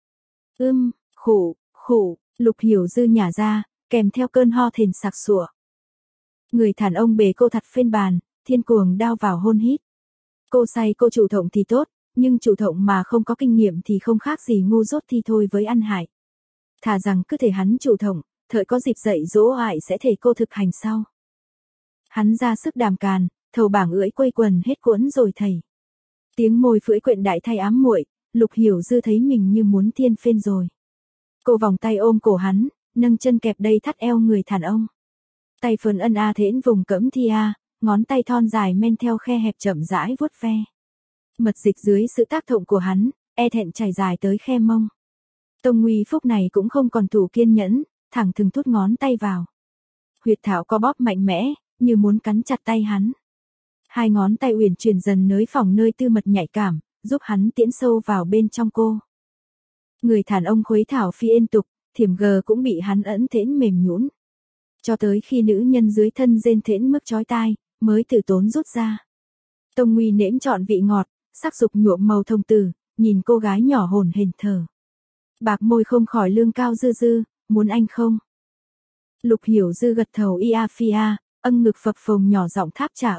Khụ, Lục Hiểu Dư nhả ra, kèm theo cơn ho thền sặc sụa. Người thản ông bế cô thật phên bàn, thiên cuồng đao vào hôn hít. Cô say cô chủ thộng thì tốt, nhưng chủ thộng mà không có kinh nghiệm thì không khác gì ngu dốt thì thôi với ăn hại. Thà rằng cứ thể hắn chủ thộng, thợi có dịp dạy dỗ ại sẽ thể cô thực hành sau. Hắn ra sức đàm càn, thầu bảng ưỡi quây quần hết cuốn rồi thầy. Tiếng môi phưỡi quyện đại thay ám muội, Lục Hiểu Dư thấy mình như muốn tiên phên rồi. Cô vòng tay ôm cổ hắn, nâng chân kẹp đầy thắt eo người thản ông. Tay phơn ân thễn vùng cẫm thi ngón tay thon dài men theo khe hẹp chậm rãi vuốt ve. Mật dịch dưới sự tác động của hắn, thẹn chảy dài tới khe mông. Tông Nguy phúc này cũng không còn thủ kiên nhẫn, thẳng thừng thút ngón tay vào. Huyệt thảo co bóp mạnh mẽ, như muốn cắn chặt tay hắn. Hai ngón tay uyển chuyển dần nới phòng nơi tư mật nhạy cảm, giúp hắn tiễn sâu vào bên trong cô. Người thản ông khuấy thảo phi yên tục, thiểm gờ cũng bị hắn ẩn thễn mềm nhũn. Cho tới khi nữ nhân dưới thân rên thễn mức chói tai, mới từ tốn rút ra. Tông Nguy nếm trọn vị ngọt, sắc dục nhuộm màu thông tử, nhìn cô gái nhỏ hồn hển thở. Bạc môi không khỏi lương cao dư, muốn anh không? Lục Hiểu Dư gật thầu phia, âng ngực phập phồng nhỏ giọng tháp trả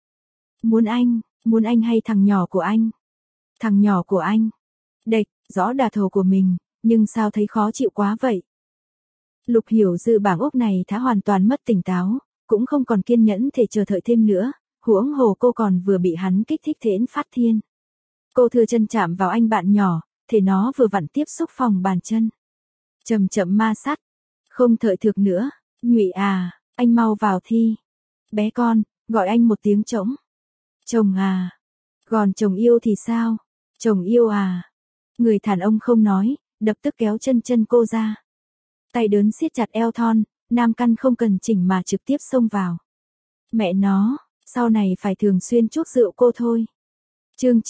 Muốn anh hay thằng nhỏ của anh? Thằng nhỏ của anh. Đệch, rõ đà thầu của mình, nhưng sao thấy khó chịu quá vậy? Lục Hiểu Dư bảng ốc này thá hoàn toàn mất tỉnh táo, cũng không còn kiên nhẫn thể chờ đợi thêm nữa, huống hồ cô còn vừa bị hắn kích thích thễn phát thiên. Cô thừa chân chạm vào anh bạn nhỏ, thể nó vừa vặn tiếp xúc phòng bàn chân. Chậm chậm ma sát, không thợi thược nữa, Nhụy anh mau vào thi. Bé con, gọi anh một tiếng trỗng. Chồng còn chồng yêu thì sao? Chồng yêu Người thản ông không nói, đập tức kéo chân cô ra. Tay đớn siết chặt eo thon, nam căn không cần chỉnh mà trực tiếp xông vào. Mẹ nó, sau này phải thường xuyên chuốc rượu cô thôi. Chương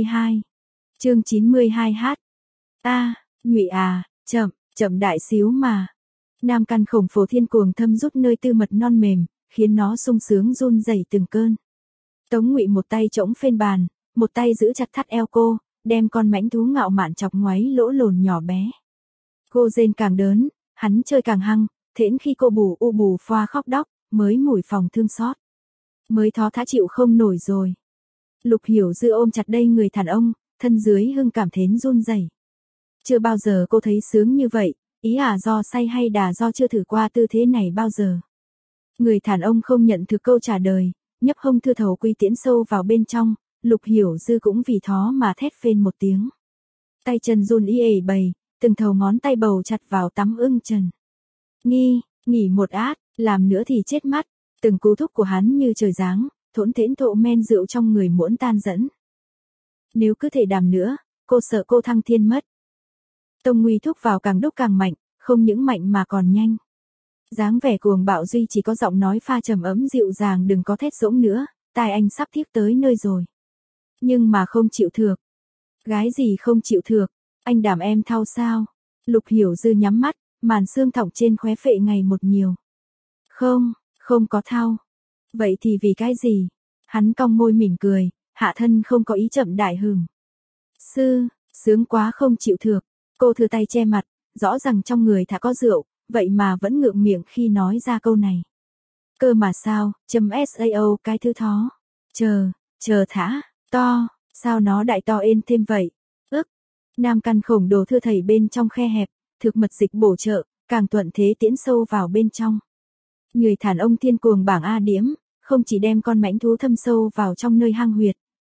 92 hát. Nhụy chậm đại xíu mà. Nam căn khổng phổ thiên cuồng thâm rút nơi tư mật non mềm, khiến nó sung sướng run rẩy từng cơn. Tống Ngụy một tay trỗng phên bàn, một tay giữ chặt thắt eo cô, đem con mãnh thú ngạo mạn chọc ngoáy lỗ lồn nhỏ bé. Cô rên càng đớn, hắn chơi càng hăng, thễn khi cô bù phoa khóc đóc, mới mủi phòng thương xót. Mới thó thá chịu không nổi rồi. Lục Hiểu Dư ôm chặt đây người thản ông, thân dưới hưng cảm thến run rẩy. Chưa bao giờ cô thấy sướng như vậy, ý do say hay đà do chưa thử qua tư thế này bao giờ. Người thản ông không nhận thực câu trả lời, nhấp hông thưa thầu quy tiễn sâu vào bên trong, Lục Hiểu Dư cũng vì thó mà thét phên một tiếng. Tay chân run bầy, từng thầu ngón tay bầu chặt vào tắm ưng trần. Nghỉ một làm nữa thì chết mắt, từng cú thúc của hắn như trời giáng, thỗn thễn thộ men rượu trong người muỗn tan dẫn. Nếu cứ thể đàm nữa, cô sợ cô thăng thiên mất. Tông Nguy thúc vào càng đúc càng mạnh, không những mạnh mà còn nhanh. Dáng vẻ cuồng bạo duy chỉ có giọng nói pha trầm ấm dịu dàng đừng có thét dỗng nữa, tai anh sắp thiếc tới nơi rồi. Nhưng mà không chịu thược. Gái gì không chịu thược, anh đảm em thao sao? Lục Hiểu Dư nhắm mắt, màn xương thỏng trên khóe phệ ngày một nhiều. Không có thao. Vậy thì vì cái gì? Hắn cong môi mỉm cười, hạ thân không có ý chậm đại hừng. Sướng quá không chịu thược. Cô thừa tay che mặt, rõ ràng trong người thả có rượu, vậy mà vẫn ngượng miệng khi nói ra câu này. Cơ mà sao, sao cái thứ thó. Chờ thả, to, sao nó đại to ên thêm vậy? Nam căn khổng đồ thưa thầy bên trong khe hẹp, thực mật dịch bổ trợ, càng thuận thế tiễn sâu vào bên trong. Người thản ông thiên cuồng bảng điếm, không chỉ đem con mãnh thú thâm sâu vào trong nơi hang huyệt,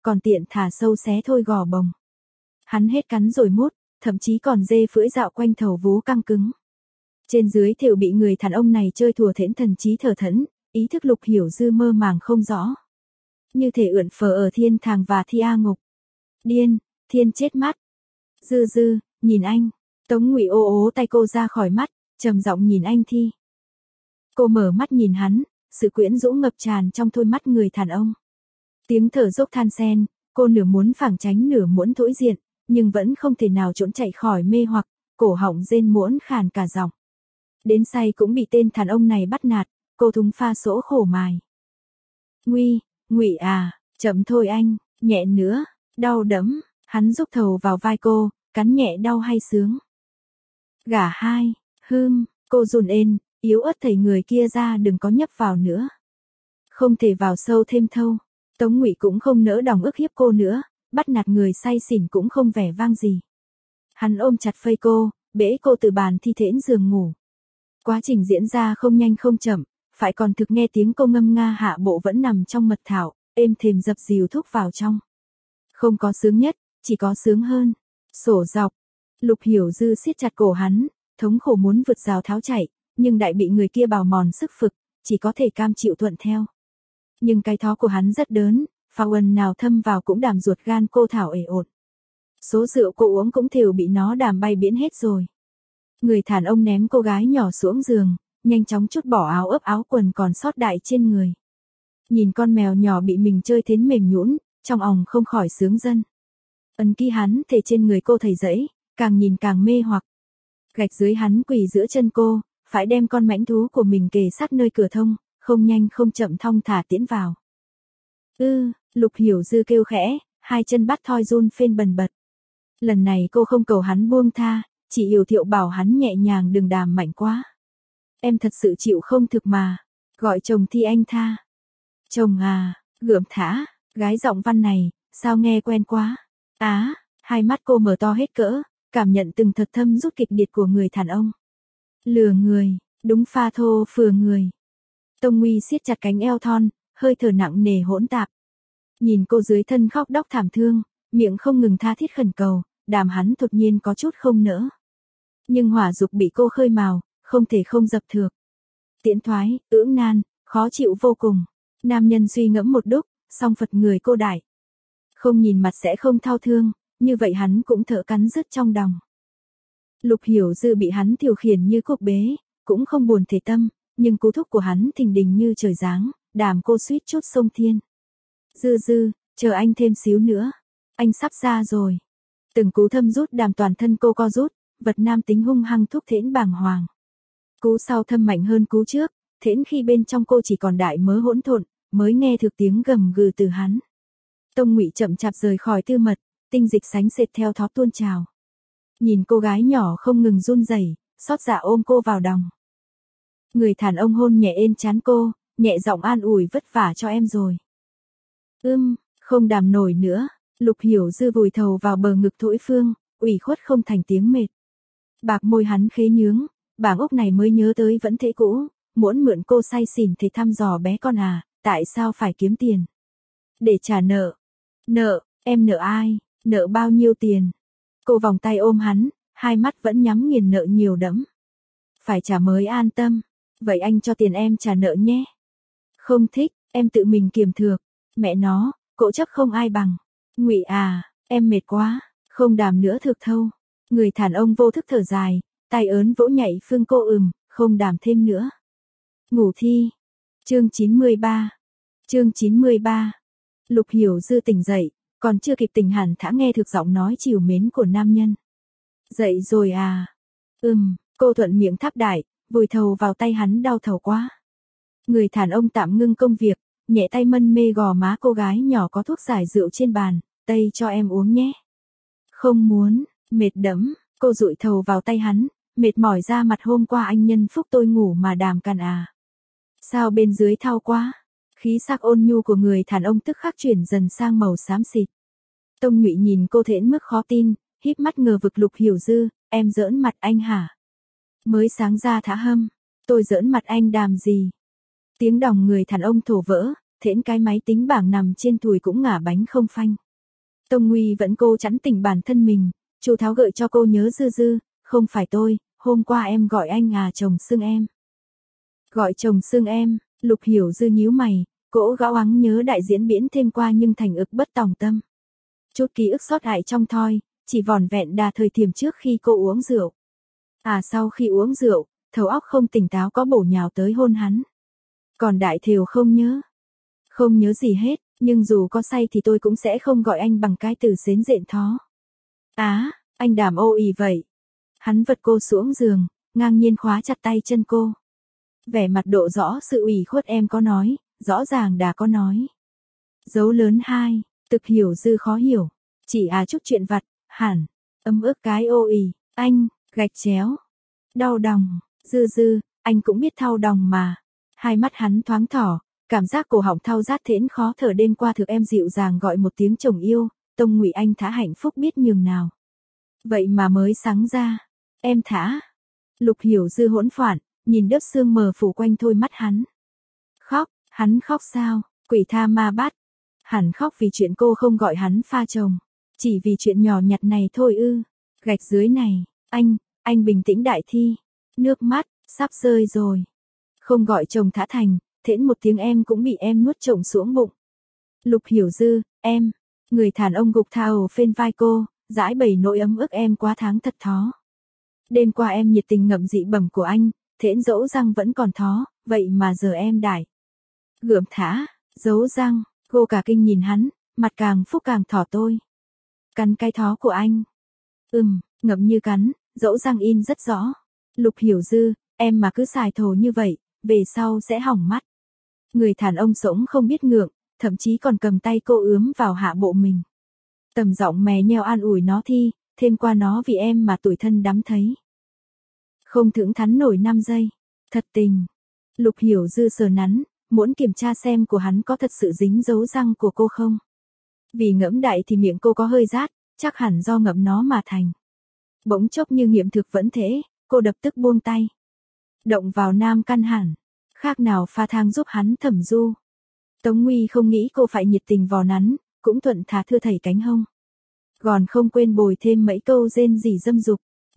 còn tiện thả sâu xé thôi gò bồng. Hắn hết cắn rồi mút, thậm chí còn dê phưỡi dạo quanh thầu vú căng cứng. Trên dưới thều bị người đàn ông này chơi thùa thễn thần trí thờ thẫn, ý thức Lục Hiểu Dư mơ màng không rõ. Như thể ượn phờ ở thiên thàng và thi a ngục. Điên, thiên chết mắt. Dư Dư, nhìn anh. Tống Ngụy ô ố tay cô ra khỏi mắt, trầm giọng nhìn anh Thi. Cô mở mắt nhìn hắn, sự quyến rũ ngập tràn trong đôi mắt người đàn ông. Tiếng thở dốc than sen, cô nửa muốn phảng tránh nửa muốn thỗi diện, nhưng vẫn không thể nào trốn chạy khỏi mê hoặc, cổ họng rên muỗn khàn cả giọng. Đến say cũng bị tên đàn ông này bắt nạt, cô thúng pha sỗ khổ mài. Ngụy à, chậm thôi anh, nhẹ nữa, đau đẫm, hắn rúc thầu vào vai cô, cắn nhẹ đau hay sướng. Gả hai, cô run ên, yếu ớt thầy người kia ra đừng có nhấp vào nữa. Không thể vào sâu thêm thâu, Tống Ngụy cũng không nỡ đòng ức hiếp cô nữa, bắt nạt người say xỉn cũng không vẻ vang gì. Hắn ôm chặt phây cô, bế cô từ bàn thi thễn giường ngủ. Quá trình diễn ra không nhanh không chậm, phải còn thực nghe tiếng cô ngâm nga hạ bộ vẫn nằm trong mật thảo, êm thềm dập dìu thúc vào trong. Không có sướng nhất, chỉ có sướng hơn. Sổ dọc, Lục Hiểu Dư siết chặt cổ hắn, thống khổ muốn vượt rào tháo chạy, nhưng đại bị người kia bào mòn sức phực, chỉ có thể cam chịu thuận theo. Nhưng cái thó của hắn rất đớn, phao ân nào thâm vào cũng đàm ruột gan cô thảo ể ột. Số rượu cô uống cũng thều bị nó đàm bay biến hết rồi. Người đàn ông ném cô gái nhỏ xuống giường, nhanh chóng trút bỏ áo ướp áo quần còn sót đại trên người. Nhìn con mèo nhỏ bị mình chơi thến mềm nhũn, trong òng không khỏi sướng dân. Ấn ký hắn thể trên người cô thầy dẫy, càng nhìn càng mê hoặc. Gạch dưới hắn quỳ giữa chân cô, phải đem con mãnh thú của mình kề sát nơi cửa thông, không nhanh không chậm thong thả tiến vào. Lục Hiểu Dư kêu khẽ, hai chân bắt thoi run phên bần bật. Lần này cô không cầu hắn buông tha, chỉ yểu thiệu bảo hắn nhẹ nhàng đừng đàm mạnh quá. Em thật sự chịu không thực mà, gọi chồng Thi anh tha. Chồng à, gượm thả, gái giọng văn này, sao nghe quen quá. Hai mắt cô mở to hết cỡ, cảm nhận từng thật thâm rút kịch liệt của người đàn ông. Lừa người, đúng pha thô phừa người. Tông Nguy siết chặt cánh eo thon, hơi thở nặng nề hỗn tạp. Nhìn cô dưới thân khóc đóc thảm thương, miệng không ngừng tha thiết khẩn cầu, đàm hắn đột nhiên có chút không nỡ. Nhưng hỏa dục bị cô khơi mào, không thể không dập thược. Tiễn thoái, ưỡng nan, khó chịu vô cùng. Nam nhân suy ngẫm một đúc, song Phật người cô đại. Không nhìn mặt sẽ không thao thương, như vậy hắn cũng thở cắn rứt trong lòng. Lục Hiểu Dư bị hắn điều khiển như cục bế, cũng không buồn thể tâm, nhưng cú thúc của hắn thình đình như trời giáng, đàm cô suýt chút sông thiên. Dư, chờ anh thêm xíu nữa, anh sắp ra rồi. Từng cú thâm rút đàm toàn thân cô co rút, vật nam tính hung hăng thúc thễn bàng hoàng. Cú sau thâm mạnh hơn cú trước, thễn khi bên trong cô chỉ còn đại mớ hỗn độn, mới nghe được tiếng gầm gừ từ hắn. Tông Ngụy chậm chạp rời khỏi tư mật, tinh dịch sánh sệt theo thó tuôn trào. Nhìn cô gái nhỏ không ngừng run rẩy, xót dạ ôm cô vào lòng. Người đàn ông hôn nhẹ ên trán cô, nhẹ giọng an ủi vất vả cho em rồi. Không đàm nổi nữa, Lục Hiểu Dư vùi thầu vào bờ ngực thỗi phương, ủy khuất không thành tiếng mệt. Bạc môi hắn khế nhướng, bảng ốc này mới nhớ tới vẫn thế cũ, muốn mượn cô say xỉn thì thăm dò bé con à, tại sao phải kiếm tiền? Để trả nợ. Nợ, em nợ ai, nợ bao nhiêu tiền? Cô vòng tay ôm hắn, hai mắt vẫn nhắm nghiền nợ nhiều đẫm. Phải trả mới an tâm, vậy anh cho tiền em trả nợ nhé. Không thích, em tự mình kiềm thược, mẹ nó, cỗ chắc không ai bằng. Ngụy à, em mệt quá, không đàm nữa thực thâu. Người đàn ông vô thức thở dài, tay ớn vỗ nhảy phương cô không đàm thêm nữa. Ngủ thi. Chương 93. Lục Hiểu Dư tỉnh dậy, còn chưa kịp tỉnh hẳn thả nghe thực giọng nói trìu mến của nam nhân. Dậy rồi à? Cô thuận miệng tháp đại, vùi thầu vào tay hắn đau thầu quá. Người đàn ông tạm ngưng công việc, nhẹ tay mân mê gò má cô gái nhỏ có thuốc giải rượu trên bàn, tây cho em uống nhé. Không muốn, mệt đẫm, cô dụi thầu vào tay hắn, mệt mỏi ra mặt hôm qua anh nhân phúc tôi ngủ mà đàm cằn à. Sao bên dưới thao quá, khí sắc ôn nhu của người đàn ông tức khắc chuyển dần sang màu xám xịt. Tông Ngụy nhìn cô thễn mức khó tin, híp mắt ngờ vực Lục Hiểu Dư, em giỡn mặt anh hả? Mới sáng ra thả hâm, tôi giỡn mặt anh đàm gì? Tiếng đòng người đàn ông thổ vỡ, thễn cái máy tính bảng nằm trên đùi cũng ngả bánh không phanh. Tông Nguy vẫn cố chắn tỉnh bản thân mình, Chu Tháo gợi cho cô nhớ Dư Dư, không phải tôi, hôm qua em gọi anh à, chồng xưng em. Gọi chồng xưng em, Lục Hiểu Dư nhíu mày, cỗ gõ ắng nhớ đại diễn biến thêm qua nhưng thành ực bất tòng tâm. Chút ký ức sót hại trong thoi, chỉ vỏn vẹn đà thời thiềm trước khi cô uống rượu. À sau khi uống rượu, thầu óc không tỉnh táo có bổ nhào tới hôn hắn. Còn đại thều không nhớ. Không nhớ gì hết, nhưng dù có say thì tôi cũng sẽ không gọi anh bằng cái từ xến rện thó. Á, anh Đàm ô ì vậy. Hắn vật cô xuống giường, ngang nhiên khóa chặt tay chân cô. Vẻ mặt độ rõ sự ủy khuất em có nói, rõ ràng đã có nói. Dấu lớn 2, Thực Hiểu Dư khó hiểu. Chỉ chút chuyện vặt, hẳn, ức cái ô ì, anh, gạch chéo. Đau đòng, Dư Dư, anh cũng biết thao đòng mà. Hai mắt hắn thoáng thỏ, cảm giác cổ họng thao rát thễn khó thở đêm qua thực em dịu dàng gọi một tiếng chồng yêu, Tông Ngụy anh thả hạnh phúc biết nhường nào. Vậy mà mới sáng ra, em thả. Lục Hiểu Dư hỗn loạn, nhìn đớp sương mờ phủ quanh thôi mắt hắn. Khóc, hắn khóc sao, quỷ tha ma bắt. Hẳn khóc vì chuyện cô không gọi hắn pha chồng, chỉ vì chuyện nhỏ nhặt này thôi ư. Gạch dưới này, anh bình tĩnh đại thi. Nước mắt, sắp rơi rồi. Không gọi chồng thả thành, thễn một tiếng em cũng bị em nuốt trộm xuống bụng. Lục Hiểu Dư, em. Người đàn ông gục thao phên vai cô, giải bày nỗi ấm ức em quá tháng thật thó. Đêm qua em nhiệt tình ngậm dị bẩm của anh, thễn dỗ răng vẫn còn thó, vậy mà giờ em đải. Gượm thả, dấu răng, cô cả kinh nhìn hắn, mặt càng phúc càng thỏ tôi. Cắn cái thó của anh. Ngậm như cắn, dỗ răng in rất rõ. Lục Hiểu Dư, em mà cứ xài thồ như vậy, về sau sẽ hỏng mắt. Người đàn ông sống không biết ngượng, thậm chí còn cầm tay cô ướm vào hạ bộ mình. Tầm giọng mè nheo an ủi nó thi, thêm qua nó vì em mà tủi thân đắm thấy. Không thững thắn nổi 5 giây. Thật tình. Lục Hiểu Dư sờ nắn, muốn kiểm tra xem của hắn có thật sự dính dấu răng của cô không. Vì ngẫm đại thì miệng cô có hơi rát, chắc hẳn do ngậm nó mà thành. Bỗng chốc như nghiệm thực vẫn thế, cô đập tức buông tay. Động vào nam căn hẳn, khác nào pha thang giúp hắn thẩm du. Tống Nguy không nghĩ cô phải nhiệt tình vò nắn, cũng thuận thả thưa thầy cánh hông. Còn không quên bồi thêm mấy câu rên rỉ dâm dục.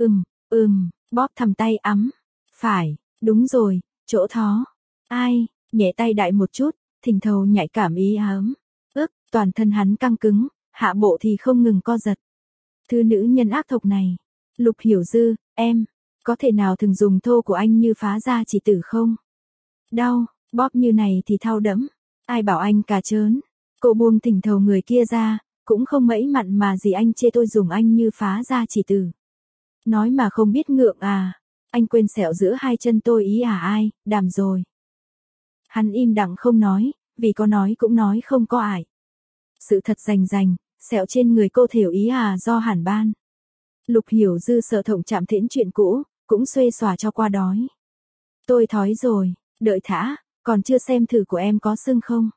Bóp thầm tay ấm. Phải, đúng rồi, chỗ thó. Ai, nhẹ tay đại một chút, thình thầu nhạy cảm ý ấm. Toàn thân hắn căng cứng, hạ bộ thì không ngừng co giật. Thư nữ nhân ác thộc này. Lục Hiểu Dư, em, có thể nào thường dùng thô của anh như phá ra chỉ tử không? Đau, bóp như này thì thao đẫm. Ai bảo anh cà trớn. Cô buông thình thầu người kia ra, cũng không mẩy mặn mà gì anh chê tôi dùng anh như phá ra chỉ tử. Nói mà không biết ngượng à, anh quên sẹo giữa hai chân tôi ý à ai, Đàm rồi. Hắn im lặng không nói, vì có nói cũng nói không có ải. Sự thật rành, sẹo trên người cô thểu ý à do hàn ban. Lục Hiểu Dư sợ thổng chạm thễn chuyện cũ, cũng xuê xòa cho qua đói. Tôi thói rồi, đợi thả, còn chưa xem thử của em có sưng không?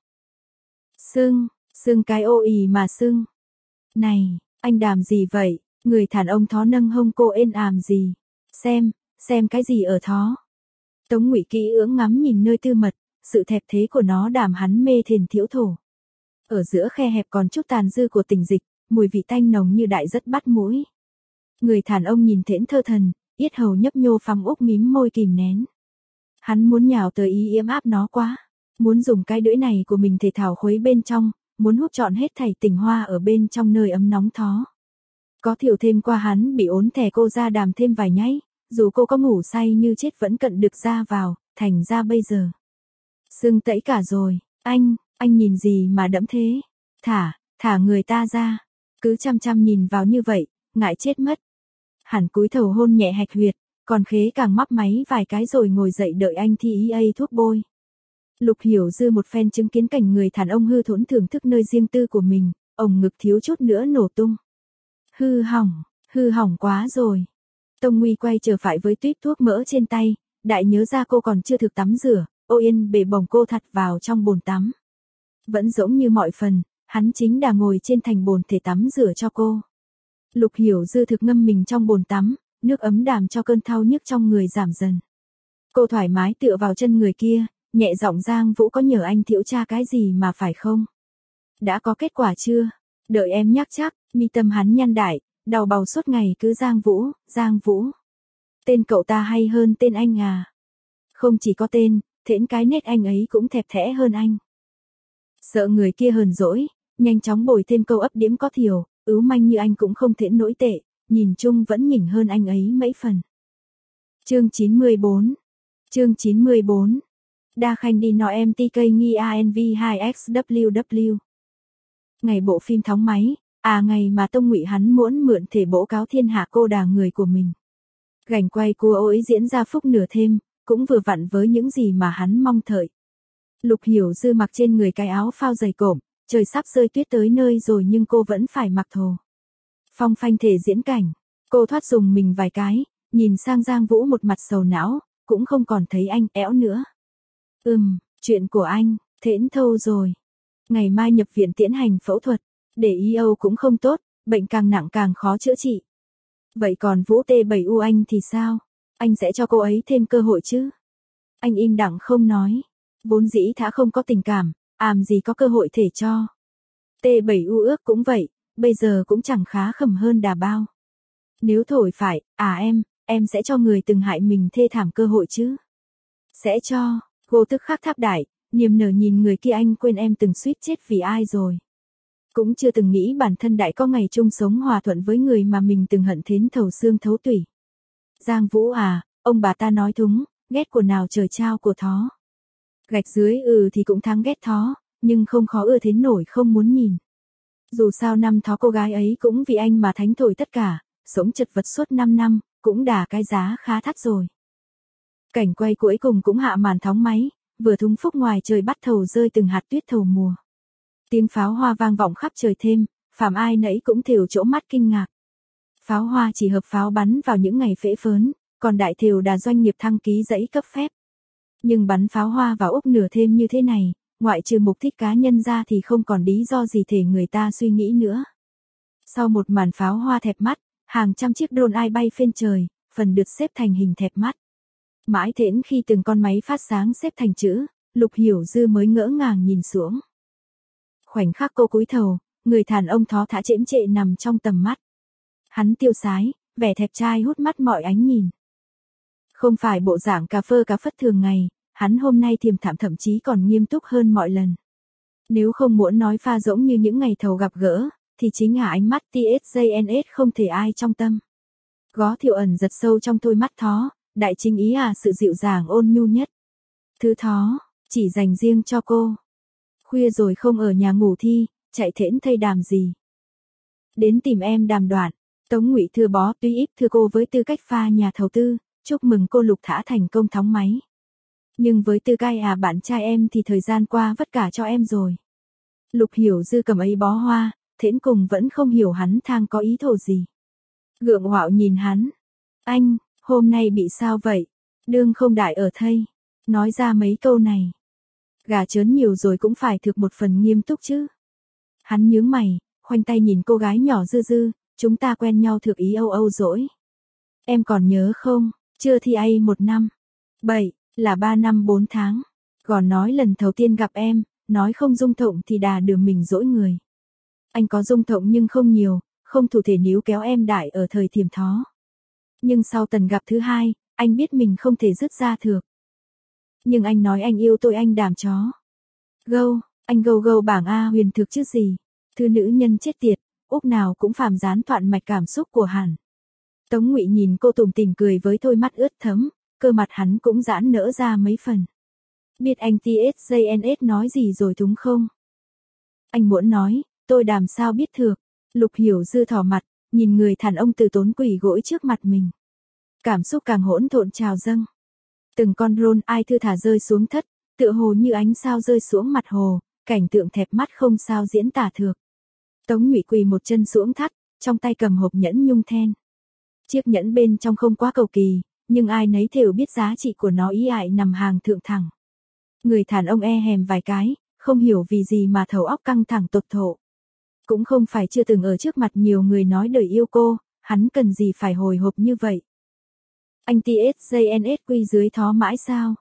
Sưng cái ô ì mà sưng. Này, anh Đàm gì vậy? Người đàn ông thó nâng hông cô ên àm gì? Xem cái gì ở thó? Tống Ngụy kỹ ưỡng ngắm nhìn nơi tư mật, sự thẹp thế của nó đàm hắn mê thền thiễu thổ. Ở giữa khe hẹp còn chút tàn dư của tình dịch, mùi vị tanh nồng như đại rất bắt mũi. Người đàn ông nhìn thễn thơ thần, yết hầu nhấp nhô phăng úp mím môi kìm nén. Hắn muốn nhào tới ý yếm áp nó quá, muốn dùng cái đũa này của mình thể thảo khuấy bên trong, muốn hút trọn hết thảy tình hoa ở bên trong nơi ấm nóng thó. Có thiểu thêm qua hắn bị ốn thẻ cô ra đàm thêm vài nháy, dù cô có ngủ say như chết vẫn cận được ra vào, thành ra bây giờ. Sưng tẫy cả rồi, anh nhìn gì mà đẫm thế? Thả người ta ra. Cứ chăm nhìn vào như vậy, ngại chết mất. Hẳn cúi thầu hôn nhẹ hạch huyệt, còn khế càng mắp máy vài cái rồi ngồi dậy đợi anh thi thuốc bôi. Lục Hiểu Dư một phen chứng kiến cảnh người đàn ông hư thốn thưởng thức nơi riêng tư của mình, ổng ngực thiếu chút nữa nổ tung. Hư hỏng quá rồi. Tông Nguy quay trở phải với tuýp thuốc mỡ trên tay, đại nhớ ra cô còn chưa thực tắm rửa, Ô Yên bể bồng cô thật vào trong bồn tắm. Vẫn giống như mọi phần, hắn chính đã ngồi trên thành bồn thể tắm rửa cho cô. Lục Hiểu Dư thực ngâm mình trong bồn tắm, nước ấm đàm cho cơn thao nhức trong người giảm dần. Cô thoải mái tựa vào chân người kia, Nhẹ giọng Giang Vũ có nhờ anh Thiệu tra cái gì mà phải không? Đã có kết quả chưa? Đợi em nhắc chắc, mi tâm hắn nhăn đại, đau bầu suốt ngày cứ Giang Vũ. Tên cậu ta hay hơn tên anh à? Không chỉ có tên, thễn cái nét anh ấy cũng thẹp thẽ hơn anh. Sợ người kia hờn dỗi, nhanh chóng bồi thêm câu ấp điếm có thiểu, ứ manh như anh cũng không thễn nổi tệ, nhìn chung vẫn nhỉnh hơn anh ấy mấy phần. Chương 94. Đa Khanh đi nói MTK nghi ANV2XWW. Ngày bộ phim thóng máy, ngày mà Tông Ngụy hắn muốn mượn thể bố cáo thiên hạ cô đà người của mình. Cảnh quay cua ối diễn ra phúc nửa thêm, cũng vừa vặn với những gì mà hắn mong đợi. Lục Hiểu Dư mặc trên người cái áo phao dày cộm, trời sắp rơi tuyết tới nơi rồi nhưng cô vẫn phải mặc thồ. Phong phanh thể diễn cảnh, cô thoát dùng mình vài cái, nhìn sang Giang Vũ một mặt sầu não, cũng không còn thấy anh éo nữa. Chuyện của anh, thễn thâu rồi. Ngày mai nhập viện tiến hành phẫu thuật, để ý âu cũng không tốt, bệnh càng nặng càng khó chữa trị. Vậy còn Vũ T7U anh thì sao? Anh sẽ cho cô ấy thêm cơ hội chứ? Anh im lặng không nói. Vốn dĩ đã không có tình cảm, gì có cơ hội thể cho. T7U ước cũng vậy, bây giờ cũng chẳng khá khẩm hơn đà bao. Nếu thổi phải, em sẽ cho người từng hại mình thê thảm cơ hội chứ? Sẽ cho, cô tức khắc tháp đại, niềm nở nhìn người kia anh quên em từng suýt chết vì ai rồi. Cũng chưa từng nghĩ bản thân đại có ngày chung sống hòa thuận với người mà mình từng hận thến thấu xương thấu tủy. Giang Vũ ông bà ta nói thúng, ghét của nào trời trao của thó. Gạch dưới thì cũng thắng ghét thó, nhưng không khó ưa thế nổi không muốn nhìn. Dù sao năm thó cô gái ấy cũng vì anh mà thánh thổi tất cả, sống chật vật suốt 5 năm, cũng đà cái giá khá thắt rồi. Cảnh quay cuối cùng cũng hạ màn thóng máy, vừa thúng phúc ngoài trời bắt thầu rơi từng hạt tuyết thầu mùa. Tiếng pháo hoa vang vọng khắp trời thêm, phàm ai nấy cũng thều chỗ mắt kinh ngạc. Pháo hoa chỉ hợp pháo bắn vào những ngày phễ phớn, còn đại thều đà doanh nghiệp thăng ký giấy cấp phép. Nhưng bắn pháo hoa vào Úc nửa thêm như thế này, ngoại trừ mục đích cá nhân ra thì không còn lý do gì thể người ta suy nghĩ nữa. Sau một màn pháo hoa thẹp mắt, hàng trăm chiếc drone ai bay phên trời, phần được xếp thành hình thẹp mắt. Mãi thễn khi từng con máy phát sáng xếp thành chữ, Lục Hiểu Dư mới ngỡ ngàng nhìn xuống. Khoảnh khắc cô cúi thầu, người đàn ông thó thả chễm chệ nằm trong tầm mắt. Hắn tiêu sái, vẻ thẹp trai hút mắt mọi ánh nhìn. Không phải bộ dạng cà phất thường ngày, hắn hôm nay thiềm thảm thậm chí còn nghiêm túc hơn mọi lần. Nếu không muốn nói pha rỗng như những ngày thầu gặp gỡ, thì chính ánh mắt TSJNS không thể ai trong tâm. Gó Thiệu ẩn giật sâu trong đôi mắt thó, đại chính ý sự dịu dàng ôn nhu nhất. Thứ thó, chỉ dành riêng cho cô. Khuya rồi không ở nhà ngủ thi, chạy thễn thây đàm gì. Đến tìm em đàm đoạn, Tống Ngụy thưa bó tuy ít thưa cô với tư cách pha nhà thầu tư, chúc mừng cô Lục thả thành công thóng máy. Nhưng với tư cách bạn trai em thì thời gian qua vất cả cho em rồi. Lục Hiểu Dư cầm ấy bó hoa, thễn cùng vẫn không hiểu hắn thang có ý đồ gì. Gượng gạo nhìn hắn. Anh, hôm nay bị sao vậy? Đương không đại ở thây. Nói ra mấy câu này. Gà chớn nhiều rồi cũng phải thực một phần nghiêm túc chứ. Hắn nhướng mày, khoanh tay nhìn cô gái nhỏ Dư, chúng ta quen nhau thực ý âu dỗi. Em còn nhớ không, chưa thi A 1 năm. 7, là 3 năm 4 tháng. Còn nói lần đầu tiên gặp em, nói không dung thộng thì đà đường mình dỗi người. Anh có dung thộng nhưng không nhiều, không thủ thể níu kéo em đại ở thời thiềm thó. Nhưng sau tần gặp thứ hai, anh biết mình không thể dứt ra được. Nhưng anh nói anh yêu tôi anh đàm chó. Anh gâu bảng huyền thực chứ gì. Thư nữ nhân chết tiệt, Úc nào cũng phàm gián thoạn mạch cảm xúc của hẳn. Tống Ngụy nhìn cô tủm tỉm cười với đôi mắt ướt thấm, cơ mặt hắn cũng giãn nỡ ra mấy phần. Biết anh TSJNS nói gì rồi đúng không? Anh muốn nói, tôi đàm sao biết được. Lục Hiểu Dư thỏ mặt, nhìn người đàn ông từ tốn quỷ gối trước mặt mình. Cảm xúc càng hỗn độn trào dâng. Từng con drone ai thư thả rơi xuống thất, tựa hồ như ánh sao rơi xuống mặt hồ, cảnh tượng thẹp mắt không sao diễn tả được. Tống Ngụy quỳ một chân xuống thắt, trong tay cầm hộp nhẫn nhung then. Chiếc nhẫn bên trong không quá cầu kỳ, nhưng ai nấy đều biết giá trị của nó ý nằm hàng thượng thẳng. Người đàn ông hèm vài cái, không hiểu vì gì mà thầu óc căng thẳng tột thộ. Cũng không phải chưa từng ở trước mặt nhiều người nói đời yêu cô, hắn cần gì phải hồi hộp như vậy. Anh TSJNS quy dưới thó mãi sao?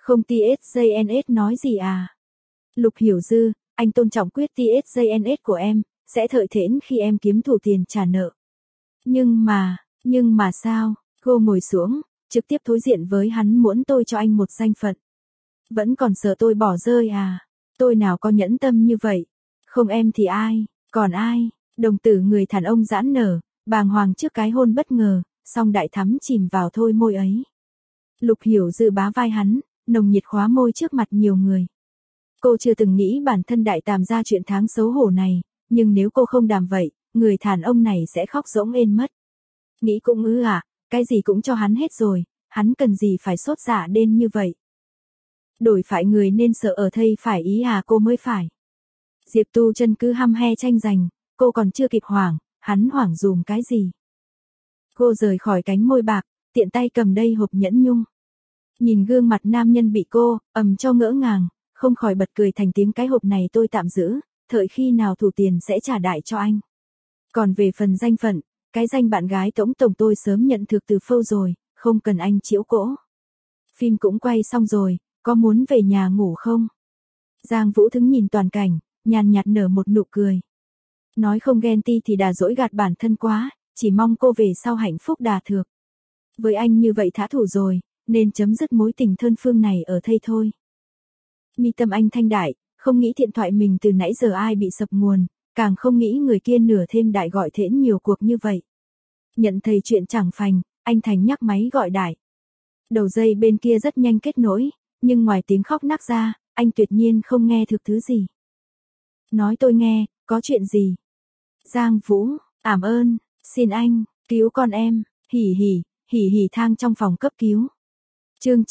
Không TSJNS nói gì à? Lục Hiểu Dư, anh tôn trọng quyết TSJNS của em, sẽ thợi thễn khi em kiếm đủ tiền trả nợ. Nhưng mà sao? Cô ngồi xuống, trực tiếp đối diện với hắn muốn tôi cho anh một danh phận. Vẫn còn sợ tôi bỏ rơi à? Tôi nào có nhẫn tâm như vậy? Không em thì ai? Còn ai? Đồng tử người đàn ông giãn nở, bàng hoàng trước cái hôn bất ngờ, song đại thắm chìm vào thôi môi ấy. Lục Hiểu Dư bá vai hắn, nồng nhiệt khóa môi trước mặt nhiều người. Cô chưa từng nghĩ bản thân đại tàm ra chuyện tháng xấu hổ này, nhưng nếu cô không làm vậy, người đàn ông này sẽ khóc rỗng ên mất. Nghĩ cũng cái gì cũng cho hắn hết rồi, hắn cần gì phải sốt dạ đến như vậy. Đổi phải người nên sợ ở thây phải ý cô mới phải. Diệp Tu Chân cứ hăm he tranh giành, cô còn chưa kịp hoảng, hắn hoảng dùm cái gì. Cô rời khỏi cánh môi bạc, tiện tay cầm đây hộp nhẫn nhung. Nhìn gương mặt nam nhân bị cô cho ngỡ ngàng, không khỏi bật cười thành tiếng, cái hộp này tôi tạm giữ, đợi khi nào thủ tiền sẽ trả đại cho anh. Còn về phần danh phận, cái danh bạn gái tổng tôi sớm nhận thực từ phâu rồi, không cần anh chiếu cỗ. Phim cũng quay xong rồi, có muốn về nhà ngủ không? Giang Vũ Thứng nhìn toàn cảnh, nhàn nhạt nở một nụ cười. Nói không ghen ti thì đà dỗi gạt bản thân quá, chỉ mong cô về sau hạnh phúc đà thược. Với anh như vậy thả thủ rồi, nên chấm dứt mối tình thơn phương này ở thây thôi. Mi tâm anh thanh đại, không nghĩ điện thoại mình từ nãy giờ ai bị sập nguồn, càng không nghĩ người kia nửa thêm đại gọi thễn nhiều cuộc như vậy. Nhận thầy chuyện chẳng phành, anh Thành nhắc máy gọi đại. Đầu dây bên kia rất nhanh kết nối, nhưng ngoài tiếng khóc nấc ra, anh tuyệt nhiên không nghe được thứ gì. Nói tôi nghe, có chuyện gì? Giang Vũ, ảm ơn, xin anh, cứu con em, hỉ hỉ thang trong phòng cấp cứu. Chương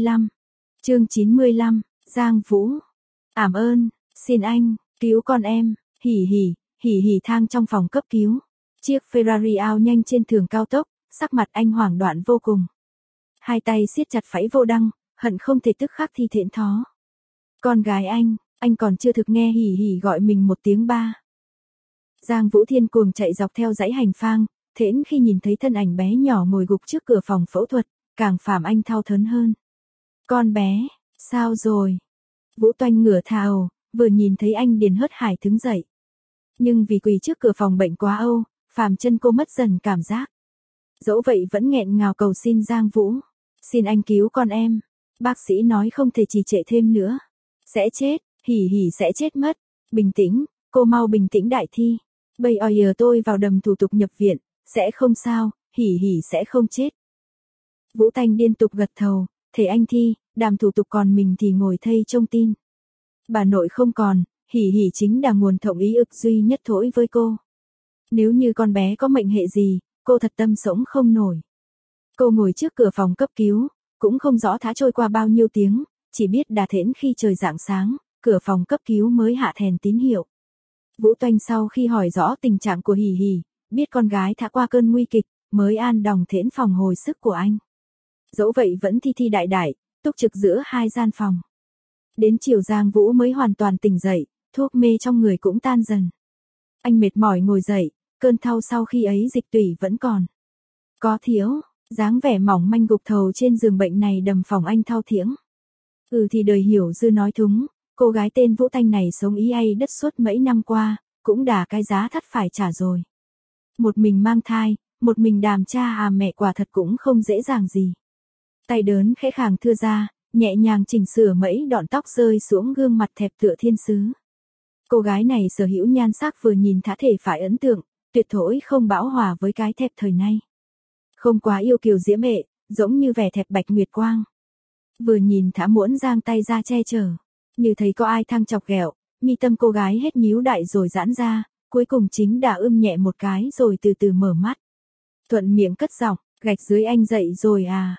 95, Giang Vũ, ảm ơn, xin anh, cứu con em, hỉ hỉ thang trong phòng cấp cứu. Chiếc Ferrari ao nhanh trên đường cao tốc, sắc mặt anh hoảng loạn vô cùng. Hai tay siết chặt phẩy vô đăng, hận không thể tức khắc thi thện thó. Con gái anh còn chưa thực nghe hỉ hỉ gọi mình một tiếng ba. Giang Vũ Thiên cuồng chạy dọc theo dãy hành lang, thễn khi nhìn thấy thân ảnh bé nhỏ ngồi gục trước cửa phòng phẫu thuật, càng phàm anh thao thớn hơn. Con bé, sao rồi? Vũ Toanh ngửa thào, vừa nhìn thấy anh liền hớt hải đứng dậy. Nhưng vì quỳ trước cửa phòng bệnh quá âu, phàm chân cô mất dần cảm giác. Dẫu vậy vẫn nghẹn ngào cầu xin Giang Vũ. Xin anh cứu con em. Bác sĩ nói không thể trì trệ thêm nữa. Sẽ chết, hỉ sẽ chết mất. Bình tĩnh, cô mau bình tĩnh đại thi. Bây giờ tôi vào đầm thủ tục nhập viện, sẽ không sao, hỉ sẽ không chết. Vũ Thanh liên tục gật thầu, thể anh thi, đàm thủ tục còn mình thì ngồi thây trông tin. Bà nội không còn, hỉ chính là nguồn thọng ý ức duy nhất thỗi với cô. Nếu như con bé có mệnh hệ gì, cô thật tâm sống không nổi. Cô ngồi trước cửa phòng cấp cứu, cũng không rõ thá trôi qua bao nhiêu tiếng, chỉ biết đà thễn khi trời rạng sáng, cửa phòng cấp cứu mới hạ thèn tín hiệu. Vũ Toanh sau khi hỏi rõ tình trạng của hỉ, biết con gái đã qua cơn nguy kịch, mới an đòng thễn phòng hồi sức của anh. Dẫu vậy vẫn thi đại, túc trực giữa hai gian phòng. Đến chiều Giang Vũ mới hoàn toàn tỉnh dậy, thuốc mê trong người cũng tan dần. Anh mệt mỏi ngồi dậy, cơn thao sau khi ấy dịch tủy vẫn còn. Có thiếu, dáng vẻ mỏng manh gục thầu trên giường bệnh này đầm phòng anh thao thiếng. Thì đời Hiểu Dư nói thúng, cô gái tên Vũ Thanh này sống ý hay đất suốt mấy năm qua, cũng đà cái giá thắt phải trả rồi. Một mình mang thai, một mình đàm cha mẹ quả thật cũng không dễ dàng gì. Tay đớn khẽ khàng thưa ra, nhẹ nhàng chỉnh sửa mấy đọn tóc rơi xuống gương mặt thẹp tựa thiên sứ. Cô gái này sở hữu nhan sắc vừa nhìn thả thể phải ấn tượng, tuyệt thỗi không bão hòa với cái thẹp thời nay. Không quá yêu kiều diễm mệ, giống như vẻ thẹp bạch nguyệt quang. Vừa nhìn thả muốn giang tay ra che chở, như thấy có ai thăng chọc ghẹo, mi tâm cô gái hết nhíu đại rồi giãn ra, cuối cùng chính đã nhẹ một cái rồi từ từ mở mắt. Thuận miệng cất giọng, gạch dưới anh dậy rồi à?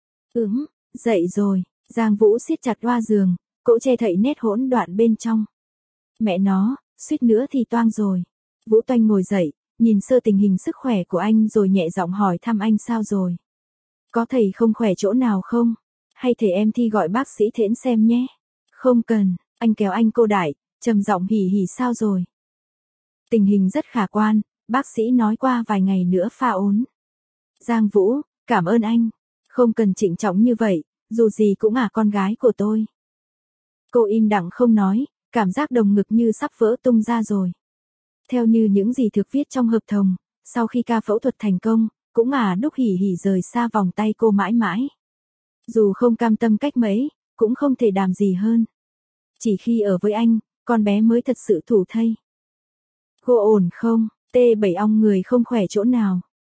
Dậy rồi. Giang Vũ siết chặt loa giường, cỗ che thậy nét hỗn loạn bên trong. Mẹ nó, suýt nữa thì toang rồi. Vũ Toanh ngồi dậy, nhìn sơ tình hình sức khỏe của anh rồi nhẹ giọng hỏi thăm anh sao rồi. Có thầy không khỏe chỗ nào không? Hay thể em thi gọi bác sĩ thễn xem nhé. Không cần, anh kéo anh cô đại, trầm giọng hỉ sao rồi. Tình hình rất khả quan, bác sĩ nói qua vài ngày nữa pha ốn. Giang Vũ, cảm ơn anh. Không cần trịnh trọng như vậy, dù gì cũng là con gái của tôi. Cô im lặng không nói, cảm giác đồng ngực như sắp vỡ tung ra rồi. Theo như những gì được viết trong hợp đồng, sau khi ca phẫu thuật thành công, cũng Đúc hỉ hỉ rời xa vòng tay cô mãi mãi. Dù không cam tâm cách mấy, cũng không thể làm gì hơn. Chỉ khi ở với anh, con bé mới thật sự thủ thây. Cô ổn không? T7 ong người không khỏe chỗ nào.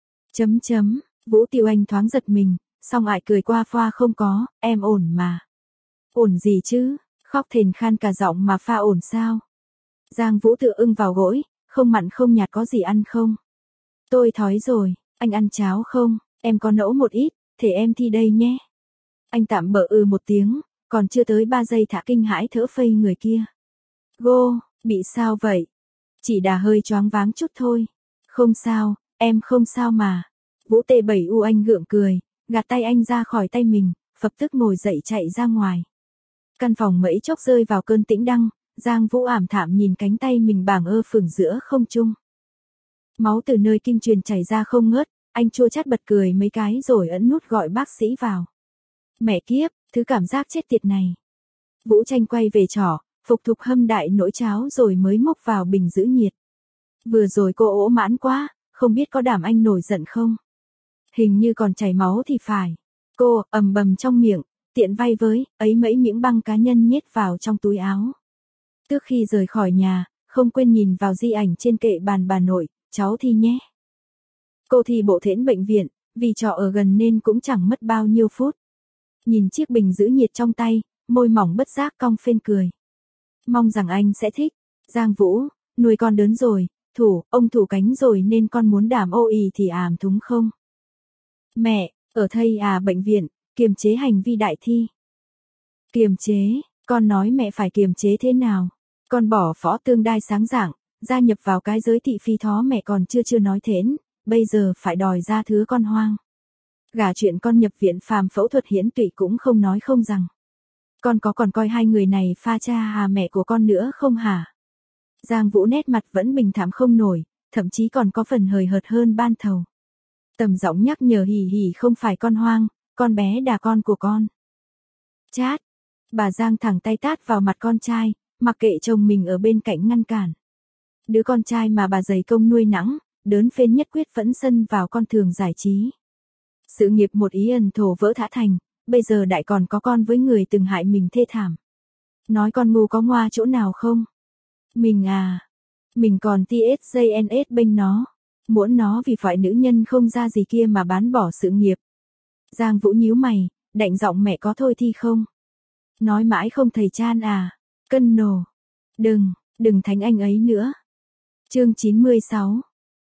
Vũ Tiêu Anh thoáng giật mình, xong ải cười qua pha không có, em ổn mà. Ổn gì chứ, khóc thền khan cả giọng mà pha ổn sao? Giang Vũ tựa ưng vào gối, không mặn không nhạt có gì ăn không? Tôi thói rồi, anh ăn cháo không? Em có nấu một ít, thế em thi đây nhé. Anh tạm bợ một tiếng, còn chưa tới 3 giây thả kinh hãi thở phây người kia. Gô, bị sao vậy? Chỉ đà hơi choáng váng chút thôi. Không sao, em không sao mà. Vũ T7 u anh gượng cười, gạt tay anh ra khỏi tay mình, phập tức ngồi dậy chạy ra ngoài. Căn phòng mấy chốc rơi vào cơn tĩnh đăng, Giang Vũ ảm thảm nhìn cánh tay mình bàng phừng giữa không trung. Máu từ nơi kim truyền chảy ra không ngớt, anh chua chát bật cười mấy cái rồi ấn nút gọi bác sĩ vào. Mẹ kiếp, thứ cảm giác chết tiệt này. Vũ Tranh quay về trỏ, phục thục hâm đại nỗi cháo rồi mới múc vào bình giữ nhiệt. Vừa rồi cô ỗ mãn quá, không biết có đảm anh nổi giận không? Hình như còn chảy máu thì phải. Cô ầm bầm trong miệng, tiện vay với, ấy mấy miếng băng cá nhân nhét vào trong túi áo. Trước khi rời khỏi nhà, không quên nhìn vào di ảnh trên kệ bàn bà nội, cháu thi nhé. Cô thi bộ thễn bệnh viện, vì trọ ở gần nên cũng chẳng mất bao nhiêu phút. Nhìn chiếc bình giữ nhiệt trong tay, môi mỏng bất giác cong phên cười. Mong rằng anh sẽ thích. Giang Vũ, nuôi con đớn rồi, ông thủ cánh rồi nên con muốn đảm ô ì thì thúng không? Mẹ, ở thây bệnh viện, kiềm chế hành vi đại thi. Kiềm chế, con nói mẹ phải kiềm chế thế nào? Con bỏ phó tương đai sáng rạng, gia nhập vào cái giới thị phi thó mẹ còn chưa nói thến, bây giờ phải đòi ra thứ con hoang. Gả chuyện con nhập viện phàm phẫu thuật hiển tụy cũng không nói không rằng. Con có còn coi hai người này pha cha mẹ của con nữa không hả? Giang Vũ nét mặt vẫn bình thản không nổi, thậm chí còn có phần hời hợt hơn ban thầu. Tầm giọng nhắc nhở hì hì không phải con hoang, con bé đà con của con. Chát, bà Giang thẳng tay tát vào mặt con trai, mặc kệ chồng mình ở bên cạnh ngăn cản. Đứa con trai mà bà dày công nuôi nắng, đớn phên nhất quyết vẫn sân vào con thường giải trí. Sự nghiệp một ý ẩn thổ vỡ thã thành, bây giờ đại còn có con với người từng hại mình thê thảm. Nói con ngu có ngoa chỗ nào không? Mình còn TSJNS bênh nó, muốn nó vì phải nữ nhân không ra gì kia mà bán bỏ sự nghiệp. Giang Vũ nhíu mày, đạnh giọng mẹ có thôi thi không? Nói mãi không thầy chan cân nổ. Đừng thánh anh ấy nữa. Chương 96.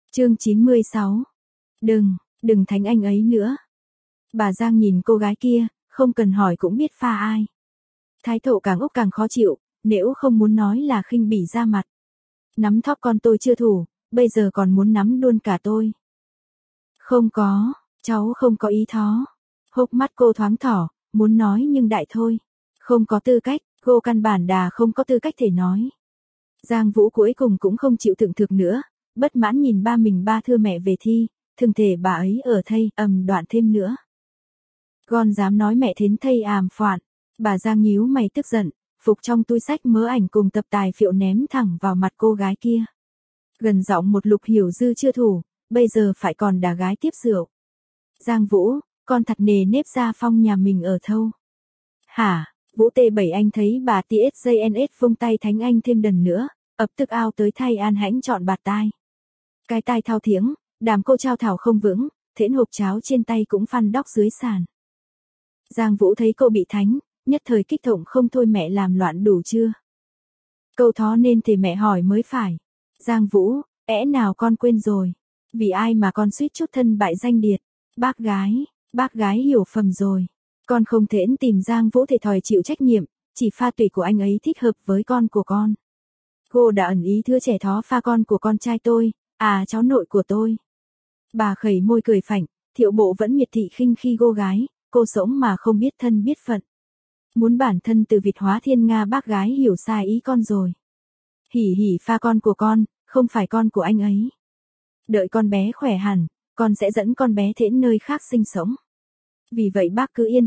Đừng thánh anh ấy nữa. Bà Giang nhìn cô gái kia, không cần hỏi cũng biết pha ai. Thái độ càng úc càng khó chịu, nếu không muốn nói là khinh bỉ ra mặt. Nắm thóp con tôi chưa thủ, bây giờ còn muốn nắm luôn cả tôi. Không có, cháu không có ý thó. Hốc mắt cô thoáng thỏ, muốn nói nhưng đại thôi. Không có tư cách, cô căn bản không có tư cách thể nói. Giang Vũ cuối cùng cũng không chịu thượng thực nữa, bất mãn nhìn ba thưa mẹ về thi, thường thể bà ấy ở thây, đoạn thêm nữa. Con dám nói mẹ thến thây phọn, bà Giang nhíu mày tức giận, phục trong túi sách mớ ảnh cùng tập tài phiệu ném thẳng vào mặt cô gái kia. Gần giọng một Lục Hiểu Dư chưa thủ, bây giờ phải còn đà gái tiếp rượu. Giang Vũ, con thật nề nếp gia phong nhà mình ở thâu. Hả, Vũ T7 anh thấy bà TSJNS vung tay thánh anh thêm đần nữa, ập tức ao tới thay an hãnh chọn bạt tai. Cái tai thao thiếng, đàm cô trao thảo không vững, thễn hộp cháo trên tay cũng phăn đóc dưới sàn. Giang Vũ thấy cô bị thánh, nhất thời kích động không thôi mẹ làm loạn đủ chưa? Câu thó nên thì mẹ hỏi mới phải. Giang Vũ, nào con quên rồi. Vì ai mà con suýt chút thân bại danh điệt. Bác gái hiểu phẩm rồi. Con không thể tìm Giang Vũ thể thòi chịu trách nhiệm, chỉ pha tùy của anh ấy thích hợp với con của con. Cô đã ẩn ý thưa trẻ thó pha con của con trai tôi, cháu nội của tôi. Bà khẩy môi cười phảnh, Thiệu Bộ vẫn miệt thị khinh khi cô gái, cô sống mà không biết thân biết phận. Muốn bản thân từ vịt hóa thiên nga bác gái hiểu sai ý con rồi. Hỉ hỉ pha con của con, không phải con của anh ấy. Đợi con bé khỏe hẳn, con sẽ dẫn con bé thễn nơi khác sinh sống. Vì vậy bác cứ yên tâm,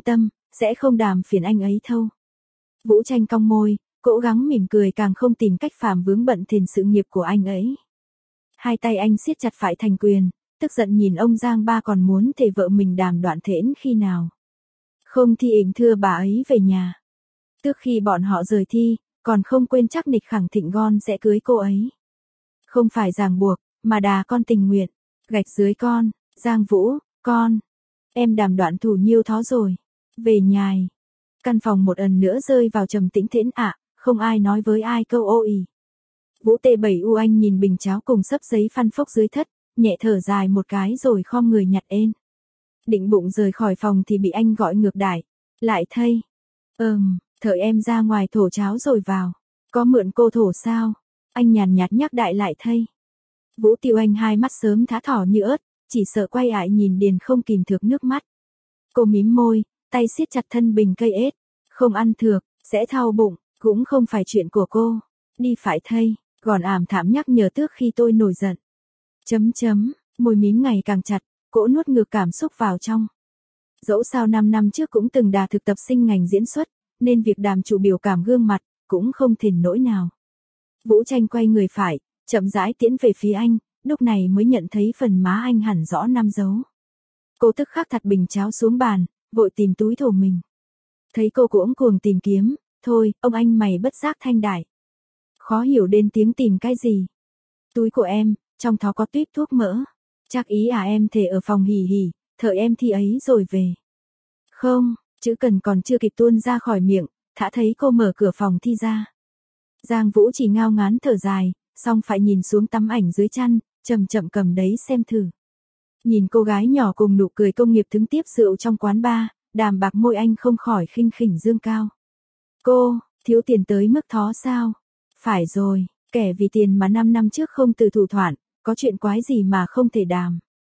sẽ không đàm phiền anh ấy thâu. Vũ Tranh cong môi, cố gắng mỉm cười càng không tìm cách phàm vướng bận thìn sự nghiệp của anh ấy. Hai tay anh siết chặt phải thành quyền, tức giận nhìn ông Giang Ba còn muốn thề vợ mình đàm đoạn thễn khi nào. Không thì ỉnh thưa bà ấy về nhà. Trước khi bọn họ rời thi, còn không quên chắc nịch khẳng thịnh Gon sẽ cưới cô ấy. Không phải ràng buộc, mà đà con tình nguyện. Gạch dưới con, Giang Vũ, con. Em đàm đoạn thủ nhiêu thó rồi. Về nhài. Căn phòng một lần nữa rơi vào trầm tĩnh thễn ạ, không ai nói với ai câu ô ì. Vũ T7U anh nhìn bình cháo cùng sấp giấy phăn phốc dưới thất, nhẹ thở dài một cái rồi khom người nhặt ên. Định bụng rời khỏi phòng thì bị anh gọi ngược đại. Lại thây. Thợ em ra ngoài thổ cháo rồi vào. Có mượn cô thổ sao? Anh nhàn nhạt nhắc đại lại thây. Vũ Tiêu Anh hai mắt sớm thá thỏ như ớt, chỉ sợ quay ại nhìn Điền không kìm được nước mắt. Cô mím môi, tay siết chặt thân bình cây ết. Không ăn thược, sẽ thao bụng, cũng không phải chuyện của cô. Đi phải thây, còn ảm thảm nhắc nhở trước khi tôi nổi giận. Môi mím ngày càng chặt, cỗ nuốt ngược cảm xúc vào trong. Dẫu sao 5 năm trước cũng từng đà thực tập sinh ngành diễn xuất, nên việc đàm chủ biểu cảm gương mặt, cũng không thền nỗi nào. Vũ Tranh quay người phải, chậm rãi tiến về phía anh, lúc này mới nhận thấy phần má anh hẳn rõ 5 dấu. Cô tức khắc đặt bình cháo xuống bàn, vội tìm túi thổ mình. Thấy cô cuống cuồng tìm kiếm, thôi, ông anh mày bất giác thanh đại. Khó hiểu đến tiếng tìm cái gì. Túi của em, trong đó có tuýp thuốc mỡ. Chắc ý em thể ở phòng hỉ hỉ, thợ em thi ấy rồi về. Không, chữ cần còn chưa kịp tuôn ra khỏi miệng, thả thấy cô mở cửa phòng thi ra. Giang Vũ chỉ ngao ngán thở dài, xong phải nhìn xuống tấm ảnh dưới chăn, chậm chậm cầm đấy xem thử. Nhìn cô gái nhỏ cùng nụ cười công nghiệp thứng tiếp rượu trong quán bar, đàm bạc môi anh không khỏi khinh khỉnh dương cao. Cô, thiếu tiền tới mức thó sao? Phải rồi, kẻ vì tiền mà 5 năm trước không từ thủ thoản, có chuyện quái gì mà không thể đàm.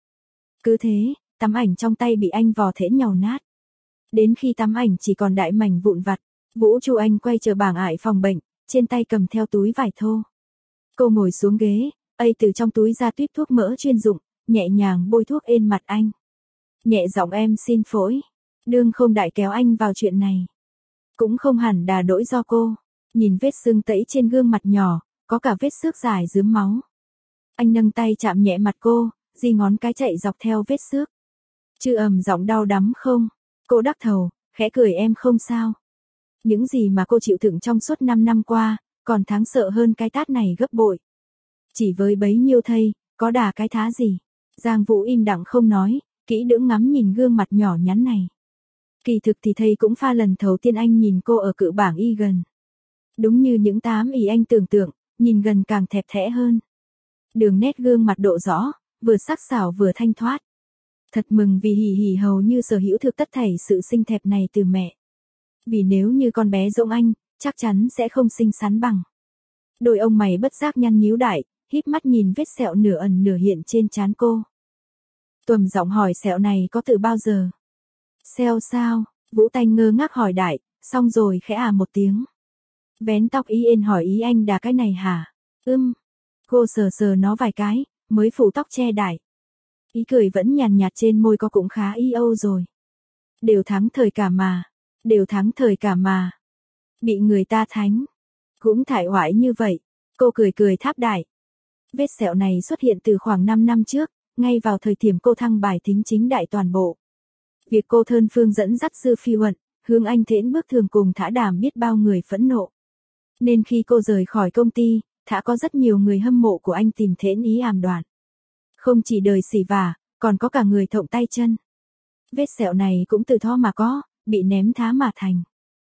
Cứ thế, tấm ảnh trong tay bị anh vò thễn nhàu nát. Đến khi tấm ảnh chỉ còn đại mảnh vụn vặt, Vũ Chu Anh quay chờ bảng ải phòng bệnh, trên tay cầm theo túi vải thô. Cô ngồi xuống ghế, từ trong túi ra tuýp thuốc mỡ chuyên dụng, nhẹ nhàng bôi thuốc ên mặt anh. Nhẹ giọng em xin phỗi, đương không đại kéo anh vào chuyện này. Cũng không hẳn đà đỗi do cô, nhìn vết sưng tẫy trên gương mặt nhỏ, có cả vết xước dài rướm máu. Anh nâng tay chạm nhẹ mặt cô, di ngón cái chạy dọc theo vết xước. Chứ giọng đau đắm không? Cô đắc thầu, khẽ cười em không sao. Những gì mà cô chịu đựng trong suốt 5 năm qua, còn đáng sợ hơn cái tát này gấp bội. Chỉ với bấy nhiêu thây, có đà cái thá gì. Giang Vũ im lặng không nói, kỹ lưỡng ngắm nhìn gương mặt nhỏ nhắn này. Kỳ thực thì thầy cũng pha lần đầu tiên anh nhìn cô ở cự bảng y gần. Đúng như những ý anh tưởng tượng, nhìn gần càng thẹp thẽ hơn. Đường nét gương mặt độ rõ, vừa sắc sảo vừa thanh thoát. Thật mừng vì hỉ hỉ hầu như sở hữu thực tất thảy sự xinh đẹp này từ mẹ. Vì nếu như con bé giống anh, chắc chắn sẽ không xinh xắn bằng. Đôi ông mày bất giác nhăn nhíu đại, híp mắt nhìn vết sẹo nửa ẩn nửa hiện trên trán cô. Tuầm giọng hỏi sẹo này có từ bao giờ? Sẹo sao? Vũ Tanh ngơ ngác hỏi đại, xong rồi khẽ một tiếng. Vén tóc ý ên hỏi ý anh đà cái này hả? Cô sờ sờ nó vài cái, mới phủ tóc che đại. Ý cười vẫn nhàn nhạt trên môi có cũng khá y âu rồi. Đều thắng thời cả mà. Đều thắng thời cả mà. Bị người ta thánh. Cũng thải hoại như vậy. Cô cười cười tháp đại. Vết sẹo này xuất hiện từ khoảng 5 năm trước, ngay vào thời điểm cô thăng bài thính chính đại toàn bộ. Việc cô Thơn Phương dẫn dắt Dư Phi Huận, hướng anh thễn bước thường cùng thả đàm biết bao người phẫn nộ. Nên khi cô rời khỏi công ty, thả có rất nhiều người hâm mộ của anh tìm thễn ý àm đoạn. Không chỉ đời xỉ vả, còn có cả người thộng tay chân. Vết sẹo này cũng từ tho mà có, bị ném thá mà thành.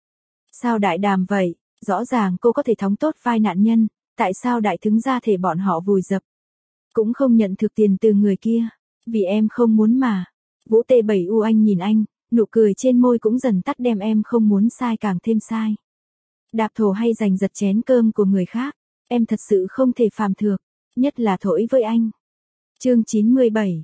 Sao đại đàm vậy, rõ ràng cô có thể thóng tốt vai nạn nhân, tại sao đại thứng ra thể bọn họ vùi dập. Cũng không nhận thực tiền từ người kia, vì em không muốn mà. Vũ T7U anh nhìn anh, nụ cười trên môi cũng dần tắt đem em không muốn sai càng thêm sai. Đạp thổ hay giành giật chén cơm của người khác, em thật sự không thể phàm thược, nhất là thổi với anh. Chương 97.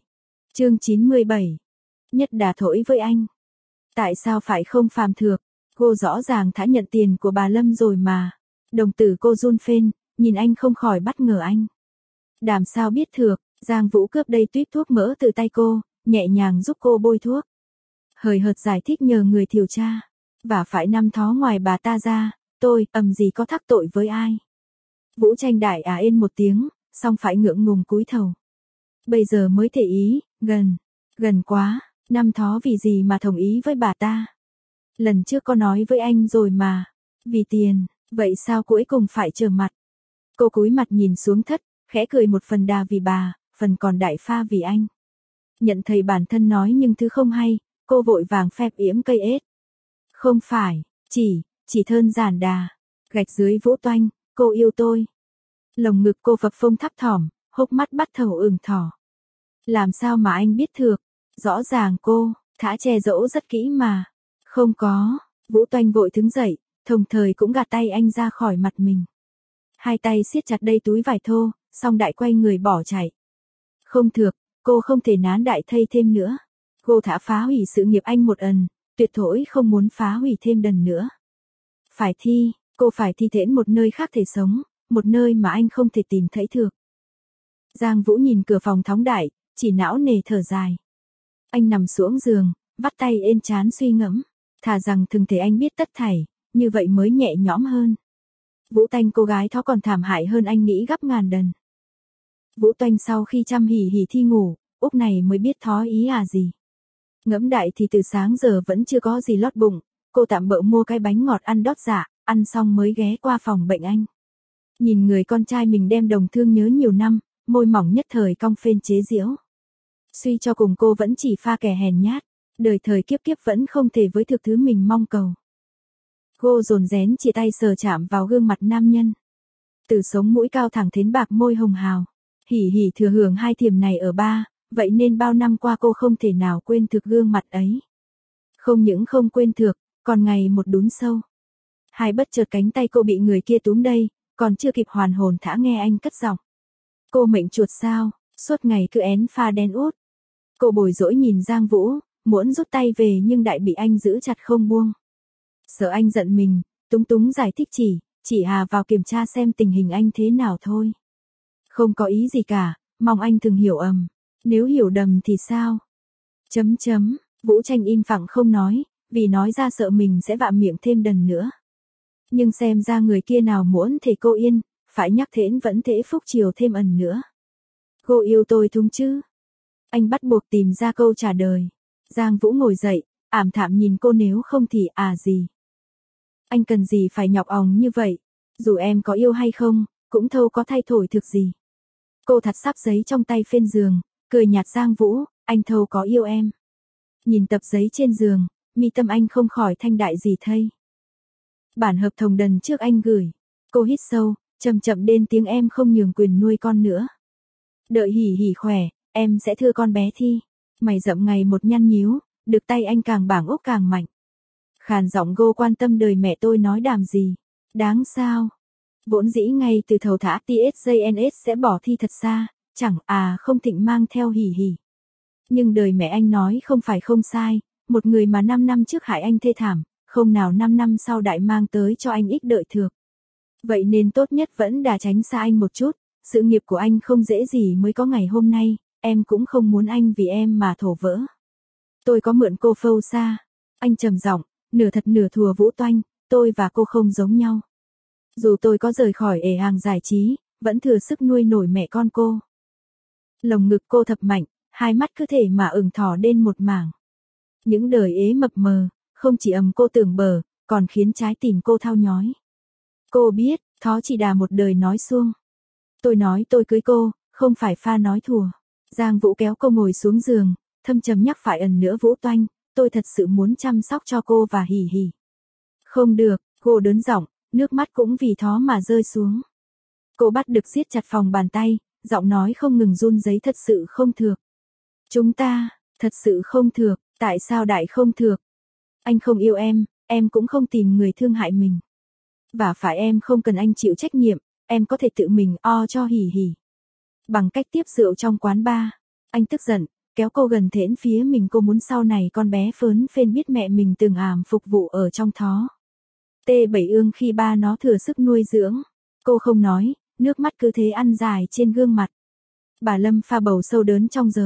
Nhất đà thổi với anh. Tại sao phải không phàm thược? Cô rõ ràng đã nhận tiền của bà Lâm rồi mà. Đồng tử cô run phên, nhìn anh không khỏi bất ngờ anh. Đàm sao biết thược, Giang Vũ cướp đây tuýp thuốc mỡ từ tay cô, nhẹ nhàng giúp cô bôi thuốc. hời hợt giải thích nhờ người điều tra. Và phải năm thó ngoài bà ta ra, tôi, gì có thắc tội với ai. Vũ Tranh đại ên một tiếng, xong phải ngượng ngùng cúi thầu. Bây giờ mới thể ý, gần quá, năm thó vì gì mà đồng ý với bà ta. Lần trước có nói với anh rồi mà, vì tiền, vậy sao cuối cùng phải trở mặt. Cô cúi mặt nhìn xuống thất, khẽ cười một phần đà vì bà, phần còn đại pha vì anh. Nhận thầy bản thân nói nhưng thứ không hay, cô vội vàng phép yếm cây ết. Không phải, chỉ thơn giản đà, gạch dưới Vũ Toanh, cô yêu tôi. Lồng ngực cô phập phông thấp thỏm, hốc mắt bắt thầu ửng thỏ. Làm sao mà anh biết được, rõ ràng cô, thả che giấu rất kỹ mà. Không có, Vũ Toanh vội đứng dậy, đồng thời cũng gạt tay anh ra khỏi mặt mình. Hai tay siết chặt đầy túi vải thô, xong đại quay người bỏ chạy. Không được, cô không thể nán đại thây thêm nữa. Cô thả phá hủy sự nghiệp anh một ần, tuyệt thỗi không muốn phá hủy thêm đần nữa. Cô phải thi thễn một nơi khác thể sống, một nơi mà anh không thể tìm thấy được. Giang Vũ nhìn cửa phòng thóng đại, chỉ não nề thở dài. Anh nằm xuống giường, vắt tay ên trán suy ngẫm, thà rằng thường thể anh biết tất thảy, như vậy mới nhẹ nhõm hơn. Vũ Toanh cô gái đó còn thảm hại hơn anh nghĩ gấp ngàn lần. Vũ Toanh sau khi chăm hỉ thi ngủ, Úc này mới biết thó ý gì. Ngẫm đại thì từ sáng giờ vẫn chưa có gì lót bụng, cô tạm bợ mua cái bánh ngọt ăn đót dạ, ăn xong mới ghé qua phòng bệnh anh. Nhìn người con trai mình đem đồng thương nhớ nhiều năm, môi mỏng nhất thời cong phên chế giễu. Suy cho cùng cô vẫn chỉ pha kẻ hèn nhát, đời thời kiếp kiếp vẫn không thể với thực thứ mình mong cầu. Cô dồn dén chia tay sờ chạm vào gương mặt nam nhân. Từ sống mũi cao thẳng đến bạc môi hồng hào. Hỉ thừa hưởng hai thiềm này ở ba, vậy nên bao năm qua cô không thể nào quên thực gương mặt ấy. Không những không quên được, còn ngày một đún sâu. Hai bất chợt cánh tay cô bị người kia túm đây, còn chưa kịp hoàn hồn thả nghe anh cất giọng. Cô mệnh chuột sao, suốt ngày cứ én pha đen út. Cô bồi dỗi nhìn Giang Vũ, muốn rút tay về nhưng đại bị anh giữ chặt không buông. Sợ anh giận mình, túng túng giải thích chỉ vào kiểm tra xem tình hình anh thế nào thôi. Không có ý gì cả, mong anh đừng hiểu nếu hiểu đầm thì sao? Vũ Tranh im phẳng không nói, vì nói ra sợ mình sẽ vạ miệng thêm đần nữa. Nhưng xem ra người kia nào muốn thể cô yên, phải nhắc thễn vẫn thể phúc chiều thêm ẩn nữa. Cô yêu tôi thung chứ? Anh bắt buộc tìm ra câu trả lời. Giang Vũ ngồi dậy, ảm thảm nhìn cô nếu không thì gì. Anh cần gì phải nhọc òng như vậy, dù em có yêu hay không, cũng thâu có thay đổi thực gì. Cô thặt sắp giấy trong tay phên giường, cười nhạt Giang Vũ, anh thâu có yêu em. Nhìn tập giấy trên giường, mi tâm anh không khỏi thanh đại gì thay. Bản hợp同đần trước anh gửi. Cô hít sâu, chậm đến tiếng em không nhường quyền nuôi con nữa. Đợi hỉ khỏe, em sẽ thưa con bé Thi. Mày rậm ngày một nhăn nhíu, được tay anh càng bảng ốc càng mạnh. Khàn giọng Gô quan tâm đời mẹ tôi nói đàm gì. Đáng sao? Vốn dĩ ngay từ thầu thả TSJNS sẽ bỏ Thi thật xa, chẳng không thịnh mang theo hỉ. Nhưng đời mẹ anh nói không phải không sai, một người mà 5 năm trước hại anh thê thảm, không nào 5 năm sau đại mang tới cho anh ích đợi thược. Vậy nên tốt nhất vẫn đà tránh xa anh một chút, sự nghiệp của anh không dễ gì mới có ngày hôm nay, em cũng không muốn anh vì em mà thổ vỡ. Tôi có mượn cô phâu xa. Anh trầm giọng, nửa thật nửa thùa Vũ Toanh, tôi và cô không giống nhau. Dù tôi có rời khỏi hàng giải trí, vẫn thừa sức nuôi nổi mẹ con cô. Lồng ngực cô thập mạnh, hai mắt cứ thể mà ửng thỏ lên một mảng. Những đời ế mập mờ, không chỉ cô tưởng bờ, còn khiến trái tim cô thao nhói. Cô biết, thó chỉ đà một đời nói suông. Tôi nói tôi cưới cô, không phải pha nói thùa. Giang Vũ kéo cô ngồi xuống giường, thâm trầm nhắc phải ẩn nữa Vũ Toanh, tôi thật sự muốn chăm sóc cho cô và hỉ. Không được, cô đớn giọng, nước mắt cũng vì thó mà rơi xuống. Cô bắt được siết chặt phòng bàn tay, giọng nói không ngừng run rẩy thật sự không được. Chúng ta, thật sự không được, tại sao đại không được? Anh không yêu em cũng không tìm người thương hại mình. Và phải em không cần anh chịu trách nhiệm, em có thể tự mình cho hỉ. Bằng cách tiếp rượu trong quán bar, anh tức giận, kéo cô gần thễn phía mình. Cô muốn sau này con bé phớn phên biết mẹ mình từng phục vụ ở trong thó. T7 ương khi ba nó thừa sức nuôi dưỡng. Cô không nói, nước mắt cứ thế ăn dài trên gương mặt. Bà Lâm pha bầu sâu đớn trong giới,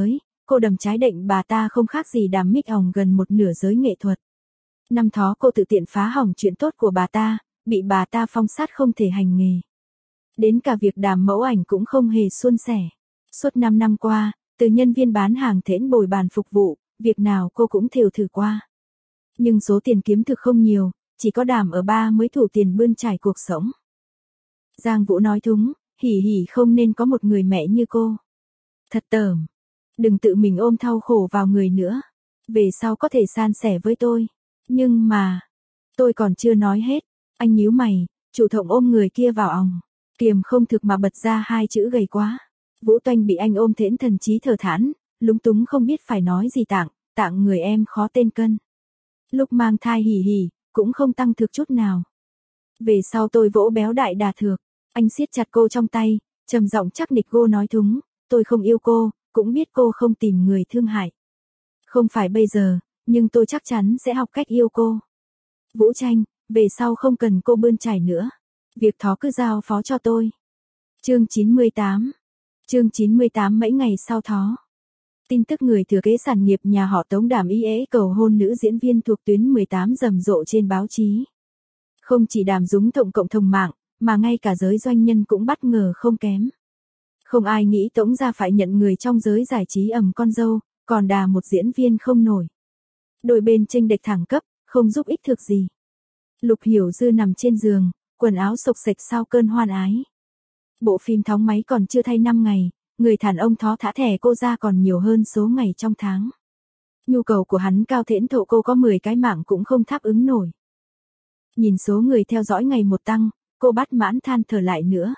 cô đầm trái đệnh bà ta không khác gì Đàm Mích Hồng gần một nửa giới nghệ thuật. Năm đó cô tự tiện phá hỏng chuyện tốt của bà ta, bị bà ta phong sát không thể hành nghề. Đến cả việc Đàm mẫu ảnh cũng không hề suôn sẻ. Suốt 5 năm qua, từ nhân viên bán hàng thễn bồi bàn phục vụ, việc nào cô cũng thều thử qua. Nhưng số tiền kiếm thực không nhiều, chỉ có Đàm ở ba mới thủ tiền bươn trải cuộc sống. Giang Vũ nói thúng, hỉ hỉ không nên có một người mẹ như cô. Thật tởm. Đừng tự mình ôm đau khổ vào người nữa. Về sau có thể san sẻ với tôi. Nhưng mà, tôi còn chưa nói hết. Anh nhíu mày, chủ động ôm người kia vào òng. Kiềm không thực mà bật ra hai chữ gầy quá. Vũ Toanh bị anh ôm thễn thần trí thở thẫn, lúng túng không biết phải nói gì tặng người em khó tên cân. Lúc mang thai hỉ hỉ, cũng không tăng thực chút nào. Về sau tôi vỗ béo đại đà thược, anh siết chặt cô trong tay, trầm giọng chắc nịch cô nói thúng, tôi không yêu cô, cũng biết cô không tìm người thương hại. Không phải bây giờ, nhưng tôi chắc chắn sẽ học cách yêu cô. Vũ Tranh, về sau không cần cô bươn trải nữa. Việc đó cứ giao phó cho tôi. Chương 98. Chương 98 mấy ngày sau đó. Tin tức người thừa kế sản nghiệp nhà họ Tống Đàm ý ế cầu hôn nữ diễn viên thuộc tuyến 18 rầm rộ trên báo chí. Không chỉ Đàm rúng động cộng đồng mạng, mà ngay cả giới doanh nhân cũng bất ngờ không kém. Không ai nghĩ Tống gia phải nhận người trong giới giải trí ầm con dâu, còn Đà một diễn viên không nổi. Đôi bên chênh đệch thẳng cấp, không giúp ích thực gì. Lục Hiểu Dư nằm trên giường, quần áo xộc xệch sau cơn hoan ái. Bộ phim thóng máy còn chưa thay 5 ngày, người đàn ông thó thả thẻ cô ra còn nhiều hơn số ngày trong tháng. Nhu cầu của hắn cao thễn thộ cô có 10 cái mạng cũng không đáp ứng nổi. Nhìn số người theo dõi ngày một tăng, cô bắt mãn than thở lại nữa.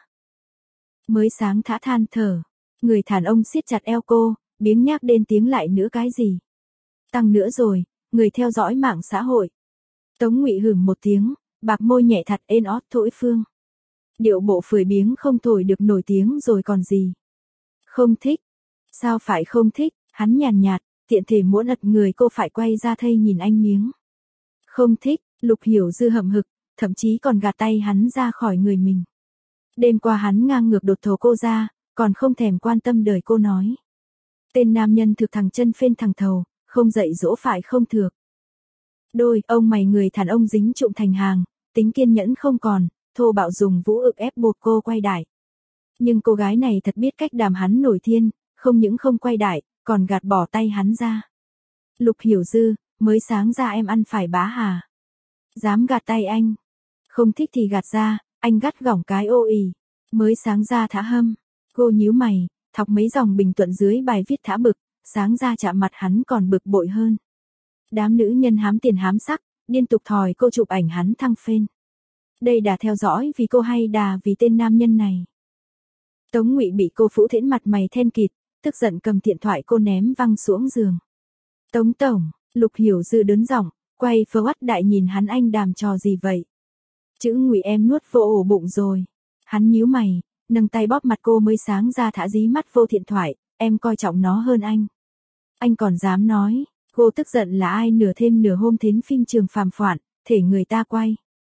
Mới sáng thả than thở, người đàn ông siết chặt eo cô, biếng nhác đến tiếng lại nữa cái gì. Tăng nữa rồi, người theo dõi mạng xã hội. Tống Ngụy hửng một tiếng, bạc môi nhẹ thật ên ót thổi phương. Điệu bộ phười biếng không thổi được nổi tiếng rồi còn gì. Không thích. Sao phải không thích, hắn nhàn nhạt, tiện thể muốn ật người cô phải quay ra thây nhìn anh miếng. Không thích, Lục Hiểu Dư hậm hực, thậm chí còn gạt tay hắn ra khỏi người mình. Đêm qua hắn ngang ngược đột thổ cô ra, còn không thèm quan tâm đời cô nói. Tên nam nhân thực thằng chân phên thằng thầu, không dạy dỗ phải không thược. Đôi, ông mày người đàn ông dính trụm thành hàng, tính kiên nhẫn không còn, thô bạo dùng vũ ực ép buộc cô quay đại. Nhưng cô gái này thật biết cách đàm hắn nổi thiên, không những không quay đại, còn gạt bỏ tay hắn ra. Lục Hiểu Dư, mới sáng ra em ăn phải bá hà. Dám gạt tay anh. Không thích thì gạt ra, anh gắt gỏng cái ô ì. Mới sáng ra thả hâm. Cô nhíu mày, thọc mấy dòng bình luận dưới bài viết thả bực, sáng ra chạm mặt hắn còn bực bội hơn. Đám nữ nhân hám tiền hám sắc, liên tục thòi cô chụp ảnh hắn thăng phên. Đây Đà theo dõi vì cô hay Đà vì tên nam nhân này. Tống Ngụy bị cô phũ thễn mặt mày then kịt, tức giận cầm điện thoại cô ném văng xuống giường. Tống tổng, Lục Hiểu Dư đớn giọng, quay forward đại nhìn hắn anh đàm trò gì vậy? Chữ Ngụy em nuốt vô ổ bụng rồi. Hắn nhíu mày, nâng tay bóp mặt cô mới sáng ra thả dí mắt vô điện thoại, em coi trọng nó hơn anh. Anh còn dám nói, cô tức giận là ai nửa thêm nửa hôm thến phim trường phàm phản, thể người ta quay.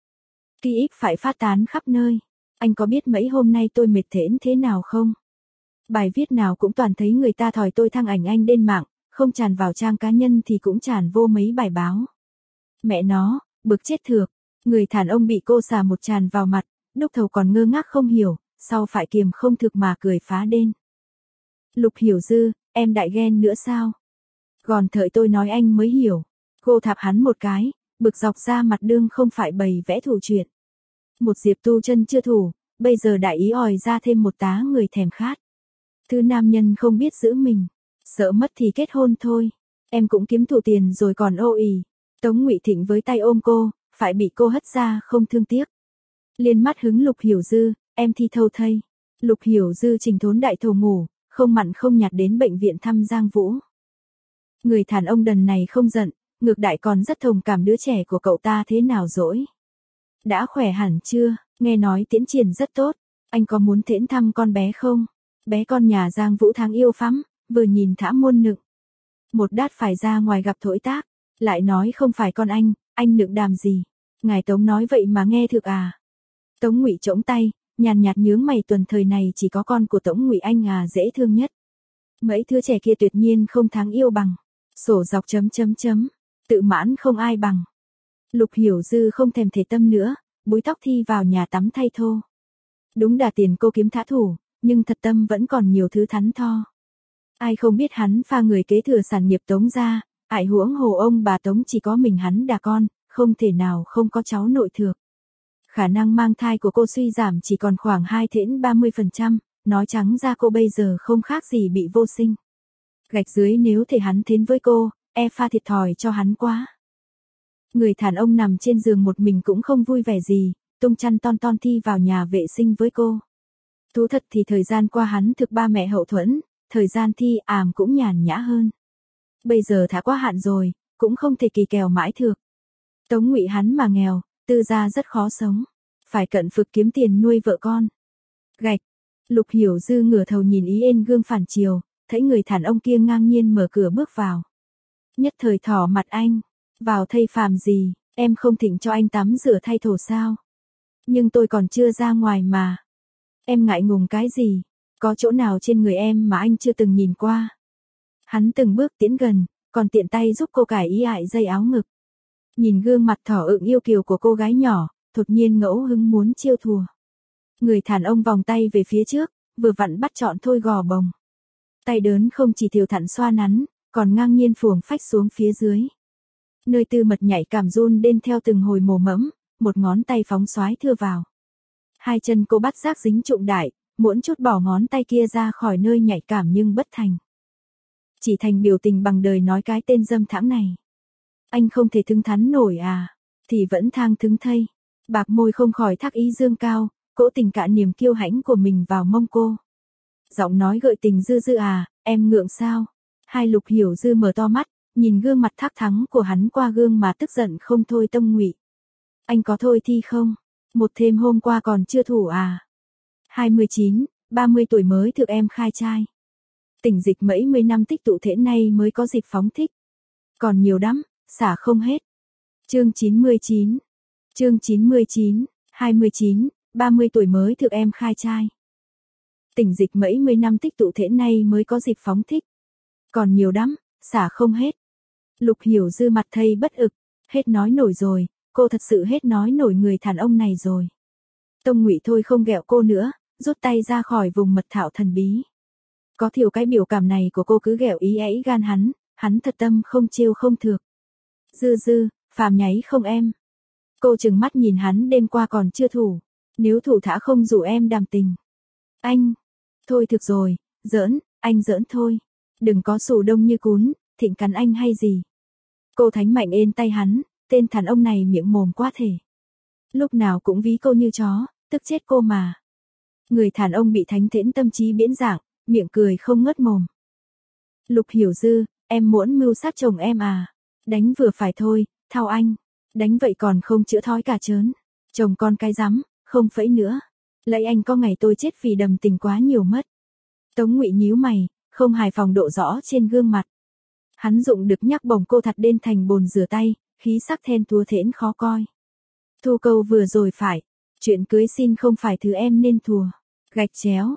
Ký ức phải phát tán khắp nơi. Anh có biết mấy hôm nay tôi mệt thễn thế nào không? Bài viết nào cũng toàn thấy người ta thòi tôi thăng ảnh anh lên mạng, không tràn vào trang cá nhân thì cũng tràn vô mấy bài báo. Mẹ nó, bực chết thược, người đàn ông bị cô xả một tràn vào mặt, lúc đầu còn ngơ ngác không hiểu, sau phải kiềm không thực mà cười phá đên. Lục Hiểu Dư, em đại ghen nữa sao? Còn thợi tôi nói anh mới hiểu. Cô thạp hắn một cái, bực dọc ra mặt đương không phải bày vẽ thủ chuyện. Một Diệp Tu chân chưa thủ, bây giờ đại ý òi ra thêm một tá người thèm khát. Thứ nam nhân không biết giữ mình, sợ mất thì kết hôn thôi. Em cũng kiếm thủ tiền rồi còn ô ì. Tống Ngụy Thịnh với tay ôm cô, phải bị cô hất ra không thương tiếc. Liên mắt hứng Lục Hiểu Dư, em thi thâu thây. Lục Hiểu Dư trình thốn đại thầu ngủ, không mặn không nhạt đến bệnh viện thăm Giang Vũ. Người đàn ông đần này không giận, ngược đại còn rất thông cảm đứa trẻ của cậu ta thế nào dỗi. Đã khỏe hẳn chưa, nghe nói tiến triển rất tốt, anh có muốn thễn thăm con bé không? Bé con nhà Giang Vũ tháng yêu phắm, vừa nhìn thả muôn nựng. Một đát phải ra ngoài gặp thổi tác, lại nói không phải con anh nựng đàm gì. Ngài Tống nói vậy mà nghe thực à? Tống Ngụy trỗng tay, nhàn nhạt nhướng mày tuần thời này chỉ có con của Tống Ngụy anh à dễ thương nhất. Mấy đứa trẻ kia tuyệt nhiên không thắng yêu bằng. Sổ dọc chấm chấm chấm. Tự mãn không ai bằng. Lục Hiểu Dư không thèm thể tâm nữa, búi tóc Thi vào nhà tắm thay thô. Đúng đà tiền cô kiếm thã thủ, nhưng thật tâm vẫn còn nhiều thứ thắn tho. Ai không biết hắn pha người kế thừa sản nghiệp Tống gia, ại huống hồ ông bà Tống chỉ có mình hắn đà con, không thể nào không có cháu nội thược. Khả năng mang thai của cô suy giảm chỉ còn khoảng 20-30%, nói trắng ra cô bây giờ không khác gì bị vô sinh. Gạch dưới nếu thể hắn thến với cô, pha thiệt thòi cho hắn quá. Người đàn ông nằm trên giường một mình cũng không vui vẻ gì, tung chăn ton ton Thi vào nhà vệ sinh với cô. Thú thật thì thời gian qua hắn thực ba mẹ hậu thuẫn, thời gian Thi cũng nhàn nhã hơn. Bây giờ thả quá hạn rồi, cũng không thể kỳ kèo mãi được. Tống Ngụy hắn mà nghèo, tư gia rất khó sống, phải cận phực kiếm tiền nuôi vợ con. Gạch, Lục Hiểu Dư ngửa đầu nhìn ý ên gương phản chiều, thấy người đàn ông kia ngang nhiên mở cửa bước vào. Nhất thời thỏ mặt anh, vào thây phàm gì, em không thỉnh cho anh tắm rửa thay thổ sao? Nhưng tôi còn chưa ra ngoài mà. Em ngại ngùng cái gì, có chỗ nào trên người em mà anh chưa từng nhìn qua? Hắn từng bước tiến gần, còn tiện tay giúp cô cài ý ại dây áo ngực. Nhìn gương mặt thỏ ựng yêu kiều của cô gái nhỏ, đột nhiên ngẫu hứng muốn chiêu thùa. Người đàn ông vòng tay về phía trước, vừa vặn bắt trọn thôi gò bồng. Tay đớn không chỉ thiều thặn xoa nắn, còn ngang nhiên phuồng phách xuống phía dưới. Nơi tư mật nhạy cảm run lên theo từng hồi mồ mẫm, một ngón tay phóng xoái thưa vào. Hai chân cô bắt giác dính trụng đại, muốn chút bỏ ngón tay kia ra khỏi nơi nhạy cảm nhưng bất thành. Chỉ thành biểu tình bằng đời nói cái tên dâm thãng này. Anh không thể thứng thắn nổi à, thì vẫn thang thứng thây. Bạc môi không khỏi thác ý dương cao, cỗ tình cả niềm kiêu hãnh của mình vào mông cô. Giọng nói gợi tình dư dư à, em ngượng sao? Hai Lục Hiểu Dư mở to mắt, nhìn gương mặt thác thắng của hắn qua gương mà tức giận không thôi. Tông Ngụy, anh có thôi Thi không? Một thêm hôm qua còn chưa thủ à? 29, 30 tuổi mới thực em khai trai. Tỉnh dịch mấy mươi năm tích tụ thế này mới có dịp phóng thích. Còn nhiều lắm, xả không hết. Chương 99. Chương 99, 29, 30 tuổi mới thực em khai trai. Tỉnh dịch mấy mươi năm tích tụ thế này mới có dịp phóng thích. Còn nhiều lắm, xả không hết. Lục Hiểu Dư mặt thây bất ực, hết nói nổi rồi, cô thật sự hết nói nổi người đàn ông này rồi. Tông Ngụy thôi không ghẹo cô nữa, rút tay ra khỏi vùng mật thảo thần bí. Có thiểu cái biểu cảm này của cô cứ ghẹo ý ấy gan hắn thật tâm không trêu không thược. Dư Dư, phàm nháy không em? Cô trừng mắt nhìn hắn đêm qua còn chưa thủ, nếu thủ thả không rủ em đàm tình. Anh, thôi thực rồi, giỡn, anh giỡn thôi. Đừng có sù đông như cún, thịnh cắn anh hay gì. Cô thánh mạnh ên tay hắn, tên thằng ông này miệng mồm quá thể. Lúc nào cũng ví cô như chó, tức chết cô mà. Người đàn ông bị thánh thễn tâm trí biến dạng, miệng cười không ngớt mồm. Lục Hiểu Dư, em muốn mưu sát chồng em à? Đánh vừa phải thôi, thao anh. Đánh vậy còn không chữa thói cả trớn. Chồng con cái rắm, không phẫy nữa. Lấy anh có ngày tôi chết vì đầm tình quá nhiều mất. Tống Ngụy nhíu mày, không hài phòng độ rõ trên gương mặt. Hắn dụng được nhắc bổng cô thật đên thành bồn rửa tay, khí sắc then túa thễn khó coi. Thu câu vừa rồi phải, chuyện cưới xin không phải thứ em nên thùa. Gạch chéo.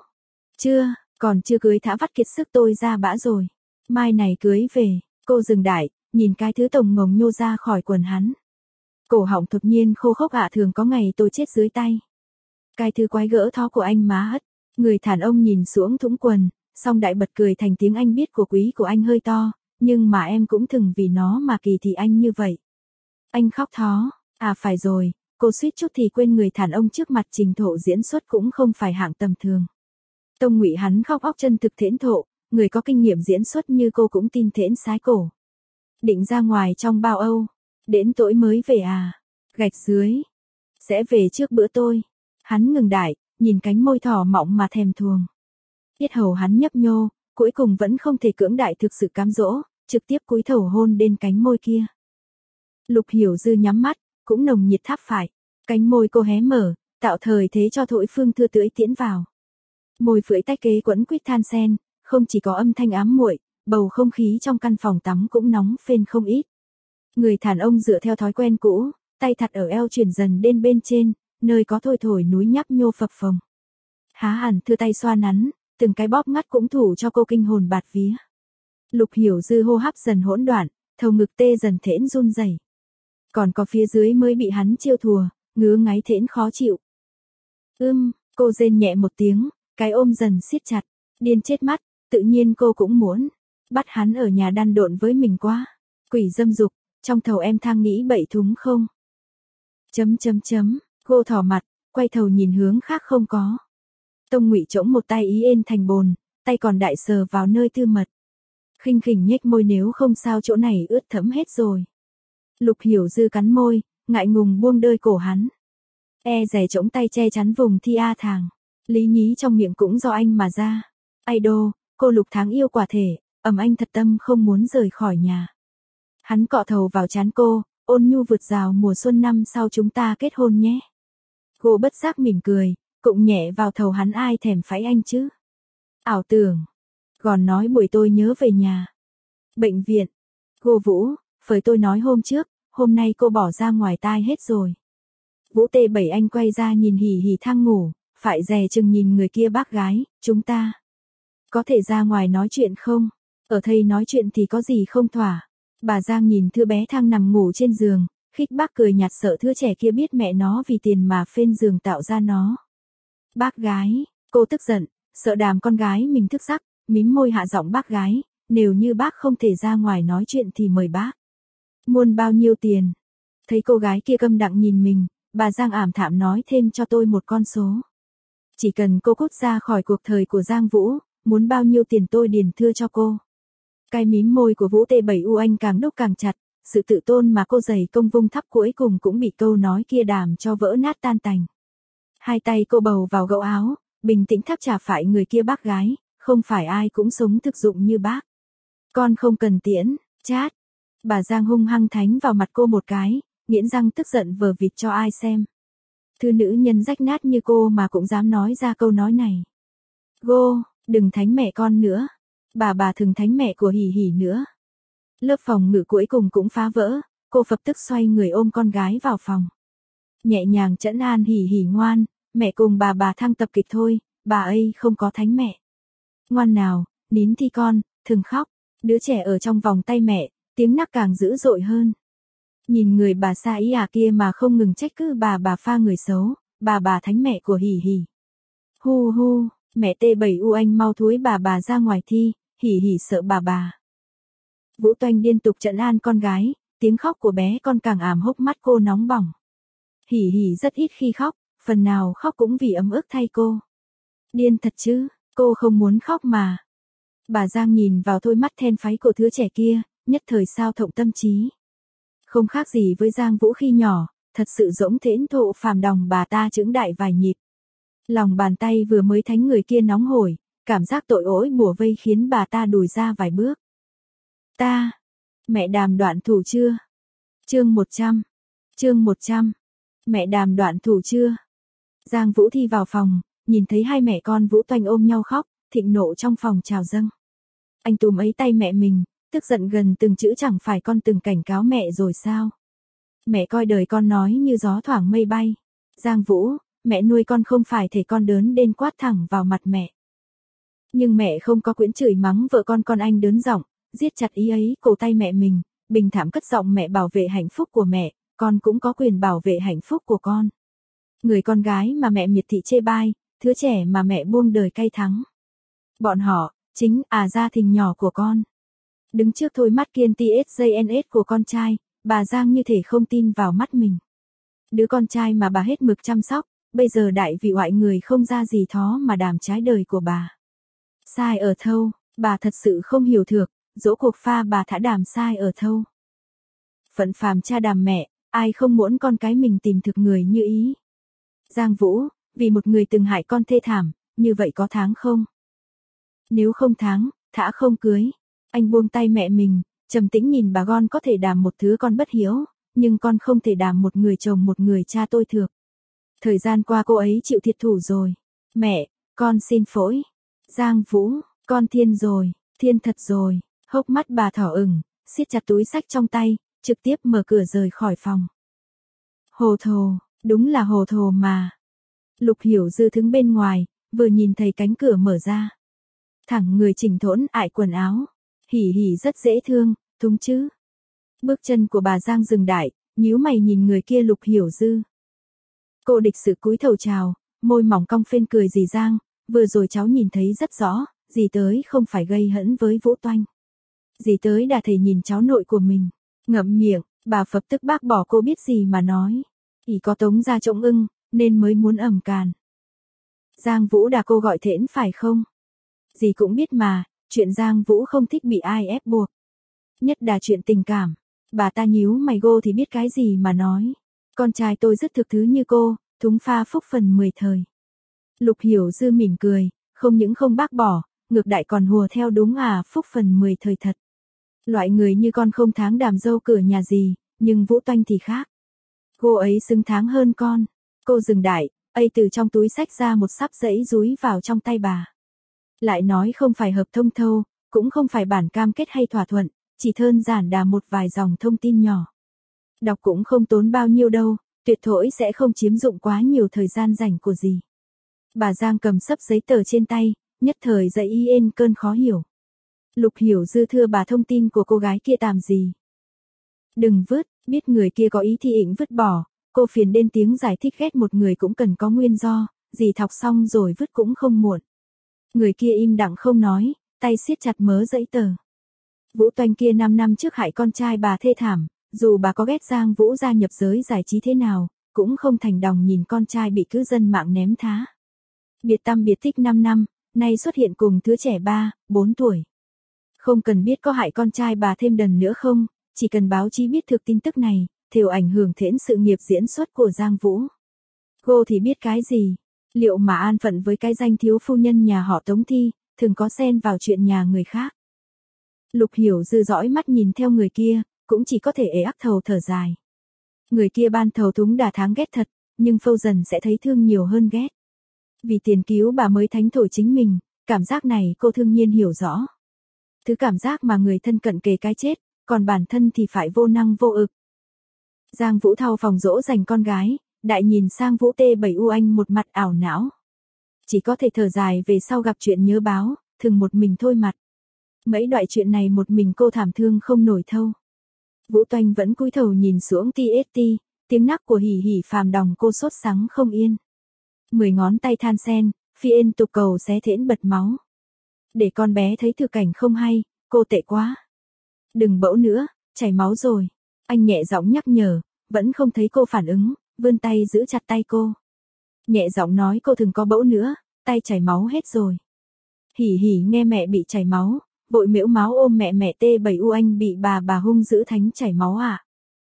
Còn chưa cưới thả vắt kiệt sức tôi ra bã rồi. Mai này cưới về, cô dừng đại, nhìn cái thứ tổng ngồng nhô ra khỏi quần hắn. Cổ họng thột nhiên khô khốc thường có ngày tôi chết dưới tay. Cái thứ quái gỡ thó của anh má hất. Người đàn ông nhìn xuống thũng quần, xong đại bật cười thành tiếng anh biết của quý của anh hơi to, nhưng mà em cũng từng vì nó mà kỳ thị anh như vậy. Anh khóc thó, phải rồi, cô suýt chút thì quên người đàn ông trước mặt trình thộ diễn xuất cũng không phải hạng tầm thường. Tông Ngụy hắn khóc óc chân thực thễn thộ, người có kinh nghiệm diễn xuất như cô cũng tin thễn sái cổ. Định ra ngoài trong bao âu, đến tối mới về à? Gạch dưới, sẽ về trước bữa tôi. Hắn ngừng đại, nhìn cánh môi thỏ mọng mà thèm thuồng. Yết hầu hắn nhấp nhô, cuối cùng vẫn không thể cưỡng đại thực sự cám dỗ, trực tiếp cúi thầu hôn lên cánh môi kia. Lục Hiểu Dư nhắm mắt, cũng nồng nhiệt tháp phải. Cánh môi cô hé mở, tạo thời thế cho thổi phương thưa tưới tiễn vào. Môi phưỡi tách kế quẫn quýt than sen, không chỉ có âm thanh ám muội, bầu không khí trong căn phòng tắm cũng nóng phên không ít. Người đàn ông dựa theo thói quen cũ, tay thật ở eo chuyển dần đến bên trên, nơi có thổi thổi núi nhấp nhô phập phồng. Há hẳn thưa tay xoa nắn, từng cái bóp ngắt cũng thủ cho cô kinh hồn bạt vía. Lục Hiểu Dư hô hấp dần hỗn loạn, thầu ngực tê dần thễn run rẩy. Còn có phía dưới mới bị hắn chiêu thùa, ngứa ngáy thễn khó chịu. Cô rên nhẹ một tiếng, cái ôm dần siết chặt, điên chết mắt, tự nhiên cô cũng muốn bắt hắn ở nhà đan độn với mình quá. Quỷ dâm dục, trong thầu em thang nghĩ bậy thúng không? Cô thỏ mặt, quay thầu nhìn hướng khác không có. Tông Ngụy trỗng một tay ý ên thành bồn, tay còn đại sờ vào nơi tư mật. Khinh khỉnh nhếch môi nếu không sao chỗ này ướt thẫm hết rồi. Lục Hiểu Dư cắn môi, ngại ngùng buông đơi cổ hắn. Dè trỗng tay che chắn vùng thi a thàng. Lý nhí trong miệng cũng do anh mà ra. Idol, cô Lục Tháng yêu quả thể, anh thật tâm không muốn rời khỏi nhà. Hắn cọ thầu vào trán cô, ôn nhu vượt rào mùa xuân năm sau chúng ta kết hôn nhé. Cô bất giác mỉm cười, cụng nhẹ vào thầu hắn ai thèm phái anh chứ. Ảo tưởng. Còn nói buổi tôi nhớ về nhà. Bệnh viện. Cô Vũ, phởi tôi nói hôm trước, hôm nay cô bỏ ra ngoài tai hết rồi. Vũ T7 anh quay ra nhìn hỉ hỉ thang ngủ, phải dè chừng nhìn người kia bác gái, chúng ta. Có thể ra ngoài nói chuyện không? Ở thầy nói chuyện thì có gì không thỏa. Bà Giang nhìn thưa bé thang nằm ngủ trên giường, khích bác cười nhạt sợ thưa trẻ kia biết mẹ nó vì tiền mà phên giường tạo ra nó. Bác gái, cô tức giận, sợ đàm con gái mình thức giấc, mím môi hạ giọng bác gái, nếu như bác không thể ra ngoài nói chuyện thì mời bác. Muôn bao nhiêu tiền? Thấy cô gái kia câm đặng nhìn mình, bà Giang ảm thảm nói thêm cho tôi một con số. Chỉ cần cô cút ra khỏi cuộc thời của Giang Vũ, muốn bao nhiêu tiền tôi điền thưa cho cô. Cái mím môi của Vũ T7U anh càng đúc càng chặt, sự tự tôn mà cô dày công vung thắp cuối cùng cũng bị câu nói kia đàm cho vỡ nát tan tành. Hai tay cô bầu vào gẫu áo, bình tĩnh thắp trả phải người kia bác gái, không phải ai cũng sống thực dụng như bác. Con không cần tiễn, chát. Bà Giang hung hăng thánh vào mặt cô một cái, nghiến răng tức giận vờ vịt cho ai xem. Thư nữ nhân rách nát như cô mà cũng dám nói ra câu nói này. Cô, đừng thánh mẹ con nữa. Bà thường thánh mẹ của hỉ hỉ nữa. Lớp phòng ngự cuối cùng cũng phá vỡ, cô phập tức xoay người ôm con gái vào phòng. Nhẹ nhàng trấn an hỉ hỉ ngoan, mẹ cùng bà thăng tập kịch thôi, bà ấy không có thánh mẹ. Ngoan nào, nín thi con, đừng khóc, đứa trẻ ở trong vòng tay mẹ, tiếng nắc càng dữ dội hơn. Nhìn người bà xa ý kia mà không ngừng trách cứ bà pha người xấu, bà thánh mẹ của hỉ hỉ. Hu hu, mẹ T7U anh mau thúi bà ra ngoài thi, hỉ hỉ sợ bà. Vũ Toanh liên tục trấn an con gái, tiếng khóc của bé con càng ảm hốc mắt cô nóng bỏng. Hỉ hỉ rất ít khi khóc, phần nào khóc cũng vì ấm ức thay cô. Điên thật chứ, cô không muốn khóc mà. Bà Giang nhìn vào đôi mắt then phái của đứa trẻ kia, nhất thời sao thđộng tâm trí. Không khác gì với Giang Vũ khi nhỏ, thật sự giống thễn thộ phàm đồng bà ta chững đại vài nhịp. Lòng bàn tay vừa mới thánh người kia nóng hổi, cảm giác tội lỗi bủa vây khiến bà ta lùi ra vài bước. Mẹ Đàm đoạn thủ chưa? Chương 100. Mẹ Đàm đoạn thủ chưa? Giang Vũ thi vào phòng, nhìn thấy hai mẹ con Vũ Toanh ôm nhau khóc, thịnh nộ trong phòng trào dâng. Anh túm ấy tay mẹ mình, tức giận gần từng chữ chẳng phải con từng cảnh cáo mẹ rồi sao? Mẹ coi đời con nói như gió thoảng mây bay. Giang Vũ, mẹ nuôi con không phải thể con đớn đên quát thẳng vào mặt mẹ. Nhưng mẹ không có quyễn chửi mắng vợ con anh đớn giọng, giết chặt ý ấy cổ tay mẹ mình, bình thản cất giọng mẹ bảo vệ hạnh phúc của mẹ, con cũng có quyền bảo vệ hạnh phúc của con. Người con gái mà mẹ miệt thị chê bai, đứa trẻ mà mẹ buông đời cay thắng. Bọn họ, chính gia thình nhỏ của con. Đứng trước đôi mắt kiên TSJNS của con trai, bà Giang như thể không tin vào mắt mình. Đứa con trai mà bà hết mực chăm sóc, bây giờ đại vị oại người không ra gì thó mà đàm trái đời của bà. Sai ở thâu, bà thật sự không hiểu được, dỗ cuộc pha bà thả đàm sai ở thâu. Phận phàm cha đàm mẹ, ai không muốn con cái mình tìm thực người như ý. Giang Vũ, vì một người từng hại con thê thảm, như vậy có tháng không? Nếu không tháng, thả không cưới. Anh buông tay mẹ mình, trầm tĩnh nhìn bà con có thể đàm một thứ con bất hiếu, nhưng con không thể đàm một người chồng một người cha tôi thược. Thời gian qua cô ấy chịu thiệt thủ rồi. Mẹ, con xin phỗi. Giang Vũ, con thiên rồi, thiên thật rồi. Hốc mắt bà thỏ ửng, siết chặt túi xách trong tay, trực tiếp mở cửa rời khỏi phòng. Hồ thồ, đúng là hồ thồ mà. Lục Hiểu Dư đứng bên ngoài, vừa nhìn thấy cánh cửa mở ra. Thẳng người chỉnh thốn ải quần áo. Hỉ hỉ rất dễ thương, đúng chứ. Bước chân của bà Giang dừng đại, nhíu mày nhìn người kia Lục Hiểu Dư. Cô địch sự cúi thầu chào, môi mỏng cong phên cười dì Giang, vừa rồi cháu nhìn thấy rất rõ, dì tới không phải gây hẫn với Vũ Toanh. Dì tới đã thể nhìn cháu nội của mình, ngậm miệng, bà Phập tức bác bỏ cô biết gì mà nói. Ỷ có Tống gia trông ưng, nên mới muốn ầm càn. Giang Vũ đã cô gọi thễn phải không? Dì cũng biết mà, chuyện Giang Vũ không thích bị ai ép buộc. Nhất là chuyện tình cảm, bà ta nhíu mày gô thì biết cái gì mà nói. Con trai tôi rất thực thứ như cô, thúng pha phúc phần 10 thời. Lục Hiểu Dư mỉm cười, không những không bác bỏ, ngược đại còn hùa theo đúng phúc phần 10 thời thật. Loại người như con không tháng đàm dâu cửa nhà gì, nhưng Vũ Toanh thì khác. Cô ấy xứng tháng hơn con. Cô dừng đại, ấy từ trong túi xách ra một sắp giấy dúi vào trong tay bà. Lại nói không phải hợp thông thâu, cũng không phải bản cam kết hay thỏa thuận, chỉ đơn giản đà một vài dòng thông tin nhỏ. Đọc cũng không tốn bao nhiêu đâu, tuyệt thỗi sẽ không chiếm dụng quá nhiều thời gian rảnh của dì. Bà Giang cầm sấp giấy tờ trên tay, nhất thời dậy yên cơn khó hiểu. Lục Hiểu Dư thưa bà thông tin của cô gái kia làm gì? Đừng vứt, biết người kia có ý thì ỉnh vứt bỏ, cô phiền đến tiếng giải thích ghét một người cũng cần có nguyên do, dì thọc xong rồi vứt cũng không muộn. Người kia im lặng không nói, tay siết chặt mớ giấy tờ. Vũ Toanh kia 5 năm trước hại con trai bà thê thảm, dù bà có ghét Giang Vũ gia nhập giới giải trí thế nào, cũng không thành đồng nhìn con trai bị cư dân mạng ném thá. Biệt tâm biệt tích 5 năm, nay xuất hiện cùng đứa trẻ 3, 4 tuổi. Không cần biết có hại con trai bà thêm đần nữa không, chỉ cần báo chí biết thực tin tức này, thiểu ảnh hưởng đến sự nghiệp diễn xuất của Giang Vũ. Cô thì biết cái gì? Liệu mà an phận với cái danh thiếu phu nhân nhà họ Tống Thi, thường có xen vào chuyện nhà người khác. Lục Hiểu Dư dõi mắt nhìn theo người kia, cũng chỉ có thể ế ắc thầu thở dài. Người kia ban thầu thúng đà tháng ghét thật, nhưng phâu dần sẽ thấy thương nhiều hơn ghét. Vì tiền cứu bà mới thánh thổi chính mình, cảm giác này cô thương nhiên hiểu rõ. Thứ cảm giác mà người thân cận kề cái chết, còn bản thân thì phải vô năng vô ực. Giang Vũ thao phòng dỗ dành con gái, đại nhìn sang Vũ T7U anh một mặt ảo não. Chỉ có thể thở dài về sau gặp chuyện nhớ báo, thường một mình thôi mặt. Mấy đoạn chuyện này một mình cô thảm thương không nổi thâu. Vũ Toanh vẫn cúi đầu nhìn xuống TST, tiếng nắc của hỉ hỉ phàm đồng cô sốt sắng không yên. 10 ngón tay than sen, phiên tục cầu xé thễn bật máu. Để con bé thấy thực cảnh không hay, cô tệ quá. Đừng bẫu nữa, chảy máu rồi. Anh nhẹ giọng nhắc nhở, vẫn không thấy cô phản ứng, vươn tay giữ chặt tay cô. Nhẹ giọng nói cô đừng có bẫu nữa, tay chảy máu hết rồi. Hỉ hỉ nghe mẹ bị chảy máu, vội miễu máu ôm mẹ T7U anh bị bà hung dữ thánh chảy máu à.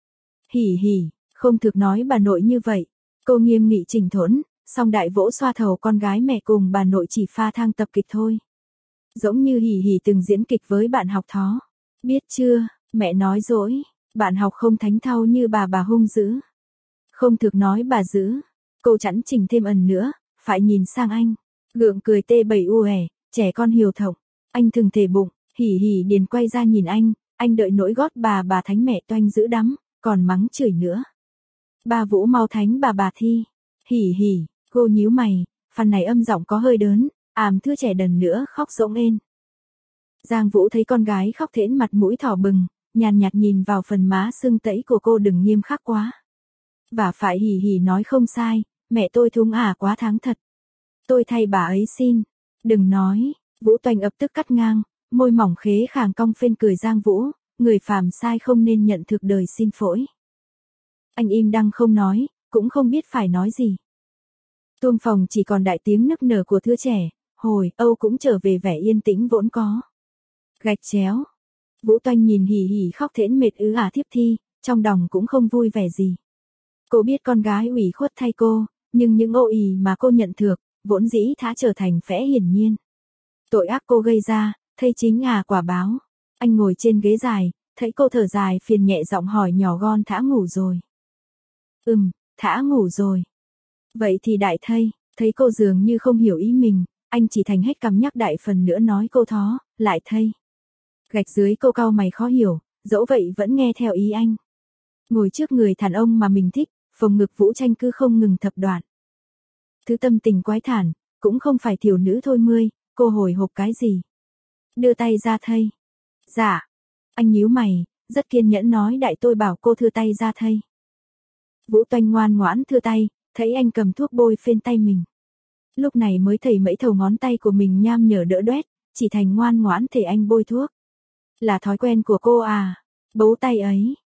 Hỉ hỉ, không thực nói bà nội như vậy. Cô nghiêm nghị chỉnh thốn, song đại vỗ xoa thầu con gái mẹ cùng bà nội chỉ pha thang tập kịch thôi. Giống như hỉ hỉ từng diễn kịch với bạn học thó. Biết chưa, mẹ nói dối, bạn học không thánh thau như bà hung dữ. Không thực nói bà dữ. Cô chẵn chỉnh thêm ẩn nữa, phải nhìn sang anh. Gượng cười T7U trẻ con hiểu thọng. Anh thường thề bụng, hỉ hỉ điền quay ra nhìn anh đợi nỗi gót bà thánh mẹ Toanh dữ đắm, còn mắng chửi nữa. Bà Vũ mau thánh bà Thi. Hỉ hỉ, cô nhíu mày, phần này âm giọng có hơi đớn, thưa trẻ đần nữa khóc rỗng ên. Giang Vũ thấy con gái khóc thễn mặt mũi thỏ bừng, nhàn nhạt nhìn vào phần má sưng tẫy của cô đừng nghiêm khắc quá. Và phải hỉ hỉ nói không sai, mẹ tôi thúng quá tháng thật. Tôi thay bà ấy xin, đừng nói. Vũ Toanh ập tức cắt ngang, môi mỏng khế khàng cong phên cười Giang Vũ, người phàm sai không nên nhận thực đời xin phỗi. Anh im đăng không nói, cũng không biết phải nói gì. Tuông phòng chỉ còn đại tiếng nức nở của thưa trẻ, hồi Âu cũng trở về vẻ yên tĩnh vốn có. Gạch chéo. Vũ Toanh nhìn hỉ hỉ khóc thễn mệt thiếp thi, trong lòng cũng không vui vẻ gì. Cô biết con gái ủy khuất thay cô, nhưng những ô ì mà cô nhận thược, vốn dĩ đã trở thành phẽ hiển nhiên. Tội ác cô gây ra, thây chính quả báo. Anh ngồi trên ghế dài, thấy cô thở dài phiền nhẹ giọng hỏi nhỏ gon thả ngủ rồi. Thả ngủ rồi. Vậy thì đại thây, thấy cô dường như không hiểu ý mình, anh chỉ thành hết cằm nhắc đại phần nữa nói cô thó, lại thây. Gạch dưới cô cau mày khó hiểu, dẫu vậy vẫn nghe theo ý anh. Ngồi trước người đàn ông mà mình thích, phồng ngực Vũ Tranh cứ không ngừng thập đoạn. Thứ tâm tình quái thản, cũng không phải thiểu nữ thôi Cô hồi hộp cái gì? Đưa tay ra thây. Dạ. Anh nhíu mày, rất kiên nhẫn nói đại tôi bảo cô thưa tay ra thây. Vũ Toanh ngoan ngoãn thưa tay, thấy anh cầm thuốc bôi phên tay mình. Lúc này mới thấy mấy đầu ngón tay của mình nham nhở đỡ đoét, chỉ thành ngoan ngoãn thể anh bôi thuốc. Là thói quen của cô à? Bấu tay ấy,